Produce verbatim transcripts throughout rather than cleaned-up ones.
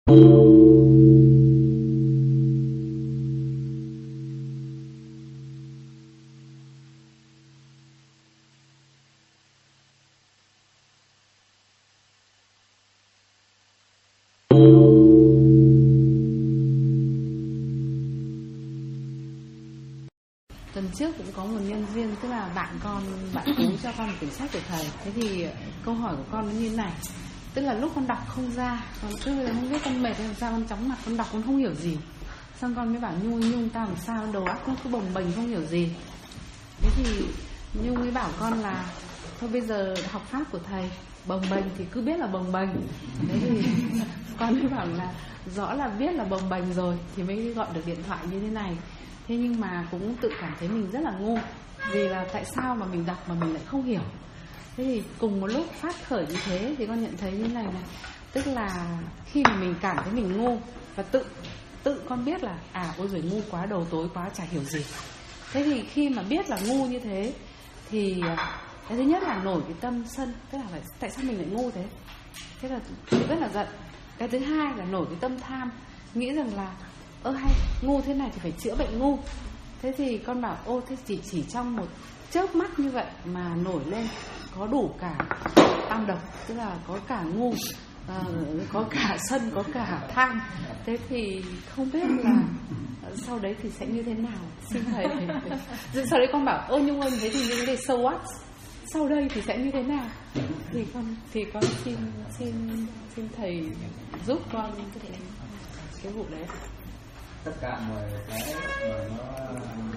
Tuần trước cũng có một nhân duyên, tức là bạn con, bạn cú cho con một quyển sách của thầy. Thế thì câu hỏi của con nó như thế này, tức là lúc con đọc không ra, con cứ bây giờ không biết con mệt hay làm sao, con chóng mặt, con đọc con không hiểu gì. Xong con mới bảo Nhung, Nhung tao làm sao, đầu óc con cứ bồng bềnh không hiểu gì. Thế thì Nhung mới bảo con là thôi bây giờ học pháp của thầy, bồng bềnh thì cứ biết là bồng bềnh. Thế thì con mới bảo là rõ là biết là bồng bềnh rồi thì mới gọi được điện thoại như thế này. Thế nhưng mà cũng tự cảm thấy mình rất là ngu, vì là tại sao mà mình đọc mà mình lại không hiểu. Thế thì cùng một lúc phát khởi như thế thì con nhận thấy như này này, tức là khi mà mình cảm thấy mình ngu và tự tự con biết là à ôi giời ngu quá, đầu tối quá, chả hiểu gì. Thế thì khi mà biết là ngu như thế thì cái thứ nhất là nổi cái tâm sân, tức là phải, tại sao mình lại ngu thế, thế là rất là giận. Cái thứ hai là nổi cái tâm tham, nghĩ rằng là ơ hay ngu thế này thì phải chữa bệnh ngu. Thế thì con bảo ô thế chỉ chỉ trong một chớp mắt như vậy mà nổi lên có đủ cả tam độc, tức là có cả ngu, uh, có cả sân, có cả tham. Thế thì không biết là sau đấy thì sẽ như thế nào, xin thầy. Sau đấy con bảo ơ Nhung ơi, thế thì như thế này so what, sau đây thì sẽ như thế nào, thì con thì con xin xin xin thầy giúp con cái cái vụ đấy. Tất cả mọi cái mà nó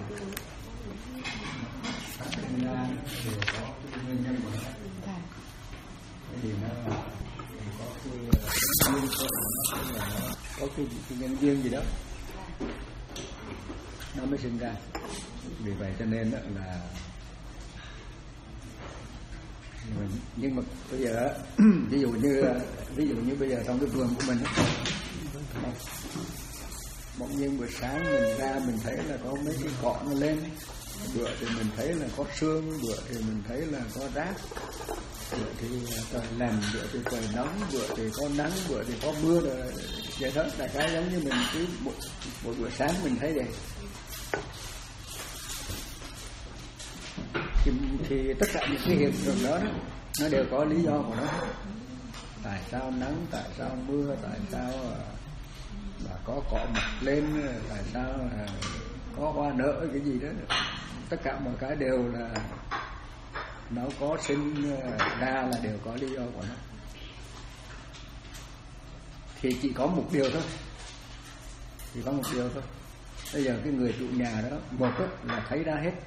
phát sinh ra đều có cái nguyên nhân của nó. Cái gì nó có cái nguyên cơ của nó, là nó có cái, cái nhân duyên gì đó nó mới sinh ra. Vì vậy cho nên là nhưng mà bây giờ ví dụ như ví dụ như bây giờ trong cái vườn của mình bỗng nhiên buổi sáng mình ra mình thấy là có mấy cái cọ nó lên, bữa thì mình thấy là có sương, bữa thì mình thấy là có rác, bữa thì trời lạnh, bữa thì trời nóng, bữa thì có nắng, bữa thì có mưa, rồi vậy đó. Đại khái giống như mình cứ một, một buổi sáng mình thấy vậy. Thì, thì tất cả những cái hiện tượng đó, đó nó đều có lý do của nó. Tại sao nắng, tại sao mưa, tại sao là có cọ mọc lên, tại sao là có hoa nở, cái gì đó. Tất cả mọi cái đều là nó có sinh ra là đều có lý do của nó. Thì chỉ có một điều thôi, chỉ có một điều thôi. Bây giờ cái người chủ nhà đó, một là thấy ra hết,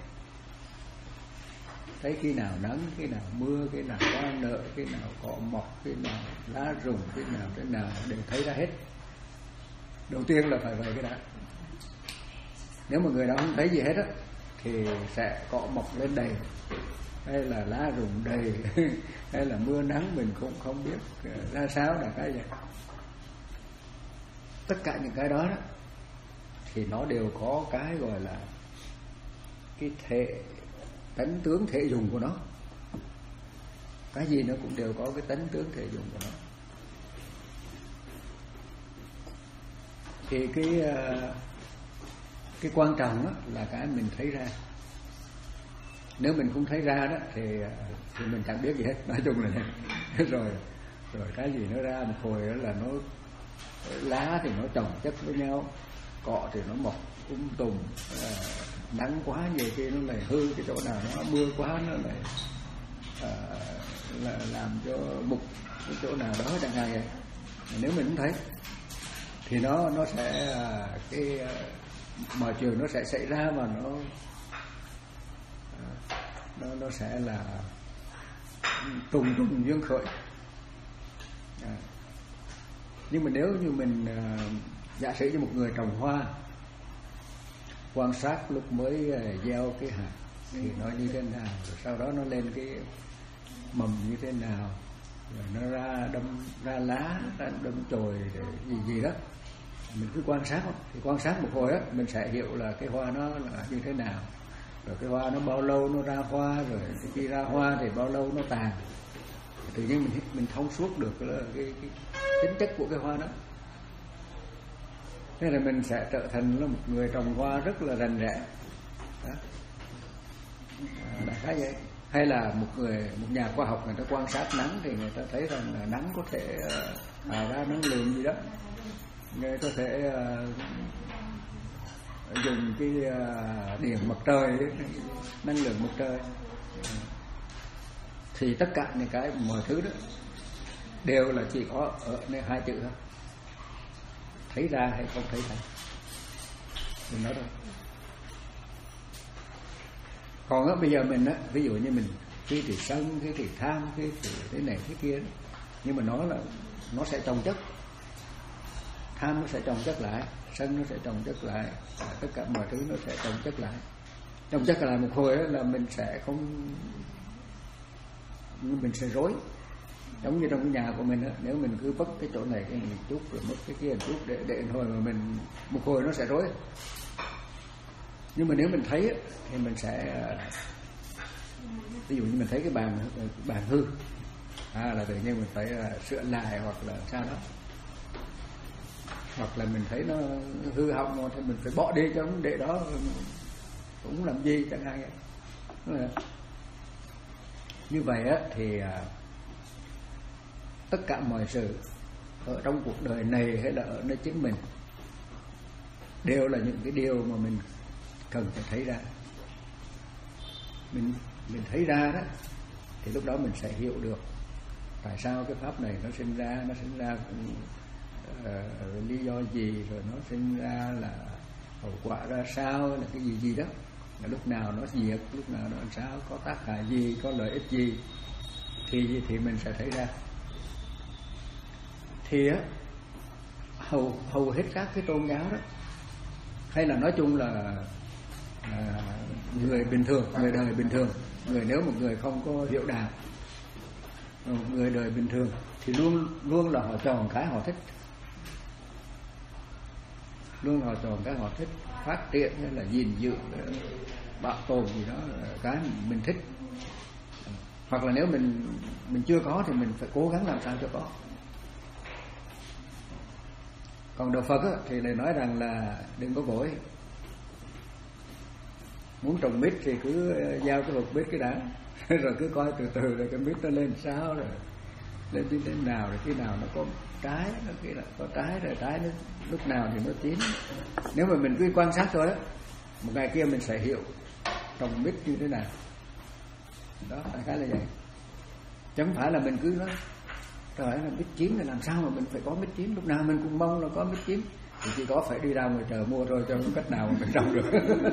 thấy khi nào nắng, khi nào mưa, khi nào hoa nở, khi nào cọ mọc, khi nào lá rụng, khi nào thế nào đều thấy ra hết. Đầu tiên là phải vậy cái đã. Nếu mà người đó không thấy gì hết á thì sẽ cọ mọc lên đầy, hay là lá rụng đầy, hay là mưa nắng mình cũng không biết ra sao là cái gì. Tất cả những cái đó, đó thì nó đều có cái gọi là cái thể tánh tướng thể dùng của nó. Cái gì nó cũng đều có cái tánh tướng thể dùng của nó. Thì cái cái quan trọng đó là cái mình thấy ra. Nếu mình không thấy ra đó thì thì mình chẳng biết gì hết. Nói chung là này. rồi rồi cái gì nó ra một hồi đó là nó lá thì nó chồng chất với nhau, cọ thì nó mọc um tùm, à, nắng quá nhiều khi nó lại hư cái chỗ nào, nó mưa quá nó lại à, là làm cho mục cái chỗ nào đó chẳng hạn vậy. Nếu mình không thấy thì nó nó sẽ cái mọi chuyện nó sẽ xảy ra mà nó nó nó sẽ là trùng trùng duyên khởi. À. Nhưng mà nếu như mình giả sử như một người trồng hoa, quan sát lúc mới gieo cái hạt thì nó như thế nào, rồi sau đó nó lên cái mầm như thế nào, rồi nó ra đâm ra lá, ra đâm chồi gì gì đó, mình cứ quan sát. Thì quan sát một hồi á mình sẽ hiểu là cái hoa nó là như thế nào, rồi cái hoa nó bao lâu nó ra hoa, rồi khi ra hoa thì bao lâu nó tàn. Tự nhiên mình mình thông suốt được cái, cái, cái tính chất của cái hoa đó. Thế là mình sẽ trở thành là một người trồng hoa rất là rành rẽ. Đó. À, đại khái vậy. Hay là một người một nhà khoa học người ta quan sát nắng thì người ta thấy rằng là nắng có thể tạo ra năng lượng gì đó, người có thể uh, dùng cái uh, điện mặt trời, năng lượng mặt trời. Thì tất cả những cái mọi thứ đó đều là chỉ có ở nơi hai chữ thôi, thấy ra hay không thấy ra, mình nói thôi. Còn á, bây giờ mình á, ví dụ như mình khi thì sân, khi thì tham, khi thì thế này thế kia đó. Nhưng mà nó là nó sẽ chồng chất, tham nó sẽ chồng chất lại, sân nó sẽ chồng chất lại, tất cả mọi thứ nó sẽ chồng chất lại. Chồng chất lại một hồi đó là mình sẽ không, mình sẽ rối. Giống như trong cái nhà của mình á, nếu mình cứ vất cái chỗ này cái mình chút rồi mất cái kia một chút để để hồi mà mình một hồi nó sẽ rối. Nhưng mà nếu mình thấy á, thì mình sẽ, ví dụ như mình thấy cái bàn bàn hư, à, là tự nhiên mình phải sửa lại hoặc là sao đó, hoặc là mình thấy nó hư hỏng rồi thì mình phải bỏ đi cho vấn đề đó, cũng làm gì chẳng hạn vậy. Như vậy á thì tất cả mọi sự ở trong cuộc đời này hay là ở nơi chính mình đều là những cái điều mà mình cần phải thấy ra. Mình mình thấy ra đó thì lúc đó mình sẽ hiểu được tại sao cái pháp này nó sinh ra, nó sinh ra uh, lý do gì, rồi nó sinh ra là hậu quả ra sao, là cái gì gì đó, là lúc nào nó diệt, lúc nào nó làm sao, có tác hại gì, có lợi ích gì, thì thì mình sẽ thấy ra. Thì á, hầu hầu hết các cái tôn giáo đó, hay là nói chung là à, người bình thường, người đời bình thường, người nếu một người không có hiểu đạo, một người đời bình thường thì luôn luôn là họ chọn cái họ thích, luôn họ chọn cái họ thích, phát triển hay là gìn giữ, bảo tồn gì đó, cái mình thích. Hoặc là nếu mình mình chưa có thì mình phải cố gắng làm sao cho có. Còn đạo Phật á, thì lại nói rằng là đừng có vội, muốn trồng mít thì cứ giao cái hộp mít cái đã, rồi cứ coi từ từ rồi cái mít nó lên sao, rồi lên đến đến nào, rồi khi nào nó có trái, nó khi nào có trái, rồi trái nó lúc nào thì nó chín. Nếu mà mình cứ quan sát thôi đó, một ngày kia mình sẽ hiểu trồng mít như thế nào. Đó, đại khái là vậy. Chẳng phải là mình cứ nói trời ơi, là mít chín là làm sao mà mình phải có mít chín, lúc nào mình cũng mong là có mít chín, thì chỉ có phải đi ra ngoài chợ mua rồi, cho có cách nào mà mình trồng được.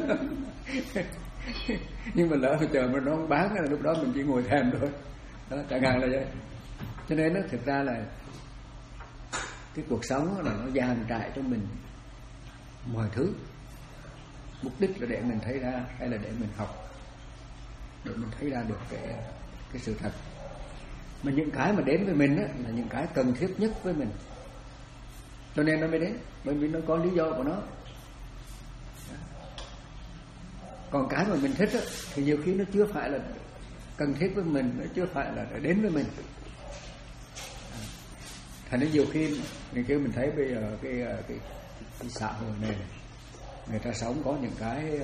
Nhưng mà lỡ chờ mà nó không bán là lúc đó mình chỉ ngồi thèm thôi. Đó, chẳng hạn là vậy. Cho nên nó thực ra là cái cuộc sống là nó dàn trải cho mình mọi thứ, mục đích là để mình thấy ra hay là để mình học, để mình thấy ra được cái cái sự thật. Mà những cái mà đến với mình á, là những cái cần thiết nhất với mình, cho nên nó mới đến, bởi vì nó có lý do của nó. Còn cái mà mình thích á, thì nhiều khi nó chưa phải là cần thiết với mình, nó chưa phải là đến với mình. Thành ra nhiều khi mình kêu mình thấy bây giờ cái cái, cái, cái xã hội này, này người ta sống có những cái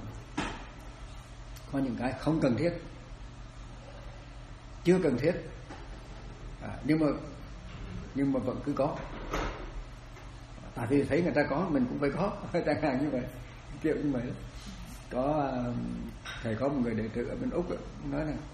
có những cái không cần thiết, chưa cần thiết, à, nhưng mà nhưng mà vẫn cứ có, tại vì thấy người ta có mình cũng phải có, chẳng hạn như vậy, kiểu như vậy. Có thầy có một người đệ tử ở bên Úc nói là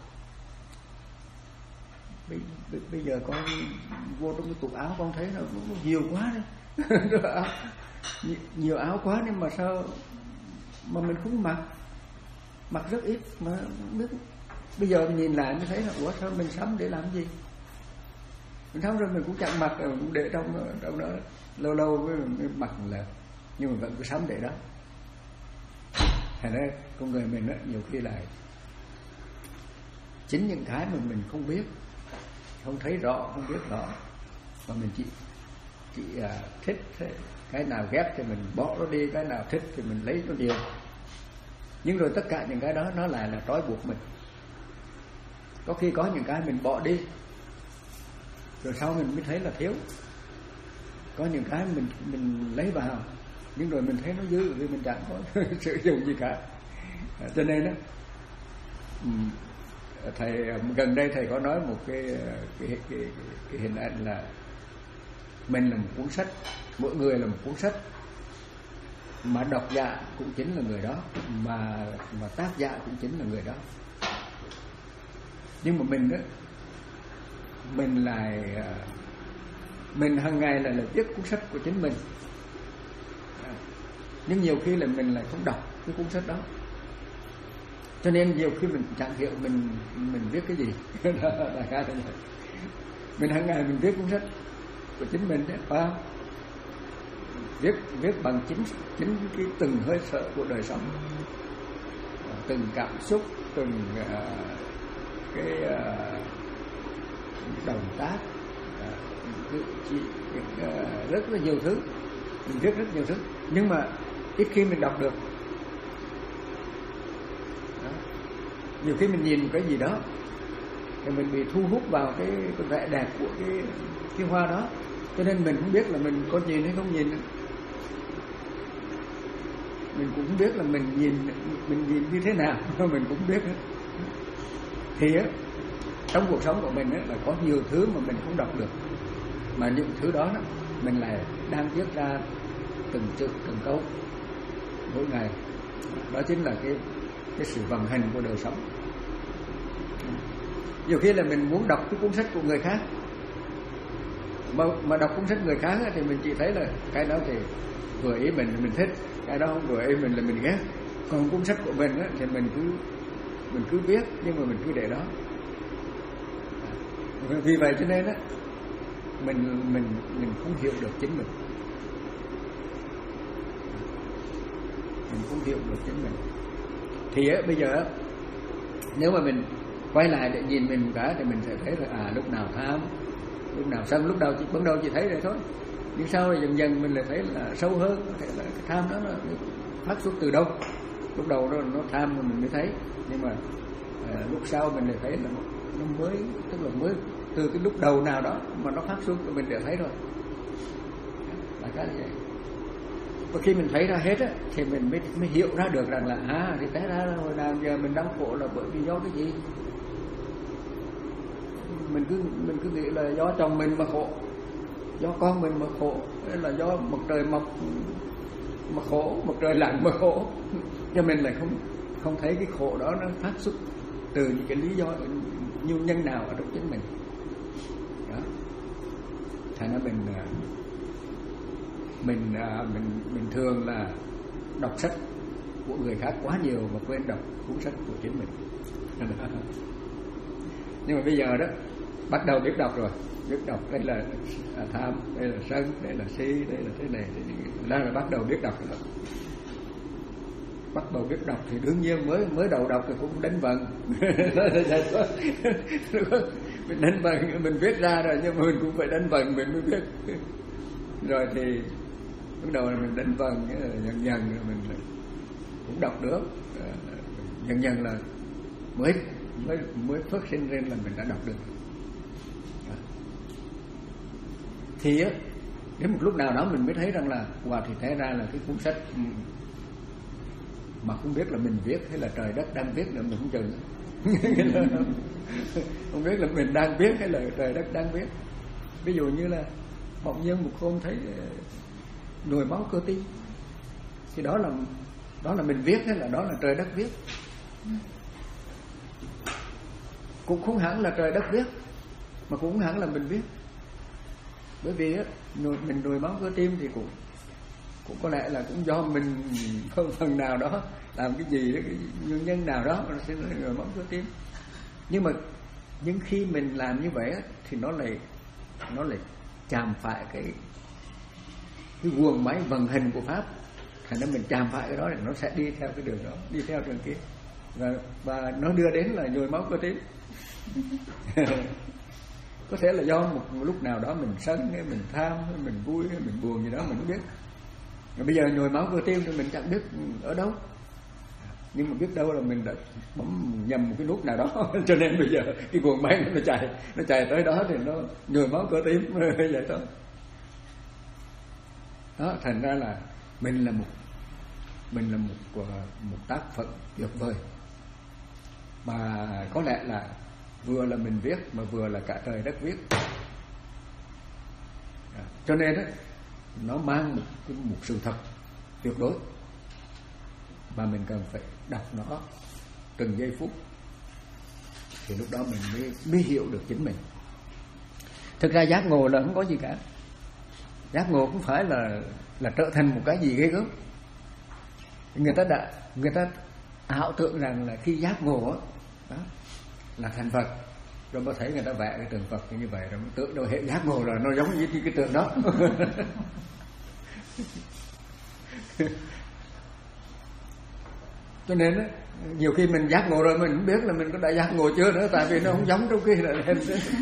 bây, bây, bây giờ con vô trong cái tủ áo con thấy nó, nó nhiều quá đấy. nhiều, nhiều áo quá nhưng mà sao mà mình không mặc, mặc rất ít mà biết. Bây giờ mình nhìn lại mới thấy là ủa sao mình sắm để làm gì, mình sắm rồi mình cũng chẳng mặc, cũng để trong trong đó lâu lâu mới, mới mặc một lần, nhưng mà vẫn cứ sắm để đó. Thành ra con người mình đó, nhiều khi lại chính những cái mà mình không biết, không thấy rõ, không biết rõ, mà mình chỉ chỉ uh, thích cái nào ghét thì mình bỏ nó đi, cái nào thích thì mình lấy nó nhiều. Nhưng rồi tất cả những cái đó nó lại là trói buộc mình. Có khi có những cái mình bỏ đi rồi sau mình mới thấy là thiếu, có những cái mình mình lấy vào nhưng rồi mình thấy nó dư vì mình chẳng có sử dụng gì cả. Cho nên đó, thầy gần đây thầy có nói một cái cái, cái, cái, cái hình ảnh là mình là một cuốn sách, mỗi người là một cuốn sách, mà độc giả cũng chính là người đó, mà mà tác giả cũng chính là người đó. Nhưng mà mình đó, mình lại mình hàng ngày là là viết cuốn sách của chính mình, nhưng nhiều khi là mình lại không đọc cái cuốn sách đó, cho nên nhiều khi mình chẳng hiểu mình mình viết cái gì. Đại khái là vậy. Mình hàng ngày mình viết cuốn sách của chính mình đấy, phải không? Viết viết bằng chính chính cái từng hơi thở của đời sống, từng cảm xúc, từng uh, cái uh, động tác, uh, chỉ, uh, rất là nhiều thứ, mình viết rất nhiều thứ, nhưng mà ít khi mình đọc được. Đó. Nhiều khi mình nhìn một cái gì đó thì mình bị thu hút vào cái, cái vẻ đẹp của cái cái hoa đó, cho nên mình không biết là mình có nhìn hay không nhìn. Mình cũng không biết là mình nhìn mình nhìn như thế nào, mình cũng biết nữa. Thì á, trong cuộc sống của mình á, là có nhiều thứ mà mình không đọc được, mà những thứ đó, đó mình lại đang viết ra từng chữ từng câu mỗi ngày. Đó chính là cái cái sự vận hành của đời sống. Nhiều khi là mình muốn đọc cái cuốn sách của người khác, mà mà đọc cuốn sách người khác á, thì mình chỉ thấy là cái đó thì vừa ý mình mình thích, cái đó không vừa ý mình là mình ghét. Còn cuốn sách của mình á, thì mình cứ mình cứ viết, nhưng mà mình cứ để đó. Vì vậy cho nên á, mình mình mình không hiểu được chính mình, mình không hiểu được chính mình. Thì á, bây giờ nếu mà mình quay lại để nhìn mình một cái thì mình sẽ thấy là à, lúc nào tham, lúc nào sân, lúc đầu chỉ ban đầu chỉ thấy rồi thôi, nhưng sau rồi dần dần mình lại thấy là sâu hơn, có thể là cái tham đó nó phát xuất từ đâu. Lúc đầu nó, nó tham mình mới thấy, nhưng mà à, lúc sau mình lại thấy là nó mới, tức là mới từ cái lúc đầu nào đó mà nó phát xuất thì mình đều thấy rồi. Là cái như vậy. Và khi mình thấy ra hết á, thì mình mới, mới hiểu ra được rằng là à, thì té ra hồi nào giờ mình đau khổ là bởi vì do cái gì. Mình cứ mình cứ nghĩ là do chồng mình mà khổ, do con mình mà khổ, hay là do mặt trời mọc mà khổ, mặt trời lặn mà khổ. Cho mình lại không không thấy cái khổ đó nó phát xuất từ những cái lý do nguyên nhân nào ở trong chính mình. Đó. Thành ra mình mình mình mình thường là đọc sách của người khác quá nhiều mà quên đọc cuốn sách của chính mình. Nhưng mà bây giờ đó bắt đầu biết đọc rồi, biết đọc đây là tham, đây là sân, đây là si, đây là thế này, đây là bắt đầu biết đọc rồi. Bắt đầu biết đọc thì đương nhiên mới mới đầu đọc thì cũng đánh vần. Mình đánh vần, mình viết ra rồi nhưng mà mình cũng phải đánh vần mình mới biết. Rồi thì bắt đầu là mình đánh vần, dần dần rồi mình cũng đọc được, dần dần là mới mới mới phát sinh lên là mình đã đọc được. Thì á, đến một lúc nào đó mình mới thấy rằng là wow, thì thế ra là cái cuốn sách mà không biết là mình viết hay là trời đất đang viết nữa, mình không chừng. Không biết là mình đang viết hay là trời đất đang viết. Ví dụ như là bỗng nhiên một hôm thấy nhồi máu cơ tim, thì đó là đó là mình viết hay là đó là trời đất viết? Cũng không hẳn là trời đất viết, mà cũng không hẳn là mình viết. Bởi vì á, mình nhồi máu cơ tim thì cũng cũng có lẽ là cũng do mình phần nào đó làm cái gì đó, cái nguyên nhân nào đó nó sẽ nhồi máu cơ tim. Nhưng mà nhưng khi mình làm như vậy á, thì nó lại nó lại chạm phải cái cái guồng máy vận hành của pháp, thành ra mình chạm phải cái đó thì nó sẽ đi theo cái đường đó, đi theo đường kia, và và nó đưa đến là nhồi máu cơ tim. Có thể là do một, một lúc nào đó mình sân, mình tham, mình vui, mình buồn gì đó mình không biết. Rồi bây giờ nhồi máu cơ tim thì mình chẳng biết ở đâu, nhưng mà biết đâu là mình đã bấm nhầm một cái nút nào đó. Cho nên bây giờ cái guồng máy nó chạy nó chạy tới đó thì nó nhồi máu cơ tim vậy thôi. Đó, thành ra là mình là một mình là một một tác phẩm tuyệt vời, mà có lẽ là vừa là mình viết mà vừa là cả trời đất viết. À, cho nên đó, nó mang một, một sự thật tuyệt đối mà mình cần phải đọc nó từng giây phút, thì lúc đó mình mới, mới hiểu được chính mình. Thực ra giác ngộ là không có gì cả. Giác ngộ cũng phải là là trở thành một cái gì ghê gớm. Người ta đã người ta ảo tưởng rằng là khi giác ngộ đó là thành Phật, rồi mới thấy người ta vẽ cái tượng Phật như vậy, rồi mới tưởng đâu hệ giác ngộ là nó giống như cái, cái tượng đó. Cho nên đó, nhiều khi mình giác ngộ rồi mình không biết là mình có đã giác ngộ chưa nữa, tại vì nó không giống trong khi là lên.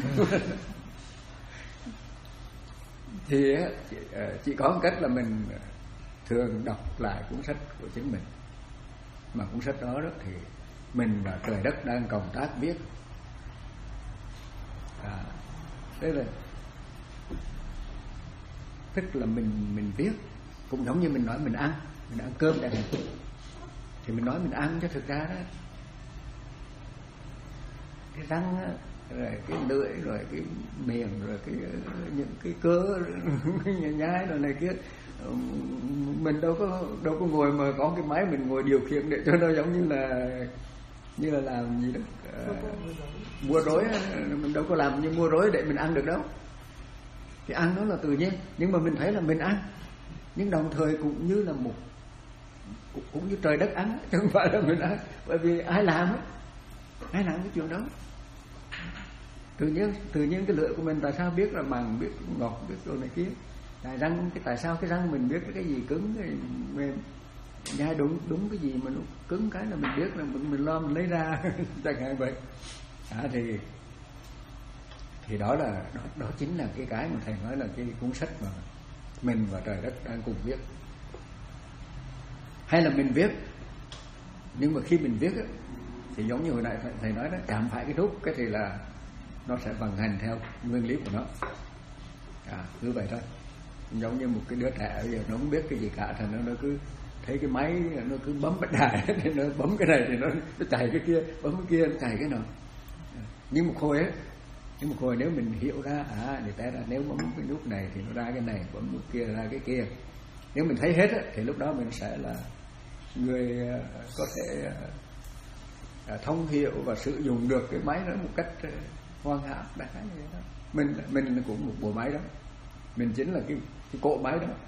Thì chỉ có một cách là mình thường đọc lại cuốn sách của chính mình, mà cuốn sách đó, đó thì mình và trời đất đang cộng tác viết. À, thế là tức là mình mình viết cũng giống như mình nói mình ăn, mình ăn cơm chẳng hạn, thì mình nói mình ăn, chứ thực ra đó cái răng rồi cái lưỡi rồi cái miệng rồi cái những cái cớ nhai rồi này kia, mình đâu có đâu có ngồi mà có cái máy mình ngồi điều khiển để cho nó giống như là như là làm gì đó uh, mua rối. Mình đâu có làm như mua rối để mình ăn được đâu. Thì ăn nó là tự nhiên, nhưng mà mình thấy là mình ăn, nhưng đồng thời cũng như là một cũng, cũng như trời đất ăn, chứ không phải là mình ăn. Bởi vì ai làm á, ai làm cái chuyện đó. Tự nhiên tự nhiên cái lưỡi của mình tại sao biết là mặn, biết ngọt, biết đồ này kia. Tại răng cái tại sao cái răng mình biết cái gì cứng cái gì mềm, nhai đúng đúng cái gì mà nó cứng cái là mình biết là mình mình lo mình lấy ra chẳng hạn vậy. À, thì thì đó là đó, đó chính là cái cái mà thầy nói là cái cuốn sách mà mình và trời đất đang cùng viết. Hay là mình viết, nhưng mà khi mình viết ấy, thì giống như hồi nãy thầy nói đó, chạm phải cái nút cái thì là nó sẽ vận hành theo nguyên lý của nó. À, cứ vậy thôi. Giống như một cái đứa trẻ bây giờ nó không biết cái gì cả, thành nó, nó cứ thấy cái máy nó cứ bấm bất đài thì nó bấm cái này thì nó, nó chạy cái kia, bấm cái kia nó chạy cái nào. Nhưng một hồi ấy, nhưng một hồi nếu mình hiểu ra à thì té ra nếu bấm cái nút này thì nó ra cái này, bấm nút kia ra cái kia. Nếu mình thấy hết ấy, thì lúc đó mình sẽ là người có thể thông hiểu và sử dụng được cái máy đó một cách hoàn hảo. Đại khái như đó. Mình mình cũng một bộ máy đó, mình chính là cái, cái cỗ máy đó.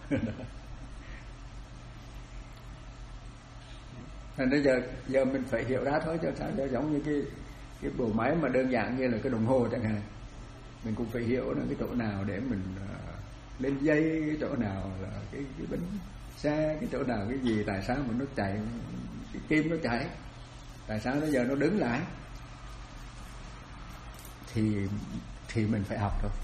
Nên bây giờ giờ mình phải hiểu ra thôi, cho sao giống như cái cái bộ máy mà đơn giản như là cái đồng hồ chẳng hạn, mình cũng phải hiểu là cái chỗ nào để mình uh, lên dây, cái chỗ nào là cái cái bánh xe, cái chỗ nào cái gì, tại sao mà nó chạy, cái kim nó chạy, tại sao bây giờ nó đứng lại, thì thì mình phải học thôi.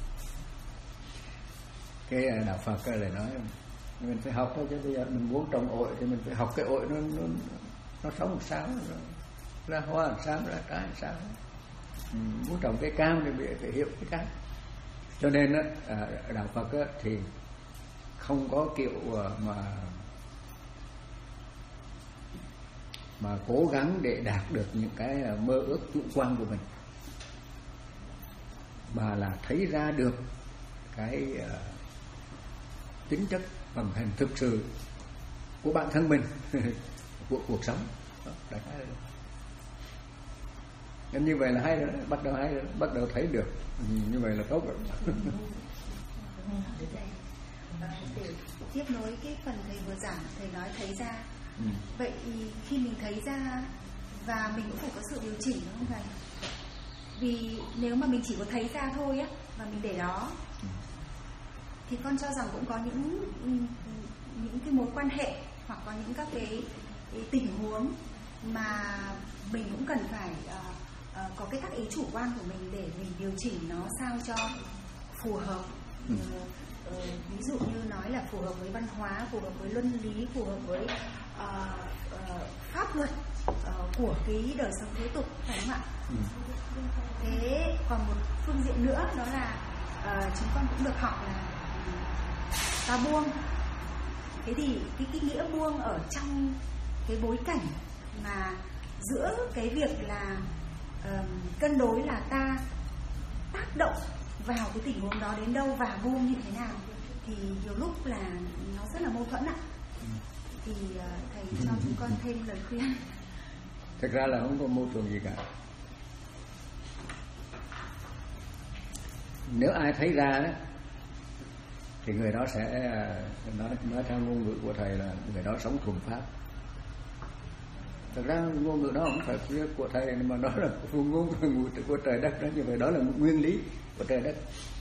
Cái đạo Phật là nói mình phải học thôi, chứ bây giờ mình muốn trồng ổi thì mình phải học cái ổi nó nó nó sống làm sao, nó ra hoa làm sao, ra trái làm sao. Ừ, muốn trồng cây cam thì phải hiểu cái cam. Cho nên á, đạo Phật á, thì không có kiểu mà mà cố gắng để đạt được những cái mơ ước chủ quan của mình, mà là thấy ra được cái uh, tính chất vận hành thực sự của bản thân mình, của cuộc sống. Đó, đại khái là nên như vậy là hay rồi, bắt đầu hay rồi, bắt đầu thấy được, như vậy là tốt rồi. Để tiếp nối cái phần thầy vừa giảng, thầy nói thấy ra. Ừ. Vậy khi mình thấy ra và mình cũng phải có sự điều chỉnh, đúng không thầy? Vì nếu mà mình chỉ có thấy ra thôi á, và mình để đó, ừ. thì con cho rằng cũng có những những cái mối quan hệ hoặc có những các cái, cái tình huống mà mình cũng cần phải uh, uh, có cái tác ý chủ quan của mình để mình điều chỉnh nó sao cho phù hợp. Ừ. Uh, uh, ví dụ như nói là phù hợp với văn hóa, phù hợp với luân lý, phù hợp với uh, uh, pháp luật uh, của cái đời sống thế tục, phải không ạ? Ừ. Thế còn một phương diện nữa đó là uh, chúng con cũng được học là ta buông, Thế thì cái, cái nghĩa buông ở trong cái bối cảnh mà giữa cái việc là uh, cân đối là ta tác động vào cái tình huống đó đến đâu và buông như thế nào, thì nhiều lúc là nó rất là mâu thuẫn ạ. Thì uh, thầy cho chúng con thêm lời khuyên. Thực ra là không có mâu thuẫn gì cả. Nếu ai thấy ra đó, thì người đó sẽ nói, nói theo ngôn ngữ của thầy là người đó sống thuần pháp. Thực ra ngôn ngữ đó không phải của thầy, mà đó là ngôn ngữ của trời đất đó, như vậy đó là nguyên lý của trời đất.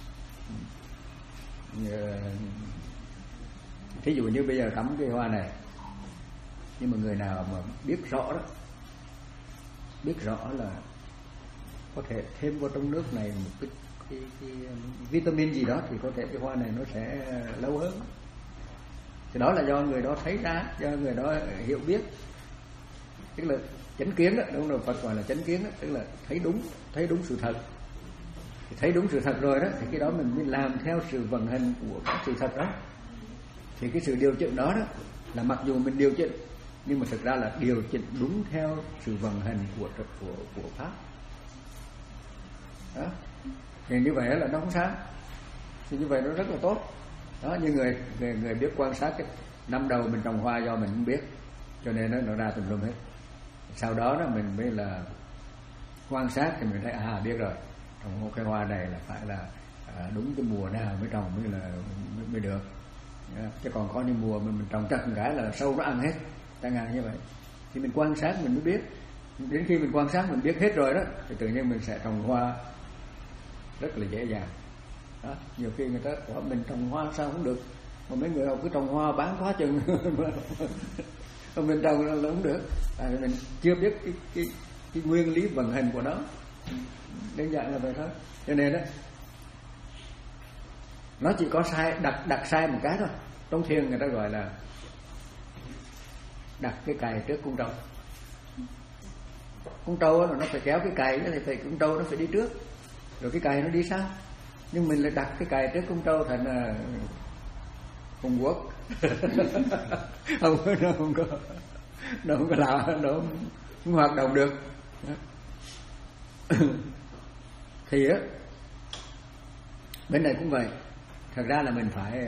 Thí dụ như bây giờ cắm cây hoa này, nhưng mà người nào mà biết rõ đó, biết rõ là có thể thêm vào trong nước này một cái, cái, cái vitamin gì đó, thì có thể cái hoa này nó sẽ lâu hơn. Thì đó là do người đó thấy ra, do người đó hiểu biết, tức là chánh kiến đó, đúng rồi, Phật gọi là chánh kiến đó, tức là thấy đúng, thấy đúng sự thật. Thì thấy đúng sự thật rồi đó, thì cái đó mình mới làm theo sự vận hành của cái sự thật đó. Thì cái sự điều chỉnh đó đó là mặc dù mình điều chỉnh, nhưng mà thực ra là điều chỉnh đúng theo sự vận hành của của của pháp đó. Thì như vậy là nó không sao, thì như vậy nó rất là tốt đó. Như người người, người biết quan sát cái năm đầu mình trồng hoa do mình không biết, cho nên nó, nó ra tùm lum hết. Sau đó đó mình mới là quan sát thì mình thấy à biết rồi, trồng một cái hoa này là phải là à, đúng cái mùa nào mới trồng mới là mới, mới được. Chứ còn có những mùa mình, mình trồng chắc một cái là sâu nó ăn hết, chẳng hạn như vậy. Thì mình quan sát mình mới biết. Đến khi mình quan sát mình biết hết rồi đó, thì tự nhiên mình sẽ trồng hoa rất là dễ dàng đó. Nhiều khi người ta hỏi mình trồng hoa sao không được, mà mấy người họ cứ trồng hoa bán quá chừng mà mình trồng là không được, tại vì mình chưa biết cái, cái, cái nguyên lý vận hành của nó. Đơn giản là vậy thôi. Cho nên đó, nó chỉ có sai, đặt đặt sai một cái thôi. Trong thiền người ta gọi là đặt cái cày trước con trâu. Con trâu nó phải kéo cái cày, thì phải con trâu nó phải đi trước, rồi cái cày nó đi sau. Nhưng mình lại đặt cái cày trước con trâu thành là Trung Quốc. không nó không có nó không có làm, nó không, không hoạt động được. Thì á, bên này cũng vậy. Thật ra là mình phải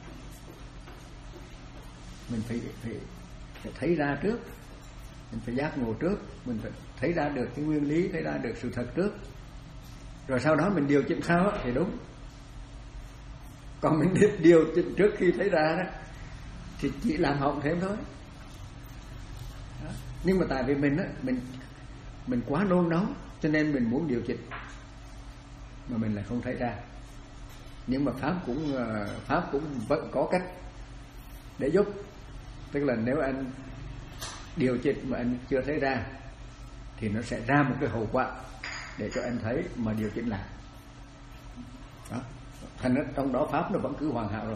mình phải, phải, phải thấy ra trước, mình phải giác ngộ trước, mình phải thấy ra được cái nguyên lý, thấy ra được sự thật trước, rồi sau đó mình điều chỉnh sau thì đúng. Còn mình điều chỉnh trước khi thấy ra đó thì chỉ làm hỏng thêm thôi đó. Nhưng mà tại vì mình á, mình mình quá nôn nóng, cho nên mình muốn điều chỉnh mà mình lại không thấy ra. Nhưng mà pháp cũng pháp cũng vẫn có cách để giúp. Tức là nếu anh điều chỉnh mà anh chưa thấy ra thì nó sẽ ra một cái hậu quả để cho anh thấy mà điều chỉnh lại đó. Thành ra trong đó pháp nó vẫn cứ hoàn hảo rồi.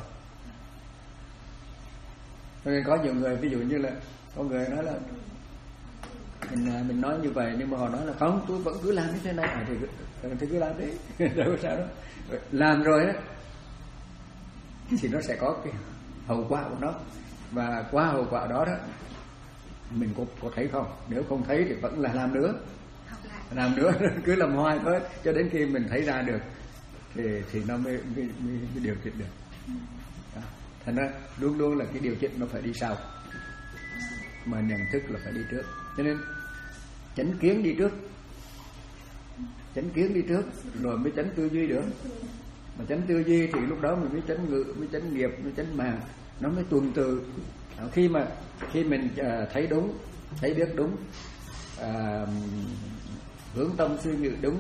Cho nên có nhiều người, ví dụ như là có người nói là mình mình nói như vậy, nhưng mà họ nói là không, tôi vẫn cứ làm như thế này, à, thì, thì cứ làm đi. Đâu có sao đó. Làm rồi đó thì nó sẽ có cái hậu quả của nó, và qua hậu quả đó đó mình có, có thấy không? Nếu không thấy thì vẫn là làm nữa, làm nữa, cứ làm hoài thôi, cho đến khi mình thấy ra được thì thì nó mới, mới, mới, mới điều chỉnh được đó. Thành ra luôn luôn là cái điều chỉnh nó phải đi sau, mà nhận thức là phải đi trước. Cho nên chánh kiến đi trước, chánh kiến đi trước rồi mới chánh tư duy được. Mà chánh tư duy thì lúc đó mình mới chánh ngữ, mới chánh nghiệp, mới chánh mạng, nó mới tuần tự. Khi mà khi mình uh, thấy đúng, thấy biết đúng, uh, hướng tâm suy nghĩ đúng,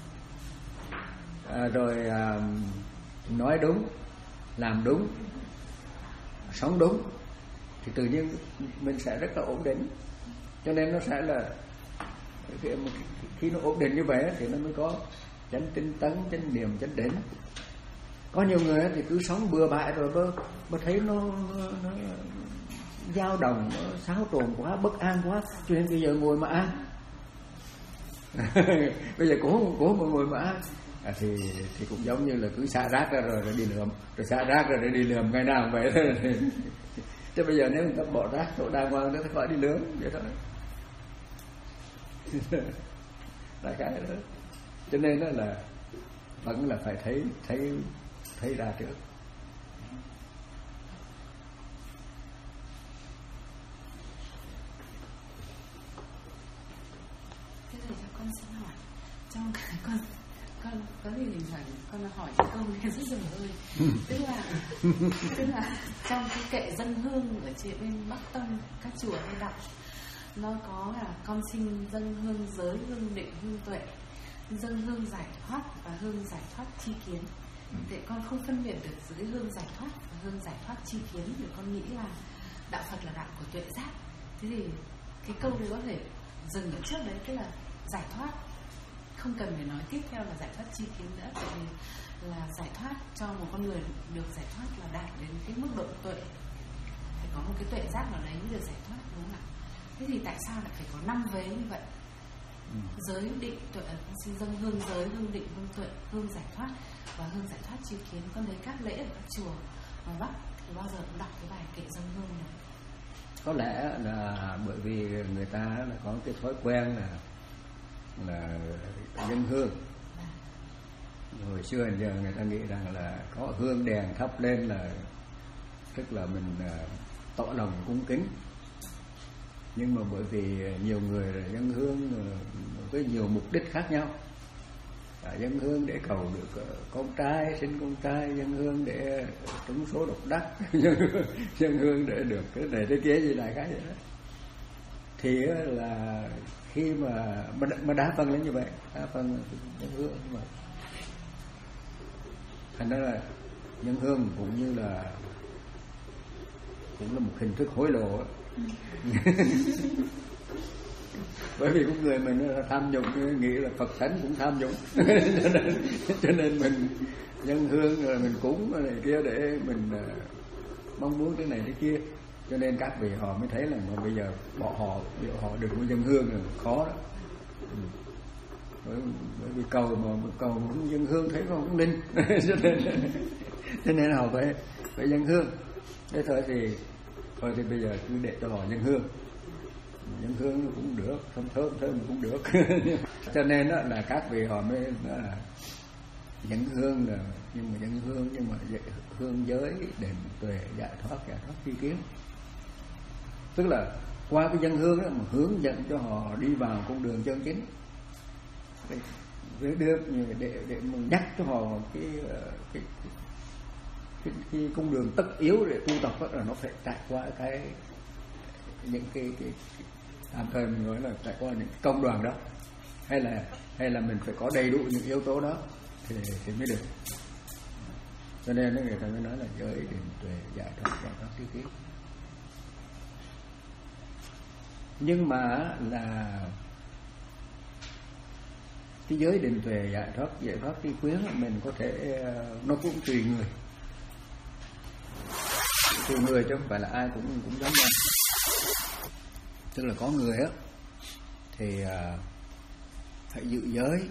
uh, rồi uh, nói đúng, làm đúng, sống đúng, thì tự nhiên mình sẽ rất là ổn định. Cho nên nó sẽ là khi nó ổn định như vậy thì nó mới có chánh tinh tấn, chánh niệm, chánh định. Có nhiều người thì cứ sống bừa bãi rồi bơ, bơ thấy nó, nó, nó dao động, nó xáo trộn quá, bất an quá, cho nên bây giờ ngồi mà ăn. Bây giờ cũng cũng không ngồi mà ăn. À, thì thì cũng giống như là cứ xả rác ra rồi, rồi đi lượm, rồi xả rác ra rồi đi lượm, ngày nào vậy thôi. Chứ bây giờ nếu người ta bỏ rác chỗ đàng hoàng nó khỏi đi nướng vậy thôi. Đại cái đó. Cho nên đó là vẫn là phải thấy thấy thấy ra trước. Thế thì cho con xin hỏi, trong cái con con có gì mình hỏi con hỏi cái câu này rất dở hơi. Tức là tức là trong cái kệ dân hương ở trên bên Bắc Tông các chùa hay đọc, nó có là con xin dâng hương giới, hương định, hương tuệ, dâng hương giải thoát và hương giải thoát chi kiến. Để con không phân biệt được giữa hương giải thoát và hương giải thoát chi kiến, thì con nghĩ là đạo Phật là đạo của tuệ giác. Thế thì cái câu này có thể dừng ở trước đấy, tức là giải thoát, không cần phải nói tiếp theo là giải thoát chi kiến nữa, tại vì là giải thoát cho một con người được giải thoát là đạt đến cái mức độ tuệ, phải có một cái tuệ giác nào đấy mới được giải thoát, đúng không ạ? Thế thì tại sao lại phải có năm vế như vậy? Ừ. Giới định tuệ, con xin dâng hương giới, hương định, hương tuệ, hương giải thoát và hương giải thoát chi kiến. Con thấy các lễ ở các chùa ngoài Bắc thì bao giờ cũng đọc cái bài kệ dâng hương này. Có lẽ là bởi vì người ta là có cái thói quen là là dâng hương. À. Hồi xưa đến giờ người ta nghĩ rằng là có hương đèn thắp lên là tức là mình tỏ lòng cung kính. Nhưng mà bởi vì nhiều người dâng hương với nhiều mục đích khác nhau. À, dâng hương để cầu được con trai, sinh con trai, dâng hương để trúng số độc đắc, dâng hương để được cái này cái kia gì lại cái vậy đó. Thì là khi mà mà đa phần là như vậy, đa phần dâng hương như vậy. Thành ra là dâng hương cũng như là cũng là một hình thức hối lộ. Bởi vì con người mình tham nhũng, nghĩ là Phật Thánh cũng tham nhũng. cho, nên, cho nên mình dâng hương rồi mình cúng này kia để mình mong muốn cái này cái kia. Cho nên các vị họ mới thấy là mà bây giờ bỏ họ liệu họ đừng có dâng hương là khó đó. Ừ. Bởi, bởi vì cầu mà cầu mà không dâng hương thấy không linh. cho nên cho nên họ phải phải dâng hương. Thế thôi thì thôi thì bây giờ cứ để cho họ dâng hương. Dâng hương cũng được, thơm thơm thơm cũng được. Cho nên đó là các vị họ mới là dâng hương là nhưng mà dâng hương nhưng mà hương giới định tuệ giải thoát giải thoát tri kiến. Tức là qua cái dâng hương đó mà hướng dẫn cho họ đi vào con đường chân chính. Để đưa để để nhắc cho họ cái cái cái, cái con đường tất yếu để tu tập đó là nó phải trải qua cái những cái cái tạm thời mình nói là trải qua những công đoạn đó, hay là hay là mình phải có đầy đủ những yếu tố đó thì thì mới được. Cho nên người ta mới nói là giới định tuệ giải thoát giải thoát tri kiến. Nhưng mà là cái giới định tuệ giải thoát giải thoát tri kiến mình có thể nó cũng tùy người, tùy người chứ không phải là ai cũng cũng giống nhau. Tức là có người á thì phải giữ giới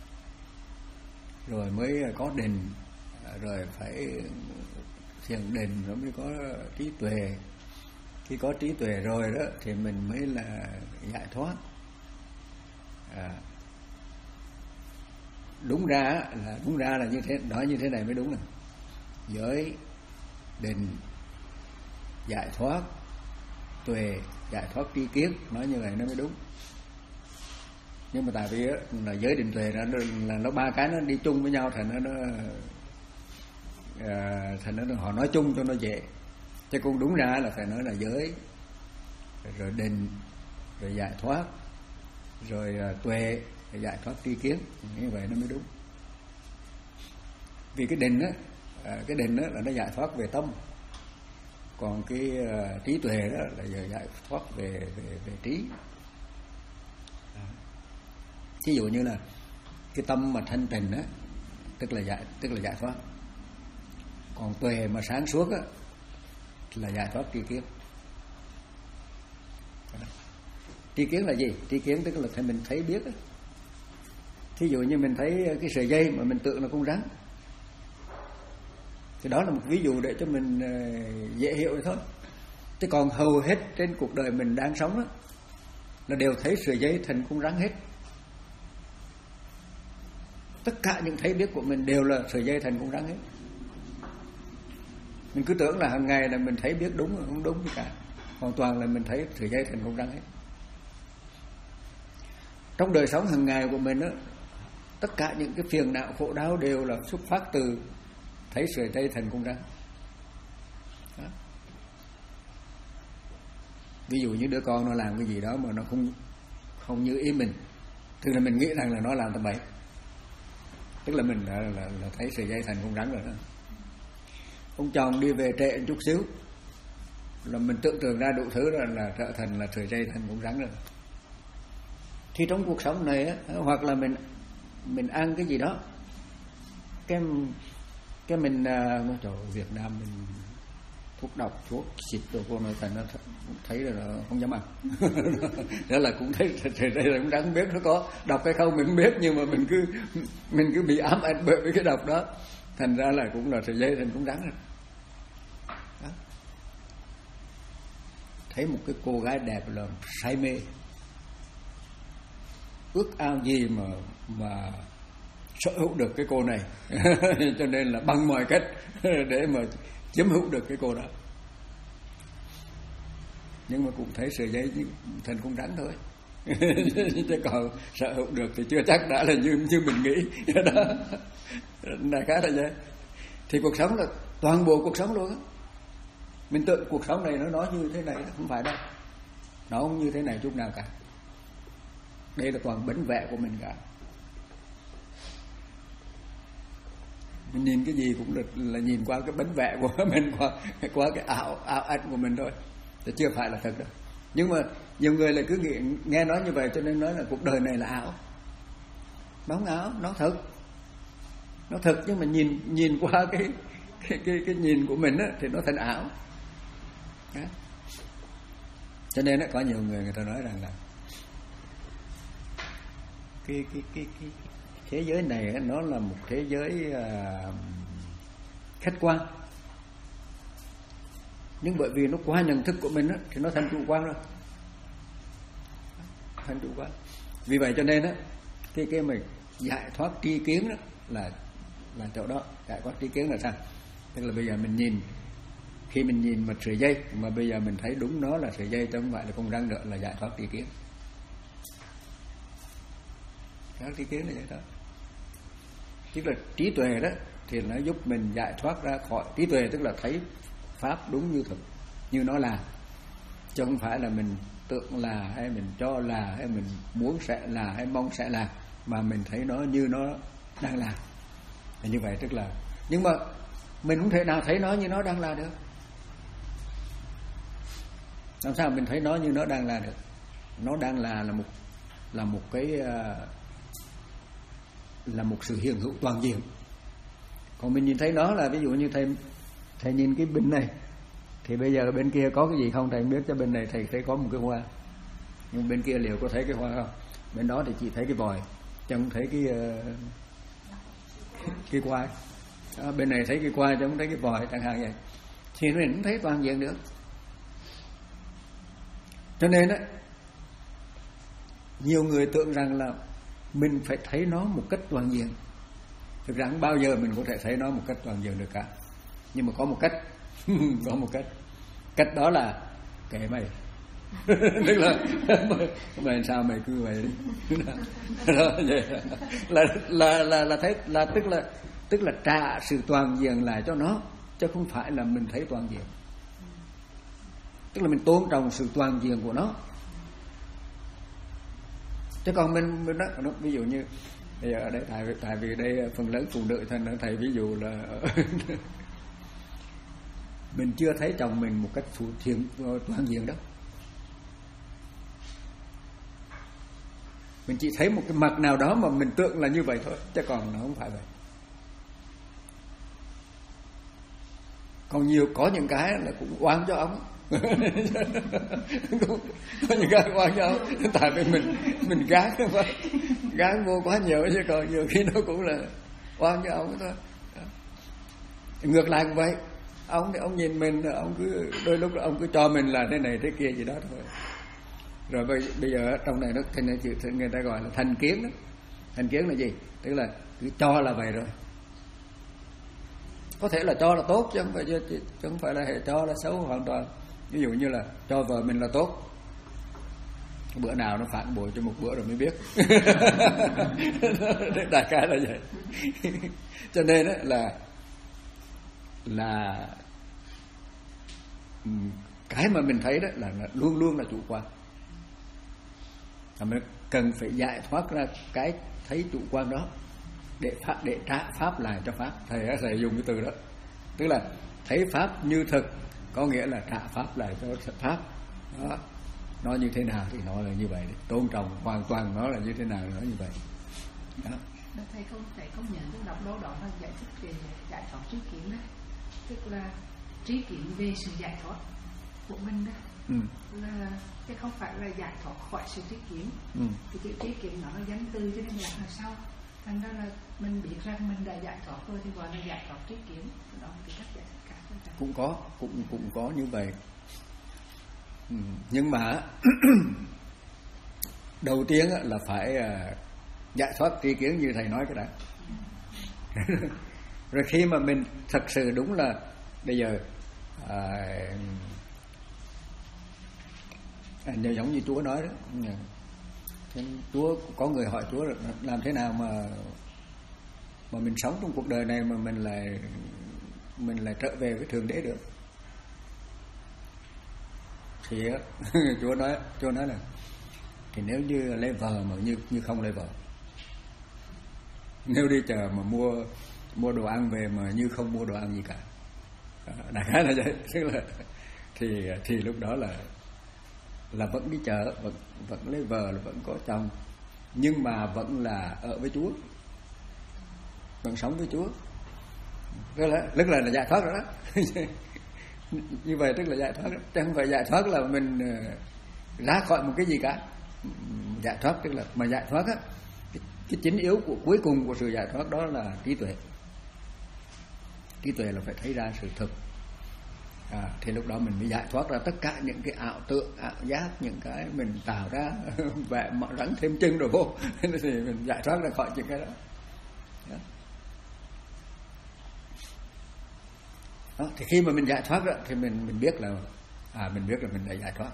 rồi mới có định, rồi phải thiền định rồi mới có trí tuệ. Khi có trí tuệ rồi đó thì mình mới là giải thoát. À, đúng ra là đúng ra là như thế, nói như thế này mới đúng này. Giới định giải thoát tuệ giải thoát tri kiến, nói như vậy nó mới đúng. Nhưng mà tại vì đó, là giới định tuệ là, là nó ba cái nó đi chung với nhau, thành nó, nó à, thành nó họ nói chung cho nó dễ. Chứ cũng đúng ra là phải nói là giới rồi định rồi giải thoát rồi uh, tuệ rồi giải thoát tri kiến, như vậy nó mới đúng. Vì cái định á, uh, cái định á là nó giải thoát về tâm, còn cái uh, trí tuệ đó là giải thoát về về về trí. Ví dụ như là cái tâm mà thanh tịnh á, tức là giải tức là giải thoát. Còn tuệ mà sáng suốt á là giải thoát tri kiến. Tri kiến là gì? Tri kiến tức là thấy mình thấy biết á. Thí dụ như mình thấy cái sợi dây mà mình tưởng là con rắn, thì đó là một ví dụ để cho mình dễ hiểu thôi. Chứ còn hầu hết trên cuộc đời mình đang sống đó, là đều thấy sợi dây thành con rắn hết. Tất cả những thấy biết của mình đều là sợi dây thành con rắn hết. Mình cứ tưởng là hàng ngày là mình thấy biết đúng, không đúng gì cả. Hoàn toàn là mình thấy sợi dây thành con rắn hết. Trong đời sống hàng ngày của mình đó, tất cả những cái phiền não khổ đau đều là xuất phát từ thấy sợi dây thành con rắn. Đó. Ví dụ như đứa con nó làm cái gì đó mà nó không không như ý mình, tức là mình nghĩ rằng là nó làm tầm bậy, tức là mình là, là, là thấy sợi dây thành con rắn rồi đó. Ông chồng đi về trễ một chút xíu là mình tưởng tượng ra đủ thứ là, là trở thành là sợi dây thành con rắn rồi. Thì trong cuộc sống này á, hoặc là mình mình ăn cái gì đó, cái cái mình nói trời Việt Nam mình thuốc độc thuốc xịt rồi cô nói thành nó thấy là nó không dám ăn. Đó là cũng thấy sợi dây là cũng đáng biết nó có độc hay không mình không biết, nhưng mà mình cứ mình cứ bị ám ảnh bởi với cái độc đó, thành ra là cũng là sợi dây thành cũng rắn rồi. Đó. Thấy một cái cô gái đẹp là say mê, ước ao gì mà mà sở hữu được cái cô này. Cho nên là bằng mọi cách để mà chiếm hữu được cái cô đó. Nhưng mà cũng thấy sợi dây thành con rắn thôi. Chứ còn sở hữu được thì chưa chắc đã là như như mình nghĩ. Đó là khá là vậy. Thì cuộc sống là toàn bộ cuộc sống luôn á. Mình tưởng cuộc sống này nó nói như thế này, không phải đâu. Nó không như thế này chút nào cả. Đây là toàn bánh vẽ của mình cả. Mình nhìn cái gì cũng là, là nhìn qua cái bánh vẽ của mình, qua, qua cái ảo ảo ảnh của mình thôi, chứ chưa phải là thật đâu. Nhưng mà nhiều người lại cứ nghĩ, nghe nói như vậy cho nên nói là cuộc đời này là ảo. Nó không ảo, nó thật. Nó thật nhưng mà nhìn nhìn qua cái cái cái, cái nhìn của mình á, thì nó thành ảo. Đó. Cho nên á, có nhiều người người ta nói rằng là cái cái cái cái thế giới này nó là một thế giới uh, khách quan, nhưng bởi vì nó qua nhận thức của mình đó, thì nó thành chủ quan rồi, thành chủ quan. Vì vậy cho nên đó, cái cái mình giải thoát tri kiến đó là là chỗ đó. Giải thoát tri kiến là sao? Tức là bây giờ mình nhìn, khi mình nhìn một sợi dây mà bây giờ mình thấy đúng nó là sợi dây chứ không phải là con rắn nữa, là giải thoát tri kiến. Các tri kiến là vậy đó. Tức là trí tuệ đó thì nó giúp mình giải thoát ra khỏi. Trí tuệ tức là thấy pháp đúng như thực, như nó là, chứ không phải là mình tưởng là, hay mình cho là, hay mình muốn sẽ là, hay mong sẽ là, mà mình thấy nó như nó đang là. Thì như vậy tức là, nhưng mà mình không thể nào thấy nó như nó đang là được. Làm sao mình thấy nó như nó đang là được? Nó đang là là một là một cái là một sự hiện hữu toàn diện. Còn mình nhìn thấy nó là, ví dụ như thầy thầy nhìn cái bình này, thì bây giờ bên kia có cái gì không thầy không biết, cho bên này thầy thấy có một cái hoa, nhưng bên kia liệu có thấy cái hoa không? Bên đó thì chỉ thấy cái vòi, chứ không thấy cái cái quai. Đó, bên này thấy cái quai chứ không thấy cái vòi, chẳng hạn vậy. Thì mình không thấy toàn diện được. Cho nên á, nhiều người tưởng rằng là mình phải thấy nó một cách toàn diện. Thực ra không bao giờ mình có thể thấy nó một cách toàn diện được cả. Nhưng mà có một cách. Có một cách. Cách đó là kệ mày. Tức là mày sao mày cứ vậy đi. Đó, vậy là, là, là, là thấy là tức là tức là trả sự toàn diện lại cho nó, chứ không phải là mình thấy toàn diện. Tức là mình tôn trọng sự toàn diện của nó. Chứ còn mình, mình đó, ví dụ như bây giờ ở đây tại, tại vì đây phần lớn phụ nữ, thành ra thầy ví dụ là mình chưa thấy chồng mình một cách phụ thiện toàn diện đó. Mình chỉ thấy một cái mặt nào đó mà mình tưởng là như vậy thôi, chứ còn nó không phải vậy. Còn nhiều có những cái là cũng oan cho ông. Có những cái oan cho ông, tại vì mình mình gán gán vô quá nhiều, chứ còn nhiều khi nó cũng là oan cho ông thôi. Ngược lại cũng vậy. ông thì ông nhìn mình, ông cứ đôi lúc ông cứ cho mình là thế này thế kia gì đó thôi. Rồi bây, bây giờ trong này nó thành ra chữ người ta gọi là thành kiến đó. Thành kiến là gì? Tức là cứ cho là vậy rồi. Có thể là cho là tốt chứ không phải, chứ không phải là hệ cho là xấu hoàn toàn. Ví dụ như là cho vợ mình là tốt, bữa nào nó phản bội cho một bữa rồi mới biết. Đại khái là vậy. Cho nên đó là là cái mà mình thấy đó là, là luôn luôn là chủ quan. Mình cần phải giải thoát ra cái thấy chủ quan đó để pháp để trả pháp lại cho pháp. Thầy thầy dùng cái từ đó, tức là thấy pháp như thực, có nghĩa là trả pháp lại cho pháp đó. Nó như thế nào thì nó là như vậy, tôn trọng hoàn toàn nó là như thế nào thì nó như vậy đó. Thầy không thầy không nhận cái đọc đâu đó là giải thích về giải thoát trí kiến đó, tức là trí kiến về sự giải thoát của mình đó. Ừ. Là chứ không phải là giải thoát khỏi sự trí kiến. Ừ. Thì chữ trí kiến nó là danh từ cho nên là đằng sau, thành ra là mình biết rằng mình đã giải thoát rồi thì gọi là giải thoát trí kiến. Đó là cái cách giải thích khác. Cũng có cũng cũng có như vậy. Ừ. Nhưng mà đầu tiên là phải giải thoát tri kiến như thầy nói cái đã. Rồi khi mà mình thật sự đúng là bây giờ à, à, giống như Chúa nói đó, Chúa có người hỏi Chúa là làm thế nào mà mà mình sống trong cuộc đời này mà mình lại mình lại trở về với thượng đế được. Thì Chúa nói Chúa nói là thì nếu như lấy vợ mà như như không lấy vợ, nếu đi chợ mà mua mua đồ ăn về mà như không mua đồ ăn gì cả, đại khái là vậy. Tức là thì thì lúc đó là là vẫn đi chợ, vẫn vẫn lấy vợ, là vẫn có chồng, nhưng mà vẫn là ở với Chúa, vẫn sống với Chúa. Tức là tức là, là giải thoát rồi đó. Như vậy tức là giải thoát đó. Chứ không phải giải thoát là mình ra khỏi một cái gì cả. Giải thoát tức là mà giải thoát á, cái, cái chính yếu của cuối cùng của sự giải thoát đó là trí tuệ. Trí tuệ là phải thấy ra sự thực. À, thì lúc đó mình mới giải thoát ra tất cả những cái ảo tượng, ảo giác, những cái mình tạo ra vẽ rắn thêm chân rồi vô thì mình giải thoát ra khỏi những cái đó. Đó. Đó, thì khi mà mình giải thoát đó, thì mình mình biết là à mình biết là mình đã giải thoát.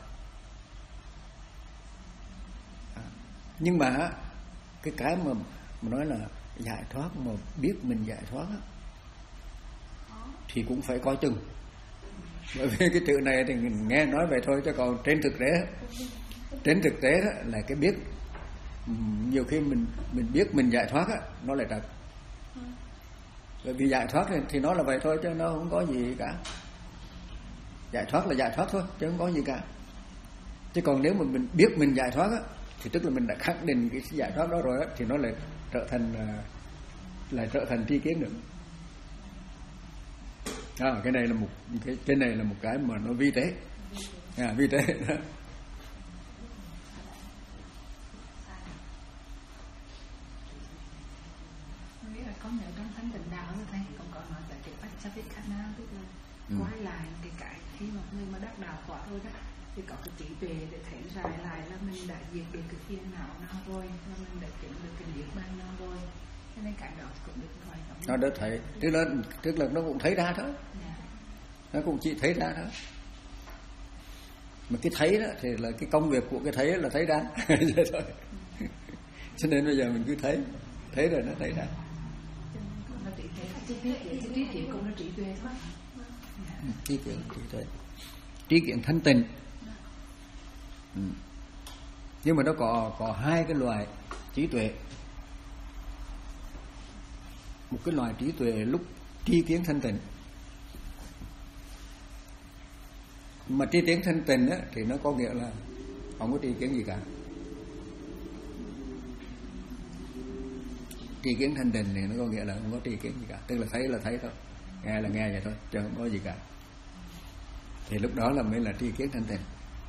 À, nhưng mà cái cái mà mà nói là giải thoát mà biết mình giải thoát đó, thì cũng phải coi chừng. Bởi vì cái chữ này thì mình nghe nói vậy thôi, chứ còn trên thực tế trên thực tế đó là cái biết, nhiều khi mình mình biết mình giải thoát đó, nó lại thật. Bởi vì giải thoát thì, thì nó là vậy thôi, chứ nó không có gì cả. Giải thoát là giải thoát thôi, chứ không có gì cả. Chứ còn nếu mà mình biết mình giải thoát á, thì tức là mình đã khẳng định cái giải thoát đó rồi á, thì nó lại trở thành lại trở thành tri kiến nữa. À, cái này là một cái cái này là một cái mà nó vi tế, à, vi tế đó. Có nhớ trong thanh tịnh đạo như thầy cũng có nói tại cái bách sa viết khả năng, tức là ừ. quay lại cái cái khi mà người mà đắc đạo quả rồi đó thì có cái trí tuệ để thấy rải lại là mình đã diệt được cái phiền não nào rồi, là mình đã chứng được cái niết bàn nào rồi, cho nên cái đó cũng được gọi là nó đã thấy, tức là tức là nó cũng thấy ra thôi, yeah. Nó cũng chỉ thấy ra thôi. Mà cái thấy đó thì là cái công việc của cái thấy là thấy ra vậy thôi. Cho nên bây giờ mình cứ thấy thấy rồi nó thấy ra. Trí kiến cũng là trí tuệ thôi. Trí kiến, trí tuệ, trí kiến thanh tịnh. Ừ. Nhưng mà nó có có hai cái loại trí tuệ. Một cái loại trí tuệ lúc tri kiến thanh tịnh, mà tri kiến thanh tịnh á, thì nó có nghĩa là không có tri kiến gì cả. Tri kiến thanh tịnh thì nó có nghĩa là không có tri kiến gì cả, tức là thấy là thấy thôi, nghe là nghe vậy thôi, chứ không có gì cả. Thì lúc đó là mới là tri kiến thanh tịnh.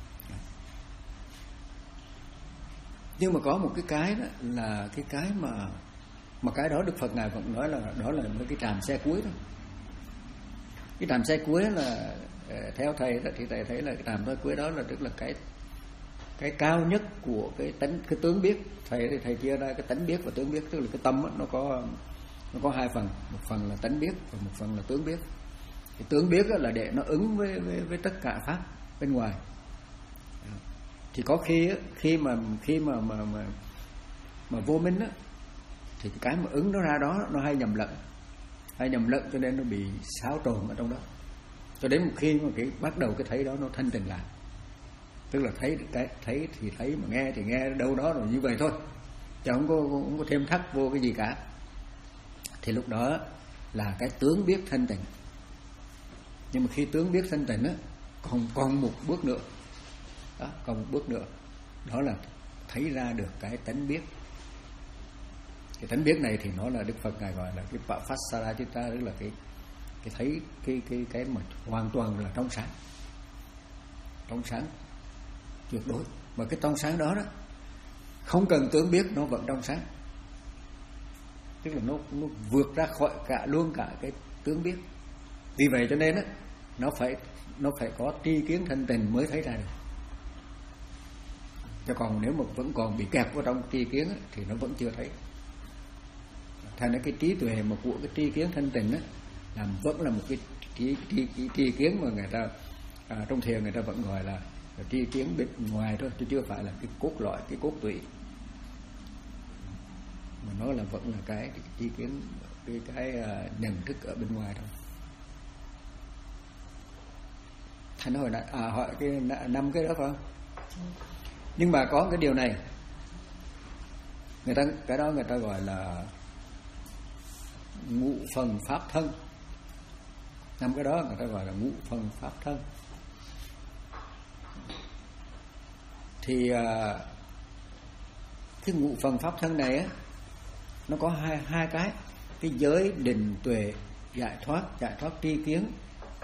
Nhưng mà có một cái cái đó là cái cái mà mà cái đó Đức Phật ngài vẫn nói là đó là cái trạm xe cuối thôi. Cái trạm xe cuối là theo thầy đó, thì thầy thấy là cái trạm xe cuối đó là tức là cái cái cao nhất của cái tánh, cái tướng biết. Thầy thì thầy chia ra cái tánh biết và tướng biết, tức là cái tâm đó, nó có nó có hai phần, một phần là tánh biết và một phần là tướng biết. Cái tướng biết là để nó ứng với với, với tất cả pháp bên ngoài. Thì có khi khi mà khi mà mà mà, mà vô minh á, thì cái mà ứng nó ra đó nó hay nhầm lẫn, hay nhầm lẫn cho nên nó bị xáo trộn ở trong đó. Cho đến một khi mà cái bắt đầu cái thấy đó nó thanh tịnh lại, tức là thấy cái thấy thì thấy, mà nghe thì nghe đâu đó rồi như vậy thôi, chứ không có không có thêm thắt vô cái gì cả. Thì lúc đó là cái tướng biết thanh tịnh. Nhưng mà khi tướng biết thanh tịnh á, còn còn một bước nữa, đó, còn một bước nữa, đó là thấy ra được cái tánh biết. Cái tánh biết này thì nó là Đức Phật ngài gọi là cái Papassaracitta, tức là cái cái thấy cái cái cái mà hoàn toàn là trong sáng, trong sáng tuyệt đối. Mà cái trong sáng đó đó không cần tướng biết nó vẫn trong sáng, tức là nó nó vượt ra khỏi cả luôn cả cái tướng biết. Vì vậy cho nên á, nó phải nó phải có tri kiến thanh tịnh mới thấy ra được. Chứ còn nếu mà vẫn còn bị kẹp vào trong tri kiến á, thì nó vẫn chưa thấy. Thành ra cái trí tuệ mà của cái tri kiến thanh tịnh á, là vẫn là một cái tri, tri, tri, tri kiến mà người ta à, trong thiền người ta vẫn gọi là tri kiến bên ngoài thôi, chứ chưa phải là cái cốt lõi, cái cốt tủy. Mà nó là vẫn là cái tri kiến, cái cái uh, nhận thức ở bên ngoài thôi. Thành hồi nãy à, hỏi cái năm cái đó phải không? Nhưng mà có cái điều này, người ta cái đó người ta gọi là ngũ phần pháp thân. Năm cái đó người ta gọi là ngũ phần pháp thân. Thì uh, cái ngũ phần pháp thân này á, nó có hai hai cái, cái giới định tuệ giải thoát, giải thoát tri kiến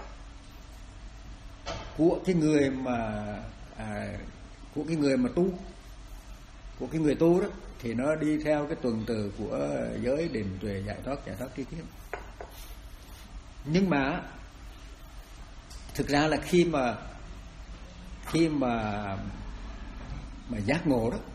của cái người mà à, của cái người mà tu, của cái người tu đó, thì nó đi theo cái tuần tự của giới định tuệ giải thoát, giải thoát tri kiến. Nhưng mà thực ra là khi mà khi mà mà giác ngộ đó,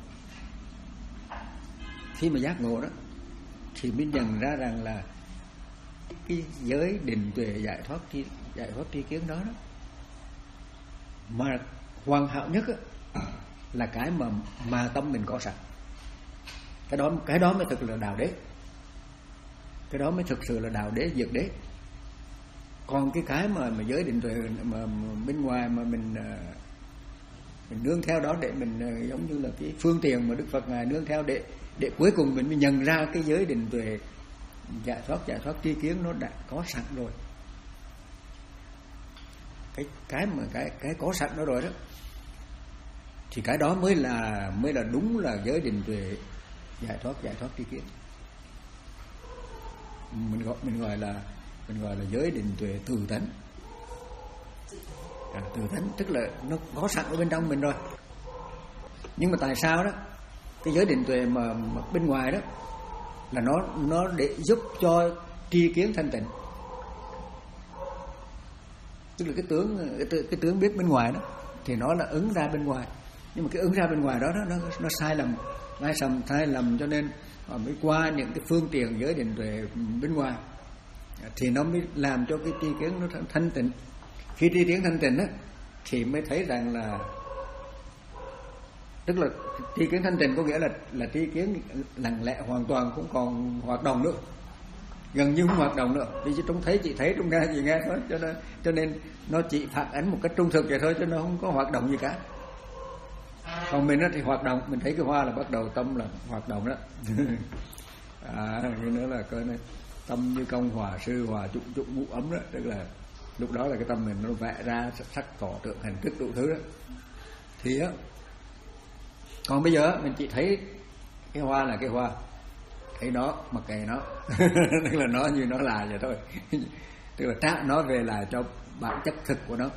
khi mà giác ngộ đó thì mới nhận ra rằng là cái giới định tuệ giải thoát tri, giải thoát tri kiến đó, đó mà hoàn hảo nhất đó, là cái mà mà tâm mình có sẵn. Cái đó cái đó mới thực là đạo đế. Cái đó mới thực sự là đạo đế diệt đế. Còn cái cái mà mà giới định tuệ mà, mà bên ngoài mà mình mình nương theo đó để mình giống như là cái phương tiện mà Đức Phật ngài nương theo để để cuối cùng mình mới nhận ra cái giới định tuệ giải thoát giải thoát tri kiến nó đã có sẵn rồi. Cái cái mà cái cái có sẵn đó rồi đó, thì cái đó mới là mới là đúng là giới định tuệ giải thoát giải thoát tri kiến. Mình gọi mình gọi là mình gọi là giới định tuệ từ tánh. À, từ tánh tức là nó có sẵn ở bên trong mình rồi. Nhưng mà tại sao đó cái giới định tuệ mà, mà bên ngoài đó là nó nó để giúp cho tri kiến thanh tịnh, tức là cái tướng cái, cái tướng biết bên ngoài đó thì nó là ứng ra bên ngoài. Nhưng mà cái ứng ra bên ngoài đó, đó nó nó sai lầm, sai lầm sai lầm cho nên họ mới qua những cái phương tiện giới định tuệ bên ngoài thì nó mới làm cho cái tri kiến nó thanh tịnh. Khi tri kiến thanh tịnh á thì mới thấy rằng là, tức là tri kiến thanh tịnh có nghĩa là là tri kiến lặng lẽ hoàn toàn, không còn hoạt động nữa, gần như không hoạt động nữa. Vì chỉ trông thấy chị thấy, trông nghe chị nghe thôi, cho nên cho nên nó chỉ phản ánh một cách trung thực vậy thôi, cho nó không có hoạt động gì cả. Còn mình thì hoạt động, mình thấy cái hoa là bắt đầu tâm là hoạt động đó. À, cái nữa là coi này, tâm như công hòa sư hòa dụng dụng ngũ ấm đó, tức là lúc đó là cái tâm mình nó vẽ ra sắc tỏ tượng hình thức đủ thứ đó. Thì á, còn bây giờ mình chỉ thấy cái hoa là cái hoa, thấy nó mặc kệ nó, tức là nó như nó là vậy thôi. Tức là trả nó về lại cho bản chất thực của nó.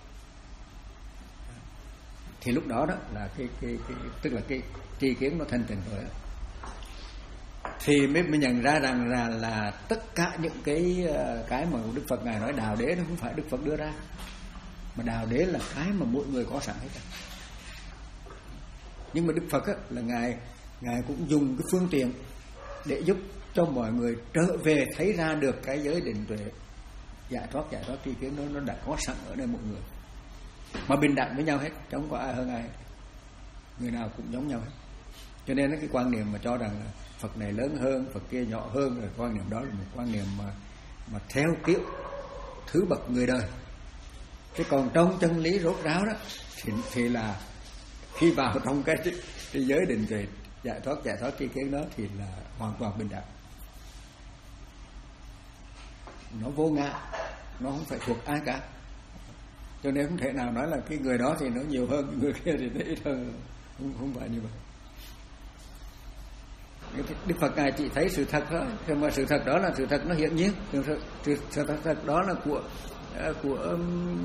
Thì lúc đó đó là cái cái, cái tức là cái tri kiến nó thanh tịnh rồi. thì mới mới nhận ra rằng là là tất cả những cái cái mà Đức Phật ngài nói đạo đế nó không phải Đức Phật đưa ra, mà đạo đế là cái mà mỗi người có sẵn hết. Nhưng mà Đức Phật á, là ngài ngài cũng dùng cái phương tiện để giúp cho mọi người trở về thấy ra được cái giới định tuệ, giải thoát giải thoát tri kiến đó nó đã có sẵn ở đây mọi người, mà bình đẳng với nhau hết, không có ai hơn ai, người nào cũng giống nhau hết. Cho nên cái quan niệm mà cho rằng Phật này lớn hơn, Phật kia nhỏ hơn, rồi quan niệm đó là một quan niệm mà mà theo kiểu thứ bậc người đời. Chứ còn trong chân lý rốt ráo đó thì, thì là khi vào trong cái, cái giới định tuệ giải thoát giải thoát tri kiến đó thì là hoàn toàn bình đẳng, nó vô ngã, nó không phải thuộc ai cả. Cho nên không thể nào nói là cái người đó thì nó nhiều hơn, người kia thì nó ít hơn, không, không phải như vậy. Đức Phật ngài chỉ thấy sự thật đó, nhưng mà sự thật đó là sự thật nó hiển nhiên, sự thật, sự, sự thật đó là của của um,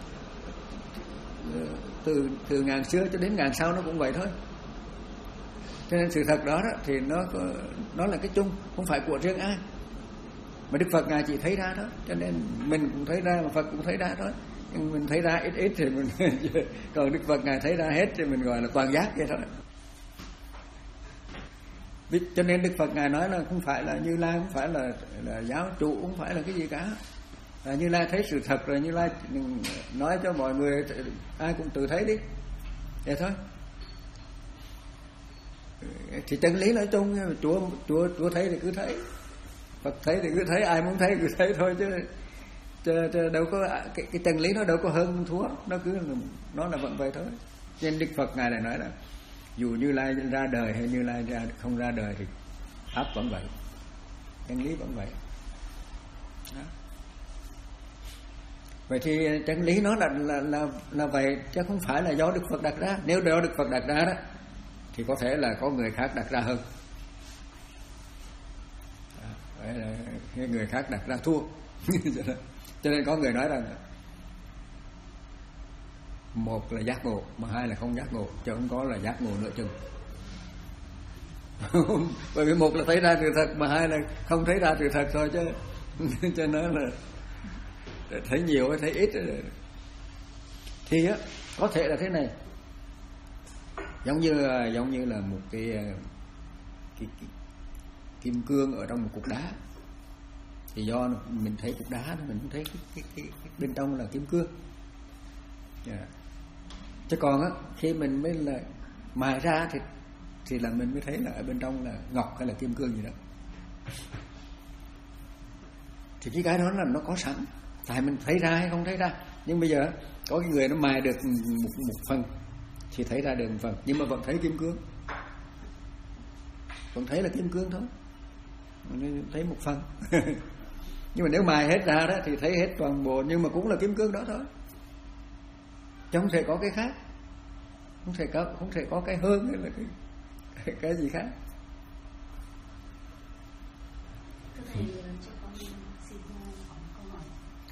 từ từ ngàn xưa cho đến ngàn sau nó cũng vậy thôi. Cho nên sự thật đó, đó thì nó nó là cái chung, không phải của riêng ai, mà Đức Phật ngài chỉ thấy ra đó. Cho nên mình cũng thấy ra, mà Phật cũng thấy ra thôi. Nhưng mình thấy ra ít ít thì mình còn Đức Phật ngài thấy ra hết thì mình gọi là toàn giác vậy thôi. Cho nên Đức Phật ngài nói là không phải là Như Lai, không phải là, là giáo chủ, không phải là cái gì cả. Là Như Lai thấy sự thật rồi, Như Lai nói cho mọi người ai cũng tự thấy đi, vậy thôi. Thì chân lý nói chung, Chúa Chúa Chúa thấy thì cứ thấy, Phật thấy thì cứ thấy, ai muốn thấy cứ thấy thôi, chứ, chứ, chứ đâu có cái, cái chân lý nó đâu có hơn thua, nó cứ nó là vẫn vậy thôi. Nên Đức Phật ngài lại nói là dù Như Lai ra đời hay Như Lai ra không ra đời thì pháp vẫn vậy, chân lý vẫn vậy. Đó. Vậy thì chân lý nó là là là là vậy, chứ không phải là do Đức Phật đặt ra. Nếu do Đức Phật đặt ra đó thì có thể là có người khác đặt ra hơn. Vậy là cái người khác đặt ra thua. Cho nên có người nói rằng một là giác ngộ, mà hai là không giác ngộ, chứ không có là giác ngộ nửa chừng. Bởi vì một là thấy ra sự thật, mà hai là không thấy ra sự thật thôi, chứ cho nó là thấy nhiều hay thấy ít. Thì á có thể là thế này, giống như giống như là một cái, cái, cái kim cương ở trong một cục đá, thì do mình thấy cục đá mình cũng thấy cái, cái, cái, cái bên trong là kim cương. Yeah. Chứ còn á khi mình mới là mài ra thì thì là mình mới thấy là ở bên trong là ngọc hay là kim cương gì đó. Thì cái cái đó là nó có sẵn, tại mình thấy ra hay không thấy ra. Nhưng bây giờ có cái người nó mài được một, một phần thì thấy ra được một phần, nhưng mà vẫn thấy kim cương, vẫn thấy là kim cương thôi, mình thấy một phần. Nhưng mà nếu mài hết ra đó thì thấy hết toàn bộ, nhưng mà cũng là kim cương đó thôi, chứ không thể có cái khác, không thể có không thể có cái hơn hay là cái cái, cái gì khác. Thầy cho con xin hỏi câu hỏi.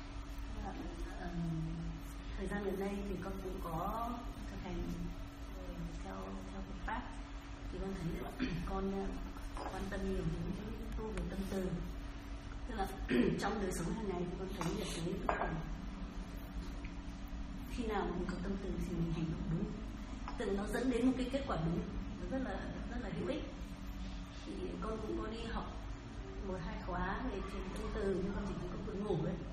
Thời gian gần đây thì con cũng có thực hành theo theo Phật pháp, thì con thấy là con quan tâm nhiều đến cái tu về tâm từ. Tức là trong đời sống hàng ngày thì con thấy là cái tức là khi nào mình có tâm từ thì mình hành động đúng, tức là nó dẫn đến một cái kết quả đúng, nó rất là rất là hữu ích. Thì con cũng có đi học một hai khóa về thiền tâm từ, nhưng con chỉ cũng buồn ngủ đấy.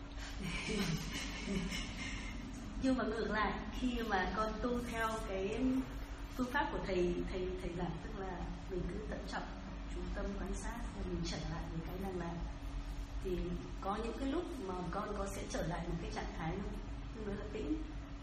Nhưng mà ngược lại, khi mà con tu theo cái phương pháp của thầy thầy thầy giảng, tức là mình cứ tận trọng chú tâm quan sát, rồi mình trở lại với cái đang làm, thì có những cái lúc mà con có sẽ trở lại một cái trạng thái tương đối là tĩnh,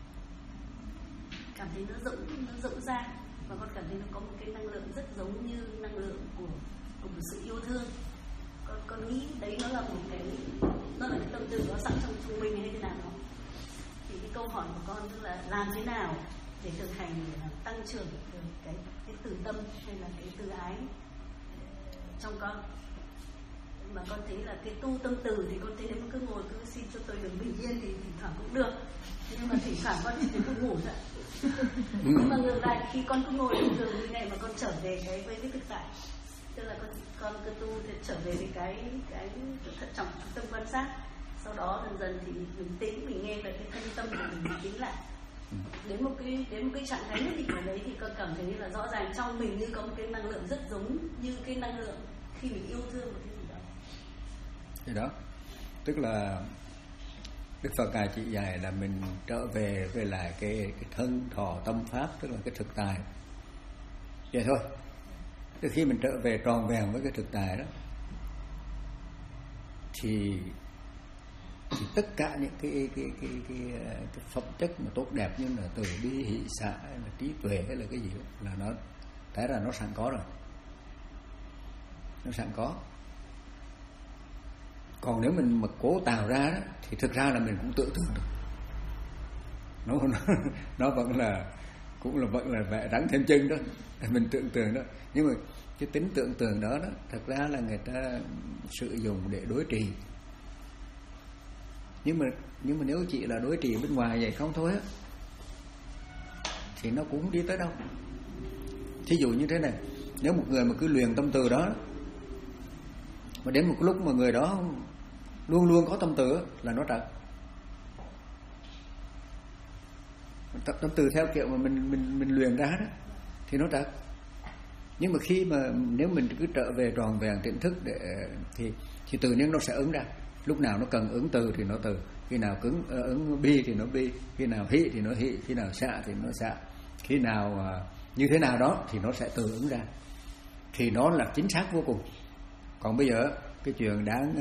cảm thấy nó rộng nó rộng ra, và con cảm thấy nó có một cái năng lượng rất giống như năng lượng của, của một sự yêu thương. Con con nghĩ đấy nó là một cái nó là cái tâm từ nó sẵn trong chúng mình hay thế nào đó. Thì cái câu hỏi của con tức là làm thế nào để thực hành, để làm tăng trưởng cái cái từ tâm hay là cái từ ái trong con. Mà con thấy là cái tu tâm từ thì con thấy nếu mà cứ ngồi cứ xin cho tôi được bình yên thì thỉnh thoảng cũng được, nhưng mà thỉnh thoảng con thì cũng ngủ rồi. Nhưng mà ngược lại khi con cứ ngồi bình thường như này mà con trở về cái với cái thực tại tức là con con cứ tu thì trở về với cái cái thận trọng trung tâm quan sát, sau đó dần dần thì mình tĩnh, mình nghe được cái thân tâm của mình, mình tĩnh lại đến một cái đến một cái trạng thái nhất định ở đấy, thì con cảm thấy là rõ ràng trong mình như có một cái năng lượng rất giống như cái năng lượng khi mình yêu thương một cái gì đó. Thì đó, tức là Đức Phật ngài chỉ dạy là mình trở về về lại cái, cái thân thọ tâm pháp, tức là cái thực tại. Vậy thôi. Từ khi mình trở về tròn vẹn với cái thực tại đó, thì thì tất cả những cái cái cái cái, cái phẩm chất mà tốt đẹp như là từ bi, hỷ xả, hay là trí tuệ hay là cái gì đó, là nó thế là nó sẵn có rồi, nó sẵn có. Còn nếu mình mà cố tạo ra đó, thì thực ra là mình cũng tự tưởng được. Nó nó, nó vẫn là cũng là vẫn là vẽ rắn thêm chân đó, mình tưởng tượng đó. Nhưng mà cái tính tưởng tượng đó đó, thật ra là người ta sử dụng để đối trì. Nhưng mà nhưng mà nếu chỉ là đối trì bên ngoài vậy không thôi á, thì nó cũng không đi tới đâu. Thí dụ như thế này, nếu một người mà cứ luyện tâm từ đó, mà đến một lúc mà người đó luôn luôn có tâm từ là nó trật. Tâm từ theo kiểu mà mình mình mình luyện ra đó thì nó trật. Nhưng mà khi mà nếu mình cứ trở về tròn vẹn tỉnh thức để thì thì tự nhiên nó sẽ ứng ra. Lúc nào nó cần ứng từ thì nó từ, khi nào cứng ứng bi thì nó bi, khi nào hỷ thì nó hỷ, khi nào xạ thì nó xạ, khi nào như thế nào đó thì nó sẽ tự ứng ra. Thì nó là chính xác vô cùng. Còn bây giờ cái chuyện đáng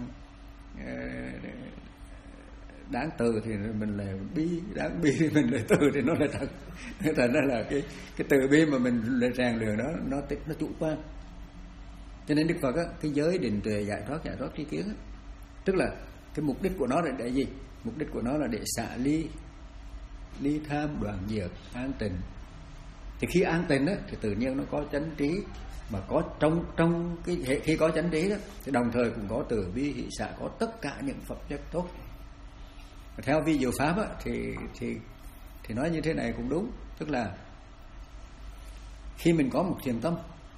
đáng từ thì mình là bi, đáng bi thì mình lại từ thì nó là thật. Thật ra là cái cái từ bi mà mình lại rèn luyện đó nó nó chủ quan. Cho nên Đức Phật á, cái giới định tuệ giải thoát giải thoát tri kiến á, tức là cái mục đích của nó là để gì? Mục đích của nó là để xả ly, ly tham, đoạn diệt, an tịnh. Thì khi an tịnh á, thì tự nhiên nó có chánh trí, mà có trong trong cái khi có chánh trí đó, thì đồng thời cũng có từ bi hỷ xả, có tất cả những phẩm chất tốt. Và theo vi diệu pháp á, thì thì thì nói như thế này cũng đúng, tức là khi mình có một thiền tâm,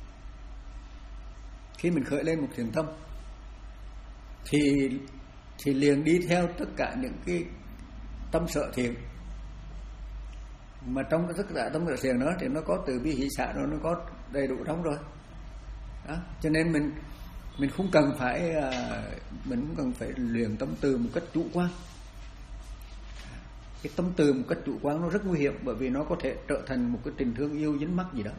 khi mình khởi lên một thiền tâm, thì thì liền đi theo tất cả những cái tâm sở thiền. Mà trong tất cả tâm sở thiền đó thì nó có từ bi hỷ xả đó, nó có đầy đủ trong rồi. Đó, cho nên mình mình không cần phải mình không cần phải luyện tâm từ một cách chủ quan. Cái tâm từ một cách chủ quan nó rất nguy hiểm, bởi vì nó có thể trở thành một cái tình thương yêu dính mắc gì đó,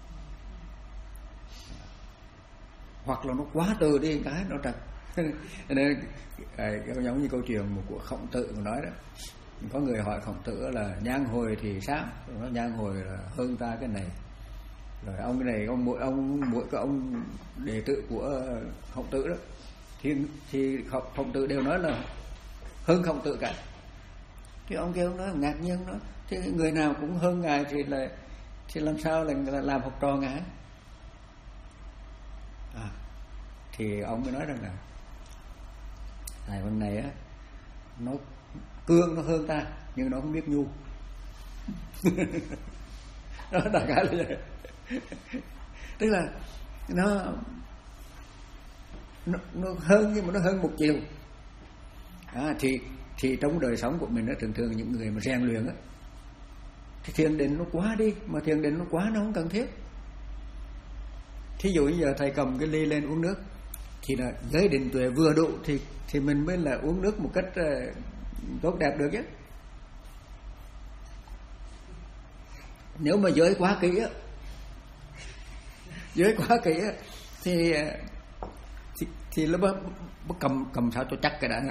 hoặc là nó quá từ đi cái nó trật. Nên giống như câu chuyện của Khổng Tử mà nói đó, có người hỏi Khổng Tử là nhang hồi thì sáng, nó nhang hồi là hơn ta cái này. Rồi ông cái này ông mỗi ông mỗi cái ông đệ tử của Khổng Tử đó thì thì Khổng Tử đều nói là hơn Khổng Tử cả. Thì ông kêu nói ngạc nhiên đó, thế người nào cũng hơn ngài thì là thì làm sao là, là làm học trò ngài? À, thì ông mới nói rằng là thầy hôm này á, nó cương nó hơn ta nhưng nó không biết nhu. Đó đại khái là vậy. Tức là nó, nó nó hơn nhưng mà nó hơn một chiều. À, thì thì trong đời sống của mình đó, thường thường những người mà rèn luyện á, thì thiền định nó quá đi, mà thiền định nó quá nó không cần thiết. Thí dụ bây giờ thầy cầm cái ly lên uống nước, thì là giới định tuệ vừa đủ thì thì mình mới là uống nước một cách uh, tốt đẹp được chứ. Nếu mà giới quá kỹ á, giới quá kỹ á, thì thì thì nó bắt cầm cầm sao cho chắc cái đã.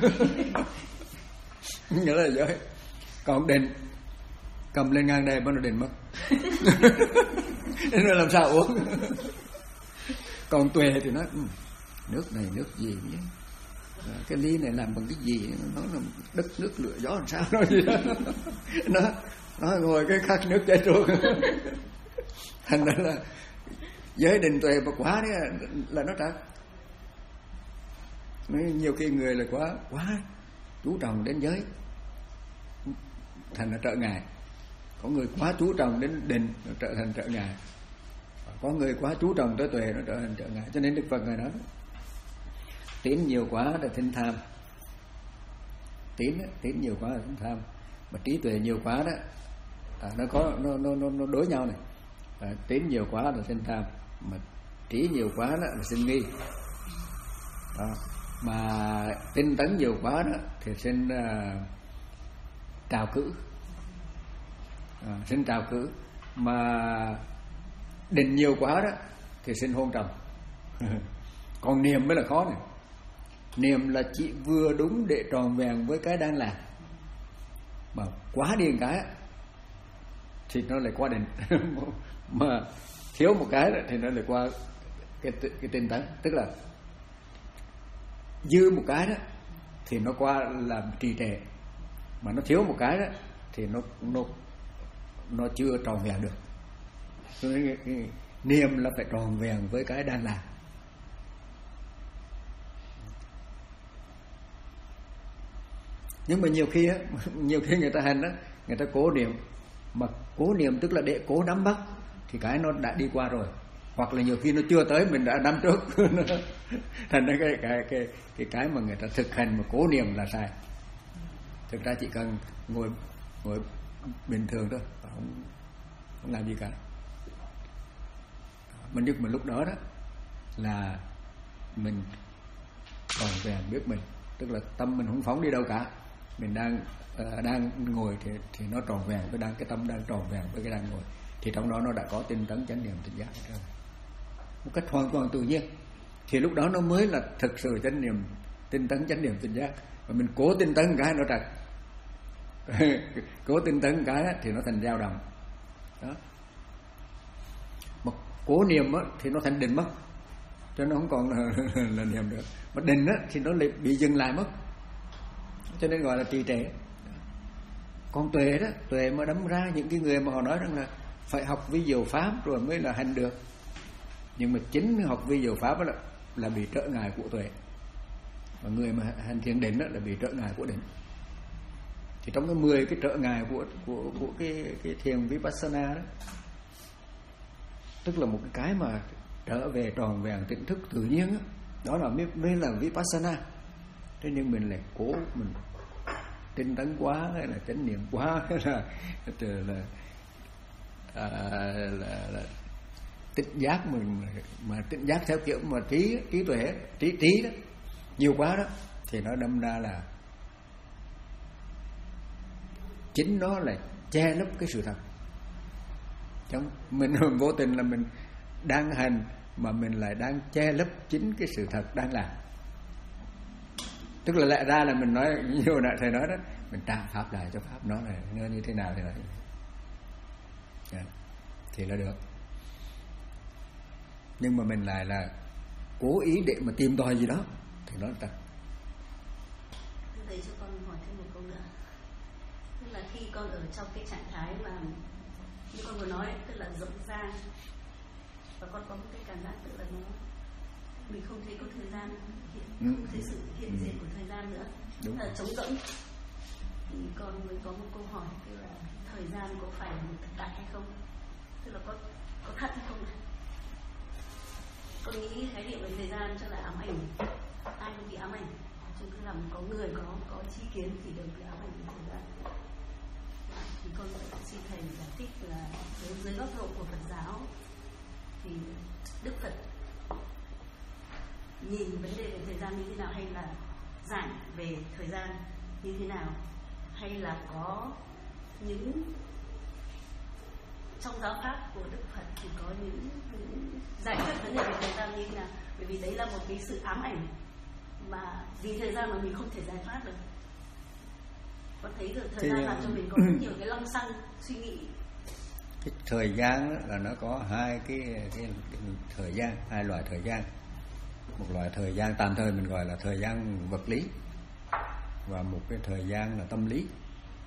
Nhớ là giới. Còn định cầm lên ngang đây bắt nó định mất. Nên là làm sao uống. Còn tuệ thì nói nước này nước gì nhé, cái ly này làm bằng cái gì, nó là đất nước lửa gió làm sao nó gì đó. nó nó ngồi cái khắc nước chảy ruột. Thành ra là giới định tuệ mà quá đấy là nó trật. Nhiều khi người là quá quá chú trọng đến giới thành là trợ ngài, có người quá chú trọng đến định trở thành trợ ngài, có người quá chú trọng tới tuệ nó trở thành trở ngại. Cho nên Đức Phật ngài nói tín nhiều quá là sinh tham. Tín tín nhiều quá là sinh tham, mà trí tuệ nhiều quá đó à, nó có nó nó nó, nó đối nhau này. À, tín nhiều quá là sinh tham, mà trí nhiều quá đó là sinh nghi. À, mà tinh tấn nhiều quá đó thì sinh uh, trào cử, à, sinh trào cử. Mà định nhiều quá đó thì sinh hôn trầm. Còn niệm mới là khó này. Niệm là chỉ vừa đúng để tròn vẹn với cái đang làm, mà quá đi một cái thì nó lại qua định. Mà thiếu một cái thì nó lại qua cái, cái tinh tấn. Tức là dư một cái đó thì nó qua làm trì trệ, mà nó thiếu một cái đó thì nó nó nó chưa tròn vẹn được. Cho nên cái, cái, niệm là phải tròn vẹn với cái đang làm. Nhưng mà nhiều khi á, nhiều khi người ta hành á, người ta cố niệm, mà cố niệm tức là để cố nắm bắt thì cái nó đã đi qua rồi, hoặc là nhiều khi nó chưa tới mình đã nắm trước. Thành ra cái cái cái cái cái mà người ta thực hành mà cố niệm là sai. Thực ra chỉ cần ngồi ngồi bình thường thôi, không không làm gì cả. Mình nhưng mà lúc đó đó là mình còn vẹn biết mình, tức là tâm mình không phóng đi đâu cả. Mình đang uh, đang ngồi thì thì nó tròn vẹn với đang cái tâm đang tròn vẹn với cái đang ngồi, thì trong đó nó đã có tinh tấn chánh niệm tỉnh giác rồi, một cách hoàn toàn tự nhiên. Thì lúc đó nó mới là thực sự chánh niệm, tinh tấn chánh niệm tỉnh giác. Và mình cố tinh tấn cái nó trật, cố tinh tấn cái thì nó thành dao động đó. Mà cố niệm á, thì nó thành định mất, cho nó không còn là, là niệm được. Mà định á, thì nó lại bị dừng lại mất, cho nên gọi là trì trệ. Còn tuệ đó, tuệ mà đâm ra những cái người mà họ nói rằng là phải học vi diệu pháp rồi mới là hành được, nhưng mà chính học vi diệu pháp đó là, là bị trở ngại của tuệ. Và người mà hành thiền định đó là bị trở ngại của định. Thì trong cái mười cái trở ngại của của của cái cái thiền vipassana đó, tức là một cái mà trở về tròn vẹn tỉnh thức tự nhiên đó, đó là mới, mới là vipassana. Thế nhưng mình lại cố mình tinh tấn quá, hay là chánh niệm quá, hay là là à, là, là tỉnh giác mình mà, mà tỉnh giác theo kiểu mà trí trí tuệ trí trí đó nhiều quá đó, thì nó đâm ra là chính nó là che lấp cái sự thật. Trong mình vô tình là mình đang hành mà mình lại đang che lấp chính cái sự thật đang làm. Tức là lại ra là mình nói nhiều nãy thầy nói đó, mình trả pháp lại cho pháp nó là nó như thế nào thì là yeah. thì là được. Nhưng mà mình lại là cố ý để mà tìm tòi gì đó thì nó là Thầy cho con hỏi thêm một câu nữa. Tức là khi con ở trong cái trạng thái mà như con vừa nói, tức là rộng ra, và con có một cái cảm giác tức là nó mình không thấy có thời gian hiện, ừ. không thấy sự hiện diện ừ. của thời gian nữa, đúng là trống rỗng. Thì con mới có một câu hỏi, tức là thời gian có phải là một thực tại hay không, tức là có có thật hay không? Con nghĩ khái niệm về thời gian cho là ám ảnh, ai cũng bị ám ảnh. Chúng cứ làm có người có có chi kiến thì đều bị ám ảnh về thời gian. Thì con xin thầy giải thích là dưới, dưới góc độ của Phật giáo thì Đức Phật nhìn vấn đề về thời gian như thế nào, hay là giảng về thời gian như thế nào, hay là có những trong giáo pháp của Đức Phật thì có những, những giải quyết vấn đề về thời gian như thế nào? Bởi vì đấy là một cái sự ám ảnh mà vì thời gian mà mình không thể giải thoát được. Con thấy được thời thì gian làm cho mình có rất nhiều cái long xăng suy nghĩ. Cái thời gian đó là nó có hai cái, cái, cái thời gian, hai loại thời gian. Một loại thời gian tạm thời mình gọi là thời gian vật lý, và một cái thời gian là tâm lý.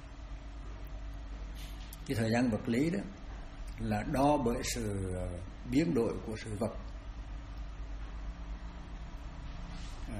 Cái thời gian vật lý đó là đo bởi sự biến đổi của sự vật. À.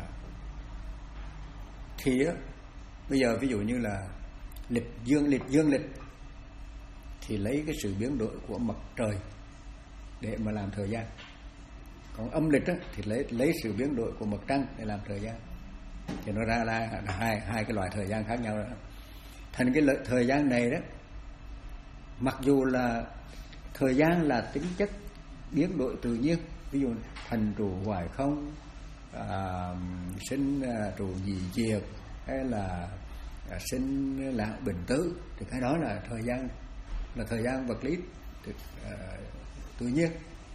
Thì á, bây giờ ví dụ như là lịch dương lịch dương lịch thì lấy cái sự biến đổi của mặt trời để mà làm thời gian. Còn âm lịch á, thì lấy lấy sự biến đổi của mặt trăng để làm thời gian. Thì nó ra là hai hai cái loại thời gian khác nhau đó. Thành cái lợi, thời gian này đó, mặc dù là thời gian là tính chất biến đổi tự nhiên, ví dụ thành trụ hoài không, à, sinh à, trụ nhị diệt, hay là à, sinh lão bình tử, thì cái đó là thời gian, là thời gian vật lý tự, à, tự nhiên.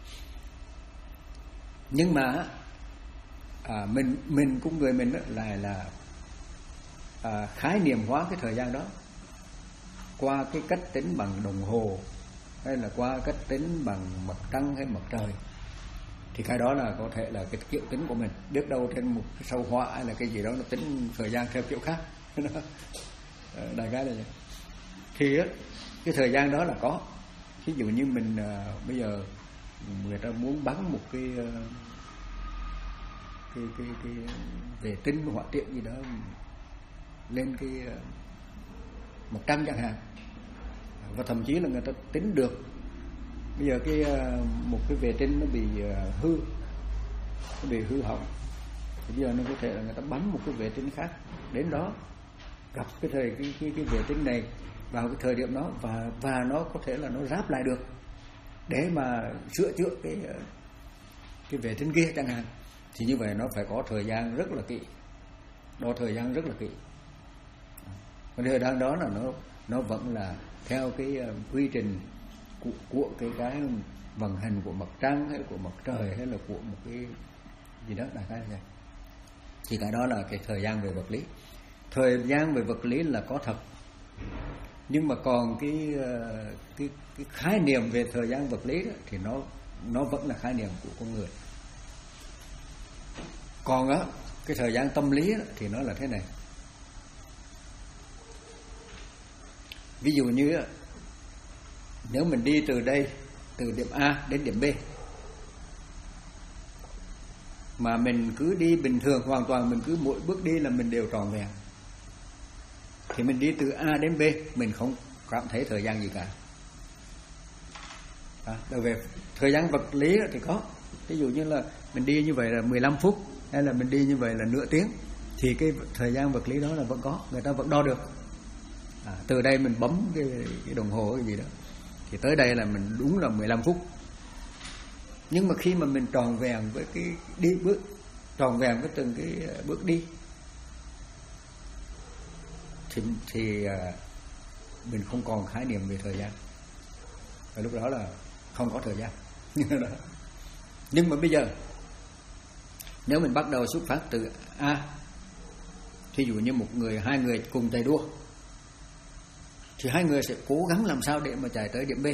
Nhưng mà à, mình mình cũng người mình đó, lại là à, khái niệm hóa cái thời gian đó qua cái cách tính bằng đồng hồ, hay là qua cách tính bằng mặt trăng hay mặt trời. Thì cái đó là có thể là cái kiểu tính của mình, biết đâu trên một cái sâu họa hay là cái gì đó nó tính thời gian theo kiểu khác. Đại khái là vậy. Thì á, cái thời gian đó là có. Ví dụ như mình à, bây giờ người ta muốn bắn một cái cái cái cái vệ tinh hỏa tiễn gì đó lên cái mặt trăng chẳng hạn, và thậm chí là người ta tính được bây giờ cái một cái vệ tinh nó bị hư, nó bị hư hỏng, thì bây giờ nó có thể là người ta bắn một cái vệ tinh khác đến đó, gặp cái thời cái cái, cái vệ tinh này vào cái thời điểm đó, và và nó có thể là nó ráp lại được để mà sửa chữa cái cái vệ tinh kia chẳng hạn. Thì như vậy nó phải có thời gian rất là kỹ, đo thời gian rất là kỹ. Còn thời gian đó là nó nó vẫn là theo cái quy trình của, của cái cái vận hành của mặt trăng hay của mặt trời hay là của một cái gì đó đại khái này. Thì cái đó là cái thời gian về vật lý. Thời gian về vật lý là có thật, nhưng mà còn cái cái cái khái niệm về thời gian vật lý đó, thì nó nó vẫn là khái niệm của con người. Còn á, cái thời gian tâm lý đó, thì nó là thế này. Ví dụ như á, nếu mình đi từ đây, từ điểm A đến điểm B, mà mình cứ đi bình thường hoàn toàn, mình cứ mỗi bước đi là mình đều tròn vẹn, thì mình đi từ A đến B mình không cảm thấy thời gian gì cả. À, đối về thời gian vật lý thì có, ví dụ như là mình đi như vậy là mười lăm phút, hay là mình đi như vậy là nửa tiếng, thì cái thời gian vật lý đó là vẫn có, người ta vẫn đo được. À, từ đây mình bấm cái, cái đồng hồ cái gì đó, thì tới đây là mình đúng là mười lăm phút. Nhưng mà khi mà mình tròn vẹn với cái đi bước, tròn vẹn với từng cái bước đi, thì, thì mình không còn khái niệm về thời gian, và lúc đó là không có thời gian. Nhưng mà bây giờ nếu mình bắt đầu xuất phát từ A, thí dụ như một người, hai người cùng chạy đua, thì hai người sẽ cố gắng làm sao để mà chạy tới điểm B.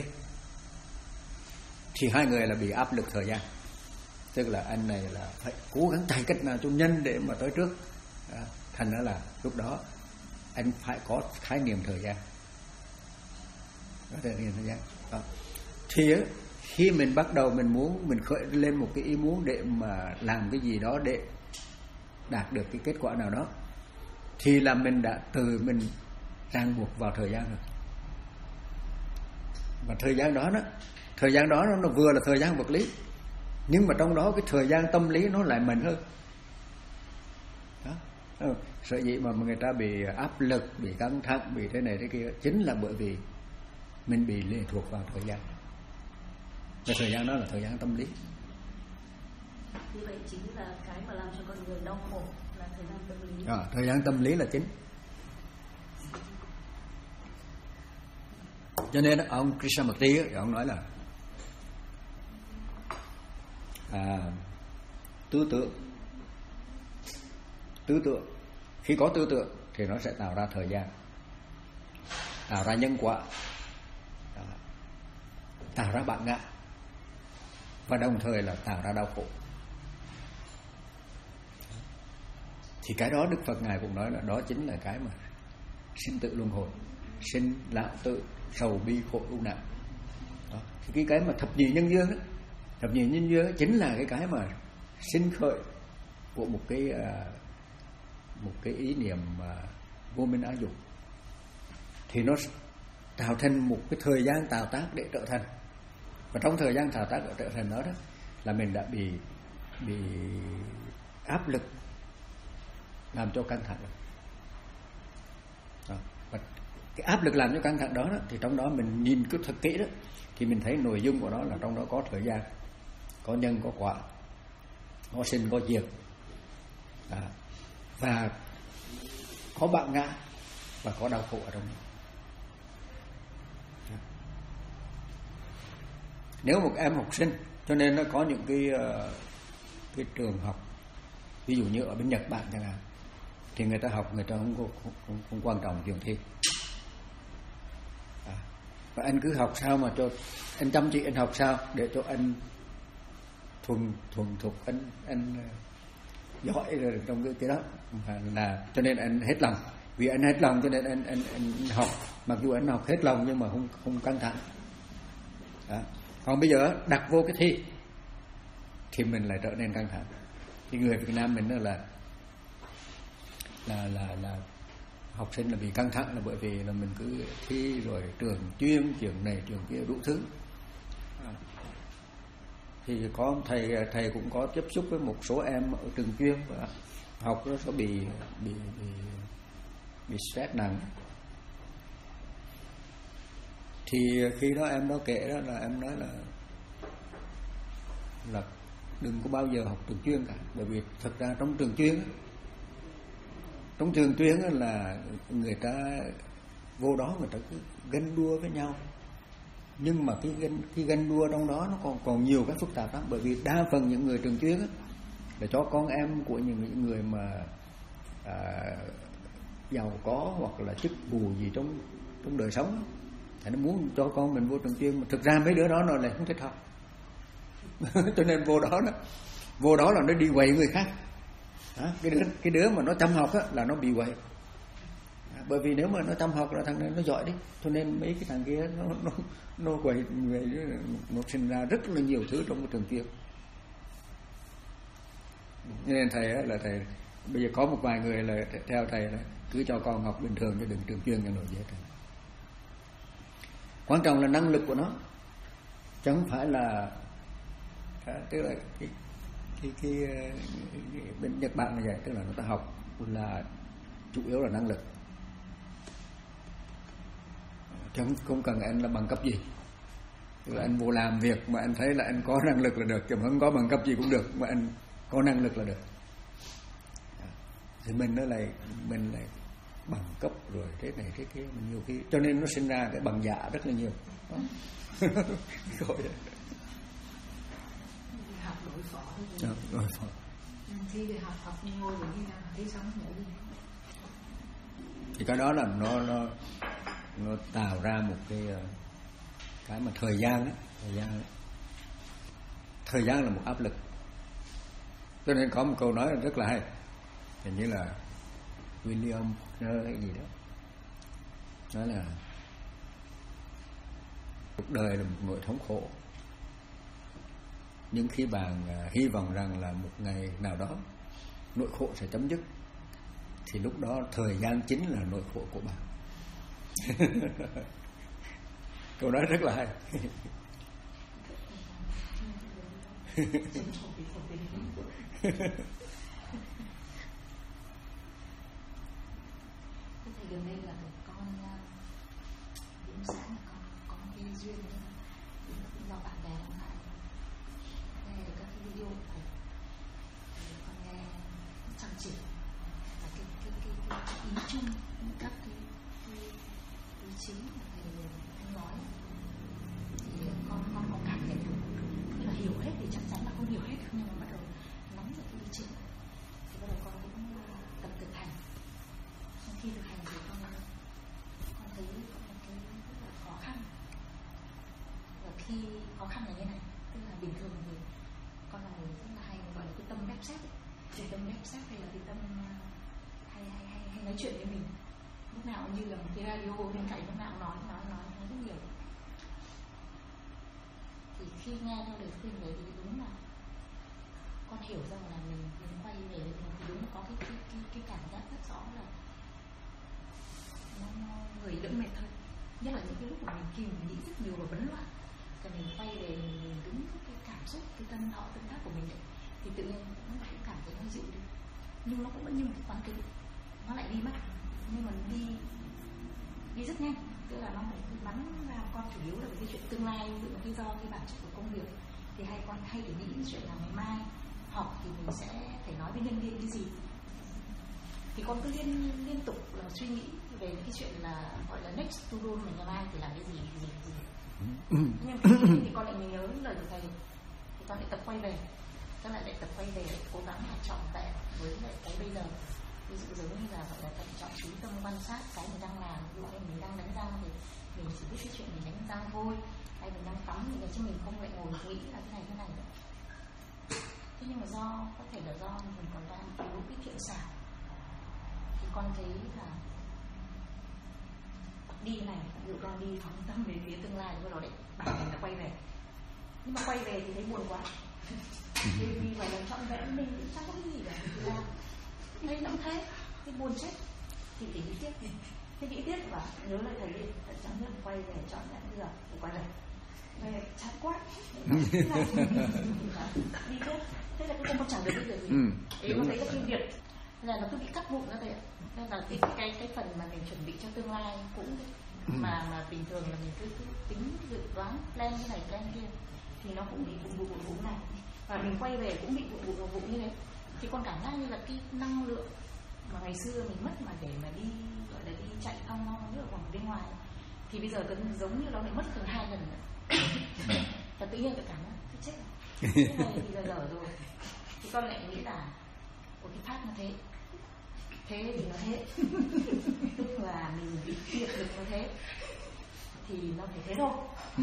Thì hai người là bị áp lực thời gian, tức là anh này là phải cố gắng chạy cách nào cho nhanh để mà tới trước. À, thành ra là lúc đó anh phải có khái niệm thời gian, có khái niệm thời gian. Đó. Thì khi mình bắt đầu mình muốn, mình khởi lên một cái ý muốn để mà làm cái gì đó để đạt được cái kết quả nào đó, thì là mình đã từ mình ràng buộc vào thời gian rồi. Và thời gian đó đó, thời gian đó nó vừa là thời gian vật lý, nhưng mà trong đó cái thời gian tâm lý nó lại mạnh hơn. Đó. Sở dĩ mà người ta bị áp lực, bị căng thẳng, bị thế này thế kia, chính là bởi vì mình bị lệ thuộc vào thời gian. Và thời gian đó là thời gian tâm lý. Như vậy chính là cái mà làm cho con người đau khổ là thời gian tâm lý. À, thời gian tâm lý là chính. Cho nên ông Krishnamurti ông nói là à, tư tưởng tư tưởng khi có tư tưởng thì nó sẽ tạo ra thời gian, tạo ra nhân quả, tạo ra bản ngã, và đồng thời là tạo ra đau khổ. Thì cái đó Đức Phật Ngài cũng nói là đó chính là cái mà sinh tử luân hồi, sinh lão tử, sầu bi khổ ưu nạn. Đó. Thì cái cái mà thập nhị nhân duyên đó, thập nhị nhân duyên chính là cái cái mà sinh khởi của một cái một cái ý niệm vô minh ái dục, thì nó tạo thành một cái thời gian tạo tác để trở thành. Và trong thời gian thao tác ở trở thành đó đó là mình đã bị bị áp lực làm cho căng thẳng đó. Và cái áp lực làm cho căng thẳng đó, đó thì trong đó mình nhìn cứ thật kỹ đó thì mình thấy nội dung của nó là trong đó có thời gian, có nhân, có quả, có sinh, có diệt, à, và có bạn ngã và có đau khổ ở trong đó. Nếu một em học sinh, cho nên nó có những cái cái trường học, ví dụ như ở bên Nhật Bản chẳng hạn, thì người ta học người ta không, không, không, không quan trọng chuyện thi, à, và anh cứ học sao mà cho anh chăm chỉ, anh học sao để cho anh thuần thuần thục, anh anh giỏi rồi trong cái cái đó là, cho nên anh hết lòng, vì anh hết lòng cho nên anh anh, anh học, mặc dù anh học hết lòng nhưng mà không không căng thẳng. Đó. Còn bây giờ đặt vô cái thi thì mình lại trở nên căng thẳng. Thì người Việt Nam mình là là là là học sinh là bị căng thẳng là bởi vì là mình cứ thi rồi trường chuyên, trường này trường kia đủ thứ. À. Thì có thầy thầy cũng có tiếp xúc với một số em ở trường chuyên và học nó sẽ bị bị bị bị stress nặng. Thì khi đó em đó kể đó là em nói là là đừng có bao giờ học trường chuyên cả, bởi vì thật ra trong trường chuyên trong trường chuyên là người ta vô đó người ta cứ ganh đua với nhau, nhưng mà cái ganh cái ganh đua trong đó nó còn còn nhiều cái phức tạp lắm, bởi vì đa phần những người trường chuyên là cho con em của những người mà à, giàu có hoặc là chức vụ gì trong trong đời sống, thì nó muốn cho con mình vô trường chuyên, mà thực ra mấy đứa đó nó lại không thích học. Cho nên vô đó đó vô đó là nó đi quậy người khác. Đó, cái đứa cái đứa mà nó chăm học á, là nó bị quậy. Bởi vì nếu mà nó chăm học là thằng này nó giỏi đi, cho nên mấy cái thằng kia nó nó nó quậy người, nó sinh ra rất là nhiều thứ trong cái trường chuyên. Nên thầy á, là thầy bây giờ có một vài người là theo thầy là cứ cho con học bình thường chứ đừng trường chuyên cho nổi dễ. Quan trọng là năng lực của nó, chứ không phải là à, tức là cái cái, cái, cái, cái bên Nhật Bản là vậy, tức là người ta học là chủ yếu là năng lực, chứ không, không cần anh là bằng cấp gì. Tức là anh vô làm việc mà anh thấy là anh có năng lực là được, chứ không có bằng cấp gì cũng được, mà anh có năng lực là được. Thì mình nó lại mình lại bằng cấp rồi thế này thế kia, mình nhiều khi cho nên nó sinh ra cái bằng giả rất là nhiều. Học đối phó thôi. Đối phó. Thi thì học học ngồi rồi đi nào, thi xong nữa đi. Thì cái đó là nó nó nó tạo ra một cái cái mà thời gian đó, thời gian đó. Thời gian là một áp lực. Cho nên có một câu nói rất là hay, hình như là William Faulkner hay gì đó, nói là cuộc đời là một nỗi thống khổ, nhưng khi bạn hy vọng rằng là một ngày nào đó nỗi khổ sẽ chấm dứt, thì lúc đó thời gian chính là nỗi khổ của bạn. Câu nói rất là hay. Thì gần đây là con điểm sáng là con có một cái duyên do bạn bè làm lại nghe các cái video của thì con nghe chăm chỉ và cái cái cái, cái ý chung các cái cái ý chính mà thầy anh nói thì con con có cảm nhận được, tức là hiểu hết thì chắc chắn là không hiểu hết, nhưng mà bắt đầu nắm được cái ý chính thì bắt đầu con cũng tập thực hành. Khi thực hành thì con con thấy có một cái rất là khó khăn, và khi khó khăn là như này, tức là bình thường thì con là người rất là hay gọi là cái tâm bép xét, cái tâm bép xét hay là cái tâm hay hay hay hay nói chuyện với mình, lúc nào như là một cái radio bên cạnh, lúc nào nói nói nói nói rất nhiều. Thì khi nghe theo lời khuyên đấy thì đúng là con hiểu rằng là mình mình quay về mình thì đúng là có cái cái cái, cái cảm giác rất rõ là nó, nó người đỡ mệt hơn, nhất là những cái lúc mà mình khi mình nghĩ rất nhiều và vấn loạn, còn mình quay về mình xúc, cái thân thọ tương tác của mình ấy, thì tự nhiên nó cũng cảm thấy nó dịu đi, nhưng nó cũng vẫn như một cái quán tính, nó lại đi mất, nhưng mà đi đi rất nhanh, tức là nó phải bắn ra con chủ yếu là về cái chuyện tương lai, ví dụ cái do cái bản chất của công việc thì hay con hay để nghĩ chuyện là ngày mai học thì mình sẽ phải nói với nhân viên cái gì, thì con cứ liên liên tục là suy nghĩ về cái chuyện là gọi là next to do, mình ngày mai thì làm cái gì gì gì, nhưng cái thì con lại nhớ lời của thầy thì con lại tập quay về, tức là lại tập quay về để cố gắng là chọn vẹn với lại cái bây giờ, ví dụ giống như là gọi là thận trọng chú tâm quan sát cái mình đang làm, ví dụ như mình đang đánh răng thì mình chỉ biết cái chuyện mình đánh răng thôi, hay mình đang tắm thì chứ mình không lại ngồi nghĩ là thế này thế này nữa. Thế nhưng mà do có thể là do mình còn đang thiếu cái thiện xảo, thì con thấy là đi này, ví dụ con đi phóng tâm về phía tương lai rồi đấy, bản mình đã quay về, nhưng mà quay về thì thấy buồn quá, thì vì phải là trọn vẹn mình cũng chẳng có cái gì cả, thì là thấy nó thế, thì buồn chết, thì để nghĩ tiếp đi, thế nghĩ tiếp và nhớ lại thầy đi, thầy chẳng nhất quay về trọn vẹn bây giờ, thì quay về, về chán quá, đi tiếp, thế là cũng không chẳng được cái gì, đấy nó thấy là cái việc là nó cứ bị cắt vụn ra thôi ạ. Nên là cái cái cái phần mà mình chuẩn bị cho tương lai cũng mà mà bình thường là mình cứ, cứ tính dự đoán plan cái này plan kia thì nó cũng bị vụn vụn vụn vụn này, và mình quay về cũng bị vụn vụn vụn như thế, thì con cảm giác như là cái năng lượng mà ngày xưa mình mất mà để mà đi gọi là đi chạy thong thong ở vòng bên ngoài thì bây giờ giống như nó lại mất từ hai lần nữa. Và tự nhiên cái cảm giác cái chết này, cái này thì là dở rồi, thì con lại nghĩ là của cái phát nó thế, thế thì nó thế, tức là mình bị kiệt lực nó thế, thì nó phải thế thôi.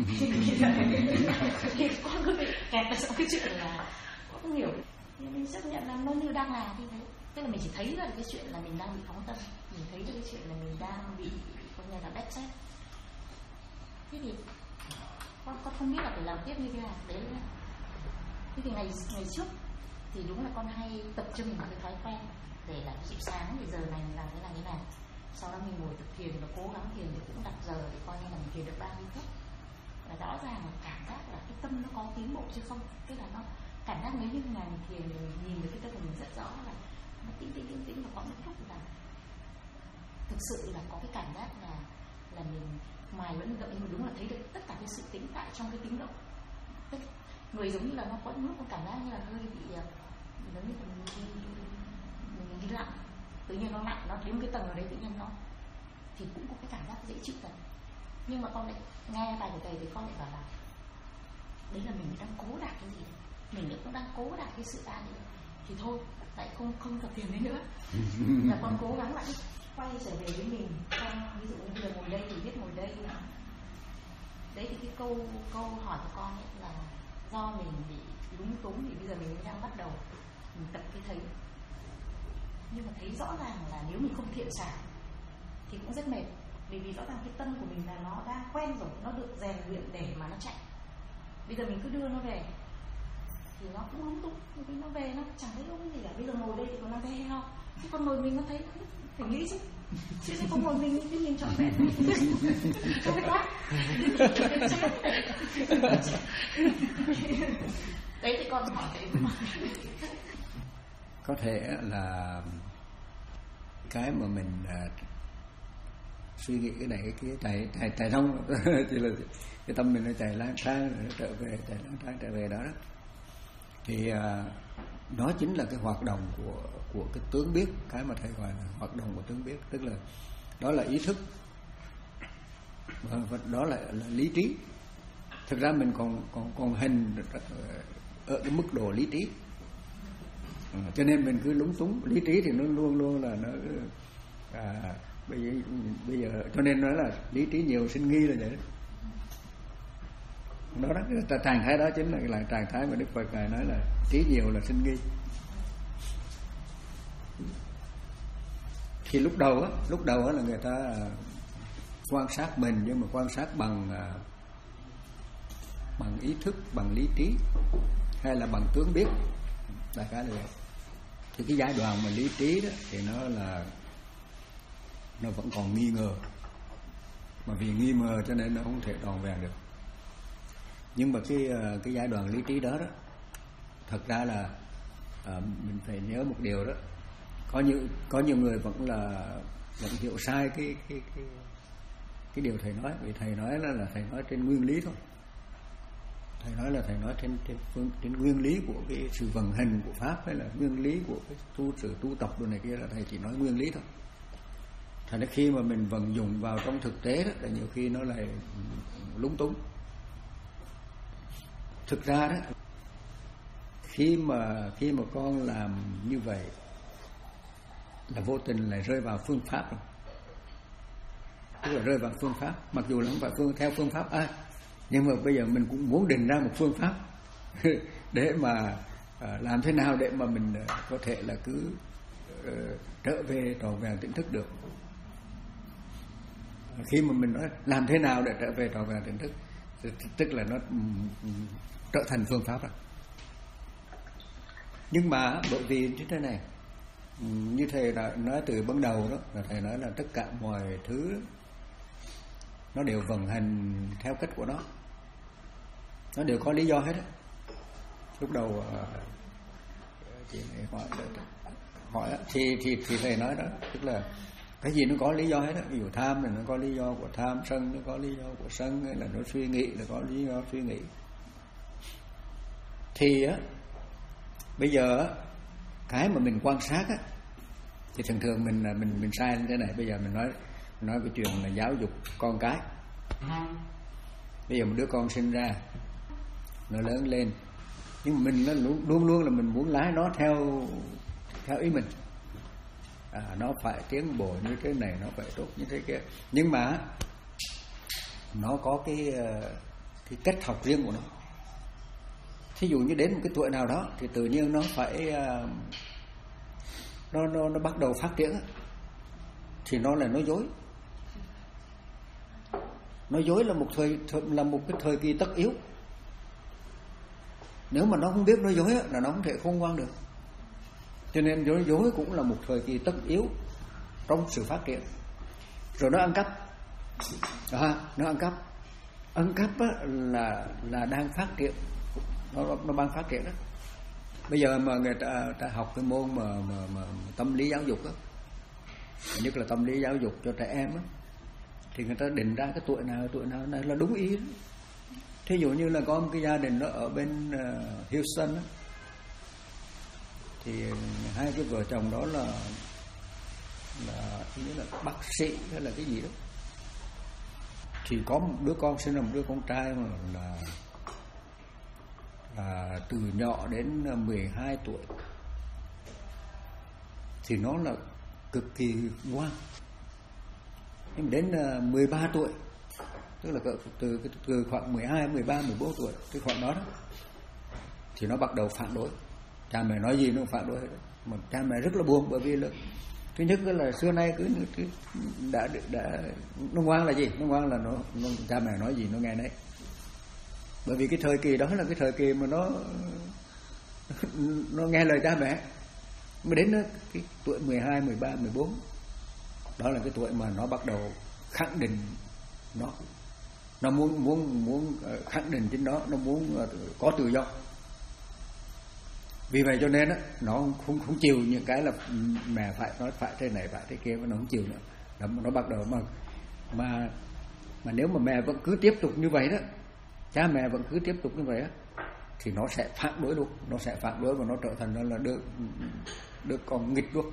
Thì con cứ bị kẹt vào trong cái chuyện là con không hiểu, nhưng mình chấp nhận là nó như đang là như thế, tức là mình chỉ thấy ra cái chuyện là mình đang bị phóng tâm, mình thấy ra cái chuyện là mình đang bị coi như là bad set. Thế thì con con không biết là phải làm tiếp như thế nào đấy. Thế thì ngày ngày trước thì đúng là con hay tập trung vào cái thói quen để là ví dụ sáng thì giờ này mình làm cái này cái này, sau đó mình ngồi tập thiền và cố gắng thiền thì cũng đặt giờ để coi như là mình thiền được bao nhiêu phút, và rõ ràng là cảm giác là cái tâm nó có tiến bộ chứ không, tức là nó cảm giác nếu như ngày mình thiền thì mình nhìn được cái tâm của mình rất rõ là nó tĩnh tĩnh tĩnh tĩnh và có một lúc là thực sự là có cái cảm giác là là mình mài vẫn động, nhưng mà đúng là thấy được tất cả cái sự tĩnh tại trong cái tĩnh động, tức người giống như là nó có những lúc cảm giác như là hơi bị giống như mình đi, mình đi lặng, tự nhiên nó lặng, nó đến cái tầng ở đấy tự nhiên nó thì cũng có cái cảm giác dễ chịu thật. Nhưng mà con lại nghe bài của thầy thì con lại bảo là đấy là mình đang cố đạt cái gì, mình cũng đang cố đạt cái sự an ấy, thì thôi lại không không tập thiền đấy nữa, là con cố gắng lại quay trở về với mình. Con ví dụ như bây giờ ngồi đây thì biết ngồi đây, đấy thì cái câu câu hỏi của con ấy là do mình bị lúng túng thì bây giờ mình đang bắt đầu mình tập cái thấy, nhưng mà thấy rõ ràng là nếu mình không thiện xảo thì cũng rất mệt, bởi vì rõ ràng cái tâm của mình là nó đang quen rồi, nó được rèn luyện để mà nó chạy. Bây giờ mình cứ đưa nó về thì nó cũng lúng túng, vì nó về nó chẳng thấy lúc gì cả. Bây giờ ngồi đây thì còn đang thấy hay không, chứ còn ngồi mình nó thấy phải nghĩ chứ, chứ không ngồi mình thì mình chọn vẹn cho cái quá đấy thì con hỏi thế. Có thể là cái mà mình uh, suy nghĩ cái này cái kia chạy chạy chạy xong chỉ là cái tâm mình nó chạy lang thang rồi nó trở về, chạy lang thang trở về đó đó, thì uh, đó chính là cái hoạt động của của cái tướng biết, cái mà thầy gọi là hoạt động của tướng biết, tức là đó là ý thức và đó là, là lý trí. Thực ra mình còn còn còn hình ở cái mức độ lý trí, à, cho nên mình cứ lúng túng. Lý trí thì nó luôn luôn là nó à, bây giờ, bây giờ cho nên nói là lý trí nhiều sinh nghi là vậy đó. Đó, đó trạng thái đó chính là là trạng thái mà Đức Phật ngài nói là trí nhiều là sinh nghi. Thì lúc đầu á, lúc đầu á là người ta quan sát mình, nhưng mà quan sát bằng bằng ý thức, bằng lý trí, hay là bằng tướng biết, đại khái là vậy. Thì cái giai đoạn mà lý trí đó thì nó là nó vẫn còn nghi ngờ, mà vì nghi ngờ cho nên nó không thể tròn vẹn được. Nhưng mà cái cái giai đoạn lý trí đó đó, thật ra là à, mình phải nhớ một điều đó, có nhiều có nhiều người vẫn là vẫn hiểu sai cái cái cái cái điều thầy nói. Vì thầy nói là, là thầy nói trên nguyên lý thôi. Thầy nói là thầy nói trên trên phương trên nguyên lý của cái sự vận hành của pháp, hay là nguyên lý của cái tu sự tu tập đồ này kia, là thầy chỉ nói nguyên lý thôi. Thành ra khi mà mình vận dụng vào trong thực tế đó, là nhiều khi nó lại lúng túng. Thực ra đó, khi mà khi mà con làm như vậy là vô tình lại rơi vào phương pháp rồi. Tức là rơi vào phương pháp, mặc dù là không phải phương theo phương pháp ai, nhưng mà bây giờ mình cũng muốn định ra một phương pháp để mà à, làm thế nào để mà mình à, có thể là cứ uh, trở về trọn vẹn tỉnh thức được. Khi mà mình nói làm thế nào để trở về trọn vẹn tỉnh thức, tức là nó um, trở thành phương pháp rồi. Nhưng mà bởi vì như thế này, như thầy đã nói từ ban đầu đó, là thầy nói là tất cả mọi thứ nó đều vận hành theo cách của nó, nó đều có lý do hết á. Lúc đầu chị này hỏi hỏi thì thì thì thầy nói đó, tức là cái gì nó có lý do hết á. Ví dụ tham thì nó có lý do của tham, sân nó có lý do của sân, hay là nó suy nghĩ là có lý do suy nghĩ. Thì á, bây giờ á, cái mà mình quan sát á, thì thường thường mình mình mình sai như thế này. Bây giờ mình nói mình nói cái chuyện là giáo dục con cái. Bây giờ một đứa con sinh ra, nó lớn lên, nhưng mà mình nó luôn luôn là mình muốn lái nó theo theo ý mình. À, nó phải tiến bộ như thế này, nó phải tốt như thế kia. Nhưng mà nó có cái cái cách học riêng của nó. Thí dụ như đến một cái tuổi nào đó thì tự nhiên nó phải nó nó nó bắt đầu phát triển, thì nó là nói dối. Nói dối là một thời là một cái thời kỳ tất yếu. Nếu mà nó không biết nói dối là nó không thể khôn ngoan được. Cho nên nói dối cũng là một thời kỳ tất yếu trong sự phát triển. Rồi nó ăn cắp, à, nó ăn cắp, ăn cắp là là đang phát triển, nó nó đang phát triển đó. Bây giờ mà người ta, ta học cái môn mà, mà, mà tâm lý giáo dục đó, nhất là tâm lý giáo dục cho trẻ em đó, thì người ta định ra cái tuổi nào tuổi nào này là đúng ý đó. Thí dụ như là có một cái gia đình đó ở bên uh, Houston đó, thì hai cái vợ chồng đó là là như là bác sĩ hay là cái gì đó, thì có một đứa con sinh ra một đứa con trai mà là là từ nhỏ đến mười hai tuổi, thì nó là cực kỳ ngoan. Nhưng đến mười ba tuổi, tức là từ từ khoảng mười hai, mười ba, mười bốn tuổi, cái khoảng đó đó, thì nó bắt đầu phản đối. Cha mẹ nói gì nó phản đối hết. Mà cha mẹ rất là buồn, bởi vì là thứ nhất là xưa nay cứ, cứ đã đã nó ngoan là gì? Nó ngoan là nó, nó cha mẹ nói gì nó nghe đấy. Bởi vì cái thời kỳ đó là cái thời kỳ mà nó nó nghe lời cha mẹ. Mới đến cái tuổi mười hai, mười ba, mười bốn, đó là cái tuổi mà nó bắt đầu khẳng định nó nó muốn muốn muốn khẳng định chính nó, nó muốn có tự do. Vì vậy cho nên á, nó không không chịu những cái là mẹ phải nói phải thế này phải thế kia, nó không chịu nữa. Nó, nó bắt đầu mà mà mà nếu mà mẹ vẫn cứ tiếp tục như vậy đó, cha mẹ vẫn cứ tiếp tục như vậy á, thì nó sẽ phản đối luôn, nó sẽ phản đối và nó trở thành nó là đứa đứa con nghịch luôn.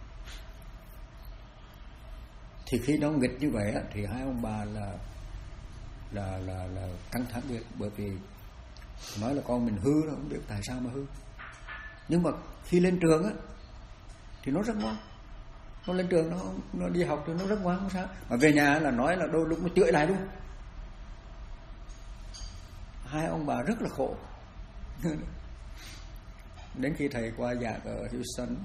Thì khi nó nghịch như vậy á, thì hai ông bà là là là là căng thẳng biết, bởi vì nói là con mình hư, nó không biết tại sao mà hư. Nhưng mà khi lên trường á thì nó rất ngoan. Nó lên trường nó nó đi học thì nó rất ngoan, không sao. Mà về nhà là nói là đôi lúc nó chửi lại luôn. Hai ông bà rất là khổ. Đến khi thầy qua giảng ở Houston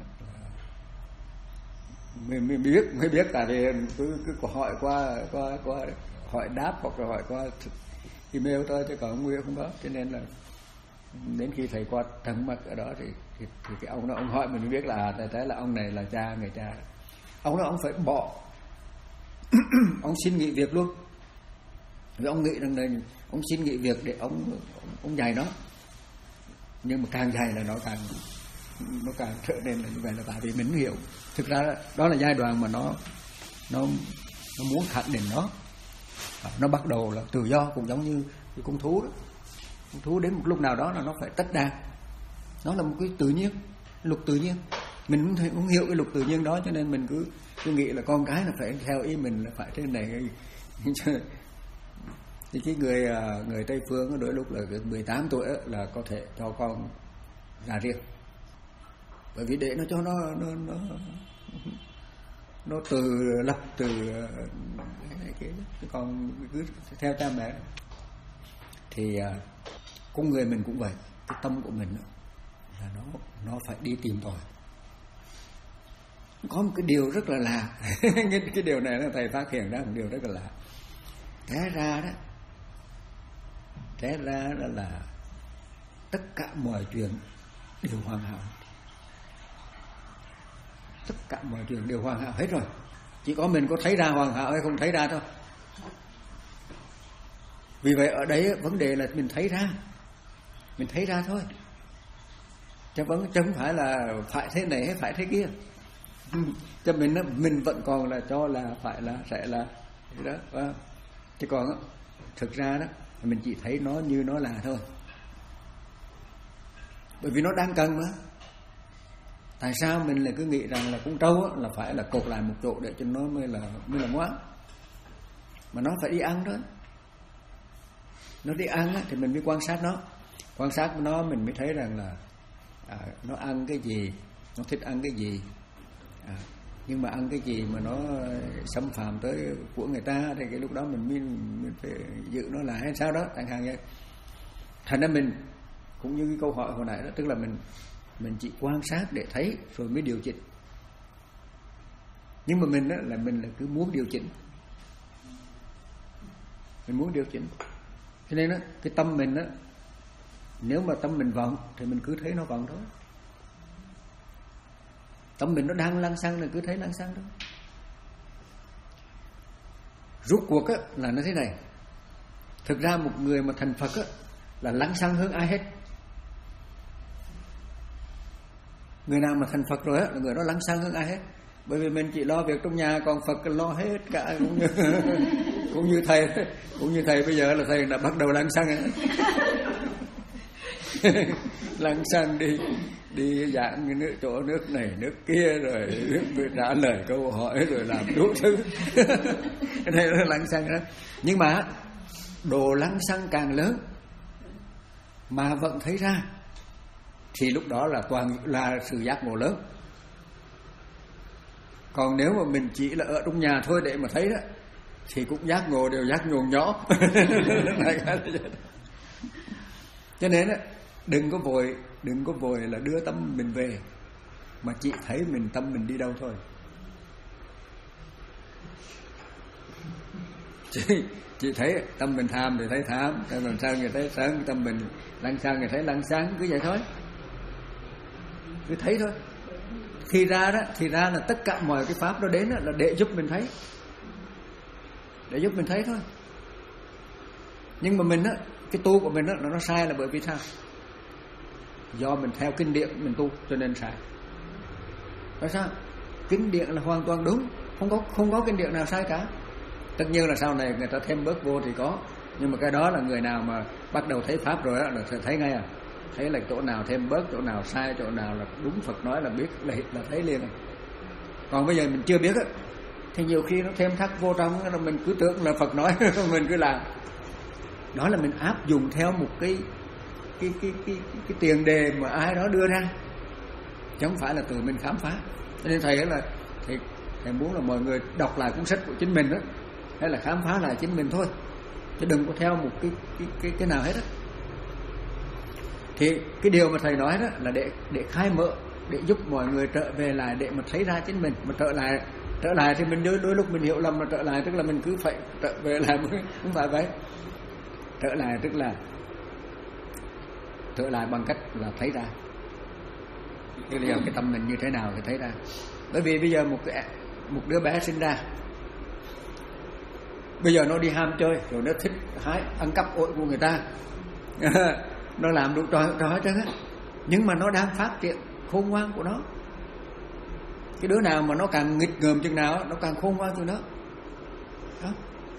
mới, mới biết mới biết tại vì cứ cứ hỏi qua qua qua hỏi đáp hoặc là hỏi qua email thôi, chứ còn Nguyên không có. Cho nên là đến khi thầy qua tận mặt ở đó thì, thì thì cái ông đó ông hỏi mình mới biết là tại thế là ông này là cha người cha. Ông đó ông phải bỏ ông xin nghỉ việc luôn. Vì ông nghĩ rằng là ông xin nghỉ việc để ông ông, ông dạy nó, nhưng mà càng dạy là nó càng nó càng trở nên là như vậy, là tại vì mình hiểu thực ra đó là giai đoạn mà nó nó nó muốn khẳng định nó nó bắt đầu là tự do, cũng giống như cái con thú đó. Con thú đến một lúc nào đó là nó phải tách đàn, nó là một cái tự nhiên, luật tự nhiên. Mình không, không hiểu cái luật tự nhiên đó, cho nên mình cứ cứ nghĩ là con cái là phải theo ý mình, là phải thế này. Thì cái người người Tây phương đôi lúc là mười tám tuổi là có thể cho con ra riêng, bởi vì để nó cho nó nó nó nó từ lập từ cái này kia, còn cứ theo cha mẹ. Thì con người mình cũng vậy, cái tâm của mình là nó nó phải đi tìm tòi. Có một cái điều rất là lạ, cái, cái điều này là thầy phát hiện ra một điều rất là lạ. Té ra đó, té ra đó là tất cả mọi chuyện đều hoàn hảo, tất cả mọi chuyện đều hoàn hảo hết rồi, chỉ có mình có thấy ra hoàn hảo hay không thấy ra thôi. Vì vậy ở đấy vấn đề là mình thấy ra, mình thấy ra thôi, chứ vẫn chứ không phải là phải thế này hay phải thế kia. Cho mình mình vẫn còn là cho là phải là sẽ là đó, đó. Chứ còn thực ra đó mình chỉ thấy nó như nó là thôi, bởi vì nó đang cần mà. Tại sao mình lại cứ nghĩ rằng là con trâu là phải là cột lại một chỗ để cho nó mới là mới là ngoan, mà nó phải đi ăn đó. Nó đi ăn á, thì mình mới quan sát nó, quan sát nó mình mới thấy rằng là à, nó ăn cái gì, nó thích ăn cái gì, à, nhưng mà ăn cái gì mà nó xâm phạm tới của người ta thì cái lúc đó mình mới mình phải giữ nó lại hay sao đó chẳng hạn vậy. Thành ra mình cũng như cái câu hỏi hồi nãy đó, tức là mình mình chỉ quan sát để thấy rồi mới điều chỉnh. Nhưng mà mình đó là mình là cứ muốn điều chỉnh, mình muốn điều chỉnh. Cho nên đó, cái tâm mình đó, nếu mà tâm mình vọng thì mình cứ thấy nó vọng thôi. Tâm mình nó đang lăng xăng là cứ thấy lăng xăng thôi. Rút cuộc á, là nó thế này. Thực ra một người mà thành Phật á, là lăng xăng hơn ai hết. Người nào mà thành Phật rồi á, là người đó lăng xăng hơn ai hết. Bởi vì mình chỉ lo việc trong nhà, còn Phật lo hết cả. Cũng như, cũng như thầy cũng như thầy bây giờ là thầy đã bắt đầu lăng xăng lăng xăng đi đi giảng cái nước chỗ nước này nước kia, rồi trả lời câu hỏi, rồi làm đủ thứ. Cái này là lăng xăng đó. Nhưng mà đồ lăng xăng càng lớn mà vẫn thấy ra thì lúc đó là toàn là sự giác ngộ lớn. Còn nếu mà mình chỉ là ở trong nhà thôi để mà thấy đó thì cũng giác ngộ đều giác ngộ nhỏ. Cho nên đó, đừng có vội, đừng có vội là đưa tâm mình về, mà chỉ thấy mình tâm mình đi đâu thôi. Chỉ, chỉ thấy tâm mình tham thì thấy tham, tâm mình sân thì thấy sân, tâm mình lăng xăng thì thấy lăng xăng, cứ vậy thôi, cứ thấy thôi. Khi ra đó, thì ra là tất cả mọi cái pháp đó đến đó, là để giúp mình thấy, để giúp mình thấy thôi. Nhưng mà mình á, cái tu của mình á, nó sai là bởi vì sao? Do mình theo kinh điển mình tu cho nên sai. Tại sao? Kinh điển là hoàn toàn đúng, không có không có kinh điển nào sai cả. Tất nhiên là sau này người ta thêm bớt vô thì có, nhưng mà cái đó là người nào mà bắt đầu thấy pháp rồi á, là thấy ngay à. Thấy là chỗ nào thêm bớt, chỗ nào sai, chỗ nào là đúng Phật nói là biết, là, là thấy liền. Còn bây giờ mình chưa biết á, thì nhiều khi nó thêm thắt vô trong, là mình cứ tưởng là Phật nói, mình cứ làm. Đó là mình áp dụng theo một cái cái cái cái cái, cái tiền đề mà ai đó đưa ra, chứ không phải là từ mình khám phá. Cho nên thầy là thầy, thầy muốn là mọi người đọc lại cuốn sách của chính mình đó, hay là khám phá lại chính mình thôi, chứ đừng có theo một cái cái cái, cái nào hết á. Thì cái điều mà thầy nói đó là để để khai mở, để giúp mọi người trở về lại, để mà thấy ra chính mình. Mà trở lại trở lại thì mình đôi, đôi lúc mình hiểu lầm là trở lại tức là mình cứ phải trở về lại, không phải vậy. Trở lại tức là trở lại bằng cách là thấy ra cái điều cái tâm mình như thế nào thì thấy ra. Bởi vì bây giờ một cái một đứa bé sinh ra Bây giờ nó đi ham chơi, rồi nó thích hái ăn cắp ổi của người ta. Nó làm đủ trò trò hết trơn á. Nhưng mà nó đang phát triển khôn ngoan của nó. Cái đứa nào mà nó càng nghịch ngợm chừng nào, nó càng khôn ngoan chừng đó. Đó.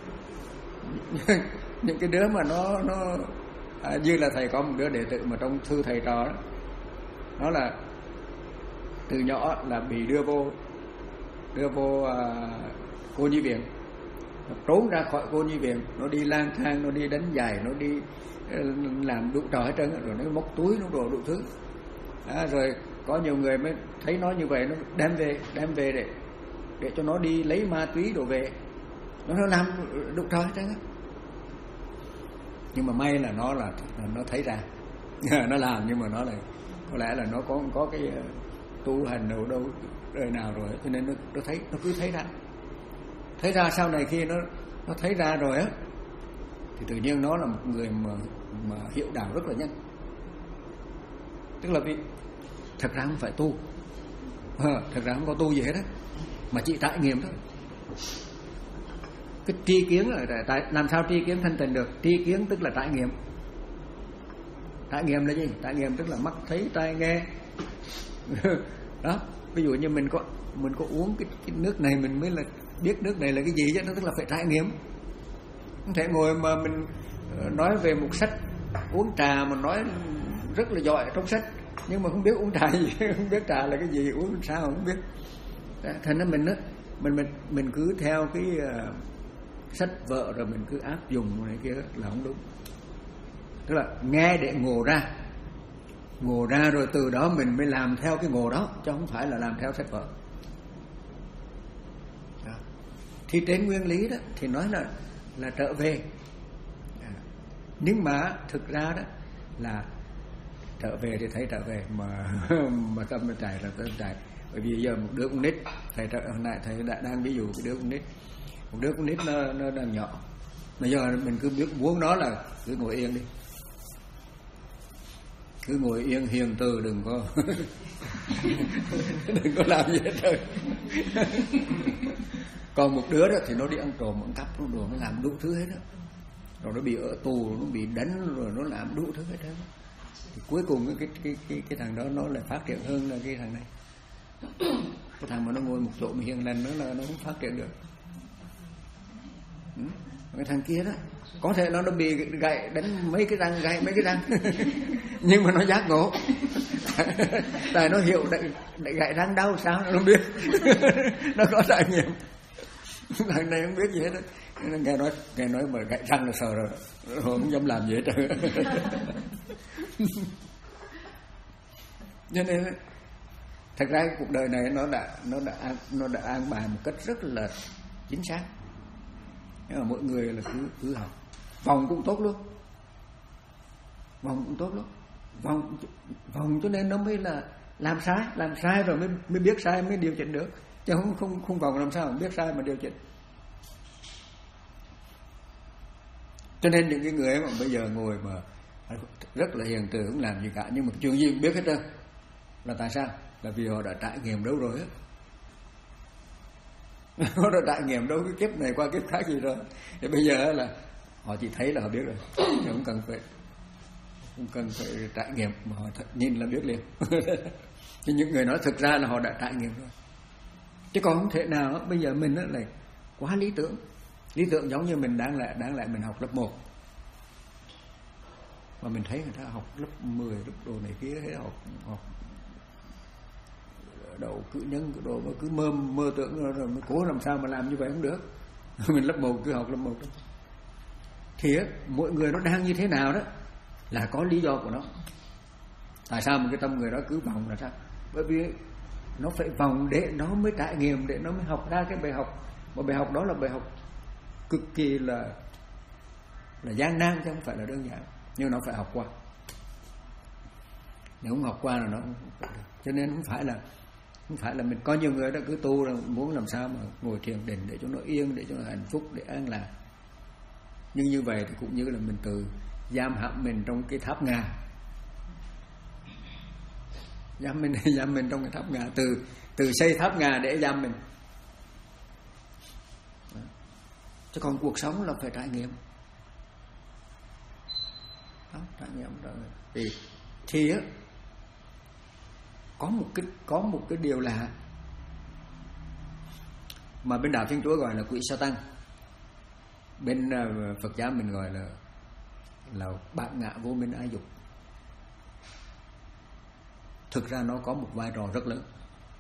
Những cái đứa mà nó nó à, như là thầy có một đứa đệ tử mà trong thư thầy trò đó, nó là từ nhỏ là bị đưa vô đưa vô à, cô nhi viện, nó trốn ra khỏi cô nhi viện, nó đi lang thang, nó đi đánh giày, nó đi làm đủ trò hết trơn, rồi nó móc túi, nó đồ đủ thứ. À, rồi có nhiều người mới thấy nó như vậy, nó đem về đem về để để cho nó đi lấy ma túy đồ về, nó nó làm đủ trò hết trơn á. Nhưng mà may là nó là, là nó thấy ra nó làm, nhưng mà nó là có lẽ là nó có có cái tu hành đâu đâu đời nào rồi, cho nên nó nó thấy nó cứ thấy ra thấy ra sau này khi nó nó thấy ra rồi á, thì tự nhiên nó là một người mà mà hiểu đạo rất là nhanh. Tức là vì thật ra không phải tu, à, thật ra không có tu gì hết á, mà chỉ trải nghiệm thôi. Cái tri kiến là tại làm sao tri kiến thanh tịnh được? Tri kiến tức là trải nghiệm. Trải nghiệm là gì? Trải nghiệm tức là mắt thấy tai nghe. Đó, ví dụ như mình có mình có uống cái, cái nước này mình mới là biết nước này là cái gì chứ, nó tức là phải trải nghiệm. Không thể ngồi mà mình nói về một sách uống trà mà nói rất là giỏi trong sách, nhưng mà không biết uống trà gì, không biết trà là cái gì, uống sao không biết. Thành ra mình đó, mình mình mình cứ theo cái uh, sách vợ rồi mình cứ áp dụng này kia là không đúng. Tức là nghe để ngộ ra, ngộ ra rồi từ đó mình mới làm theo cái ngộ đó, chứ không phải là làm theo sách vợ. Đó. Thì trên nguyên lý đó thì nói là là trở về, nhưng mà thực ra đó là trở về thì thấy trở về, mà mà tâm nó chạy là tâm chạy. Bởi vì giờ một đứa con nít, thầy hồi nãy thầy đã đang ví dụ cái đứa con nít, một đứa con nít nó nó đang nhỏ, bây giờ mình cứ biết muốn nó là cứ ngồi yên đi, cứ ngồi yên hiền từ, đừng có đừng có làm gì hết trơn. Còn một đứa đó thì nó đi ăn trộm ăn cắp, nó đồ nó làm đủ thứ hết đó, rồi nó bị ở tù, nó bị đánh, rồi nó làm đủ thứ hết đó. Thì cuối cùng cái cái cái cái thằng đó nó lại phát triển hơn là cái thằng này. Cái thằng mà nó ngồi một chỗ mà hiền lành nó là nó không phát triển được. Ừ? Cái thằng kia đó có thể nó nó bị gậy đánh mấy cái răng, gậy mấy cái răng nhưng mà nó giác ngộ. Tại nó hiểu đậy, đậy gậy răng đau sao nó không biết. Nó có trải nghiệm. Thằng này không biết gì hết đó. Nghe nói nghe nói mà gậy răng là sợ rồi, không dám làm gì hết trơn. Cho nên thật ra cái cuộc đời này nó đã nó đã nó đã an bài một cách rất là chính xác. Nhưng mà mỗi người là cứ cứ học, vòng cũng tốt luôn, vòng cũng tốt luôn, vòng vòng cho nên nó mới là làm sai, làm sai rồi mới mới biết sai mới điều chỉnh được, chứ không không không vòng làm sao mà biết sai mà điều chỉnh. Cho nên những cái người mà bây giờ ngồi mà rất là hiền từ không làm gì cả, nhưng mà chuyện gì cũng biết hết trơn, là tại sao? Là vì họ đã trải nghiệm đâu rồi á. Họ đã trải nghiệm đâu cái kiếp này qua kiếp khác gì rồi, thì bây giờ là họ chỉ thấy là họ biết rồi, không cần phải không cần phải trải nghiệm, mà họ nhìn là biết liền. Thì những người nói thực ra là họ đã trải nghiệm rồi, chứ còn không thể nào bây giờ mình đó là quá lý tưởng. Lý tưởng giống như mình đang lại đang lại mình học lớp một mà mình thấy người ta học lớp mười, lớp đồ này kia, thấy học học đậu cử nhân cử đồ mà cứ mơ mơ tưởng rồi, rồi mới cố làm sao mà làm như vậy không được. Mình lớp một cứ học lớp một đó. Thì á, mỗi người nó đang như thế nào đó là có lý do của nó. Tại sao một cái tâm người đó cứ vòng là sao? Bởi vì nó phải vòng để nó mới trải nghiệm, để nó mới học ra cái bài học. Mà bài học đó là bài học cực kỳ là là gian nan, chứ không phải là đơn giản, nhưng nó phải học qua. Nếu không học qua là nó không phải được. Cho nên không phải là không phải là mình có nhiều người đã cứ tu là muốn làm sao mà ngồi thiền định để cho nó yên, để cho nó hạnh phúc, để an lạc. Nhưng như vậy thì cũng như là mình tự giam hãm mình trong cái tháp ngà, giam mình giam mình trong cái tháp ngà, từ từ xây tháp ngà để giam mình. Chứ còn cuộc sống là phải trải nghiệm. Đó, trải nghiệm rồi. Thì thì á, có một cái có một cái điều là mà bên đạo Thiên Chúa gọi là quỷ Satan, bên uh, Phật giáo mình gọi là là bản ngã vô minh ái dục. Thực ra nó có một vai trò rất lớn.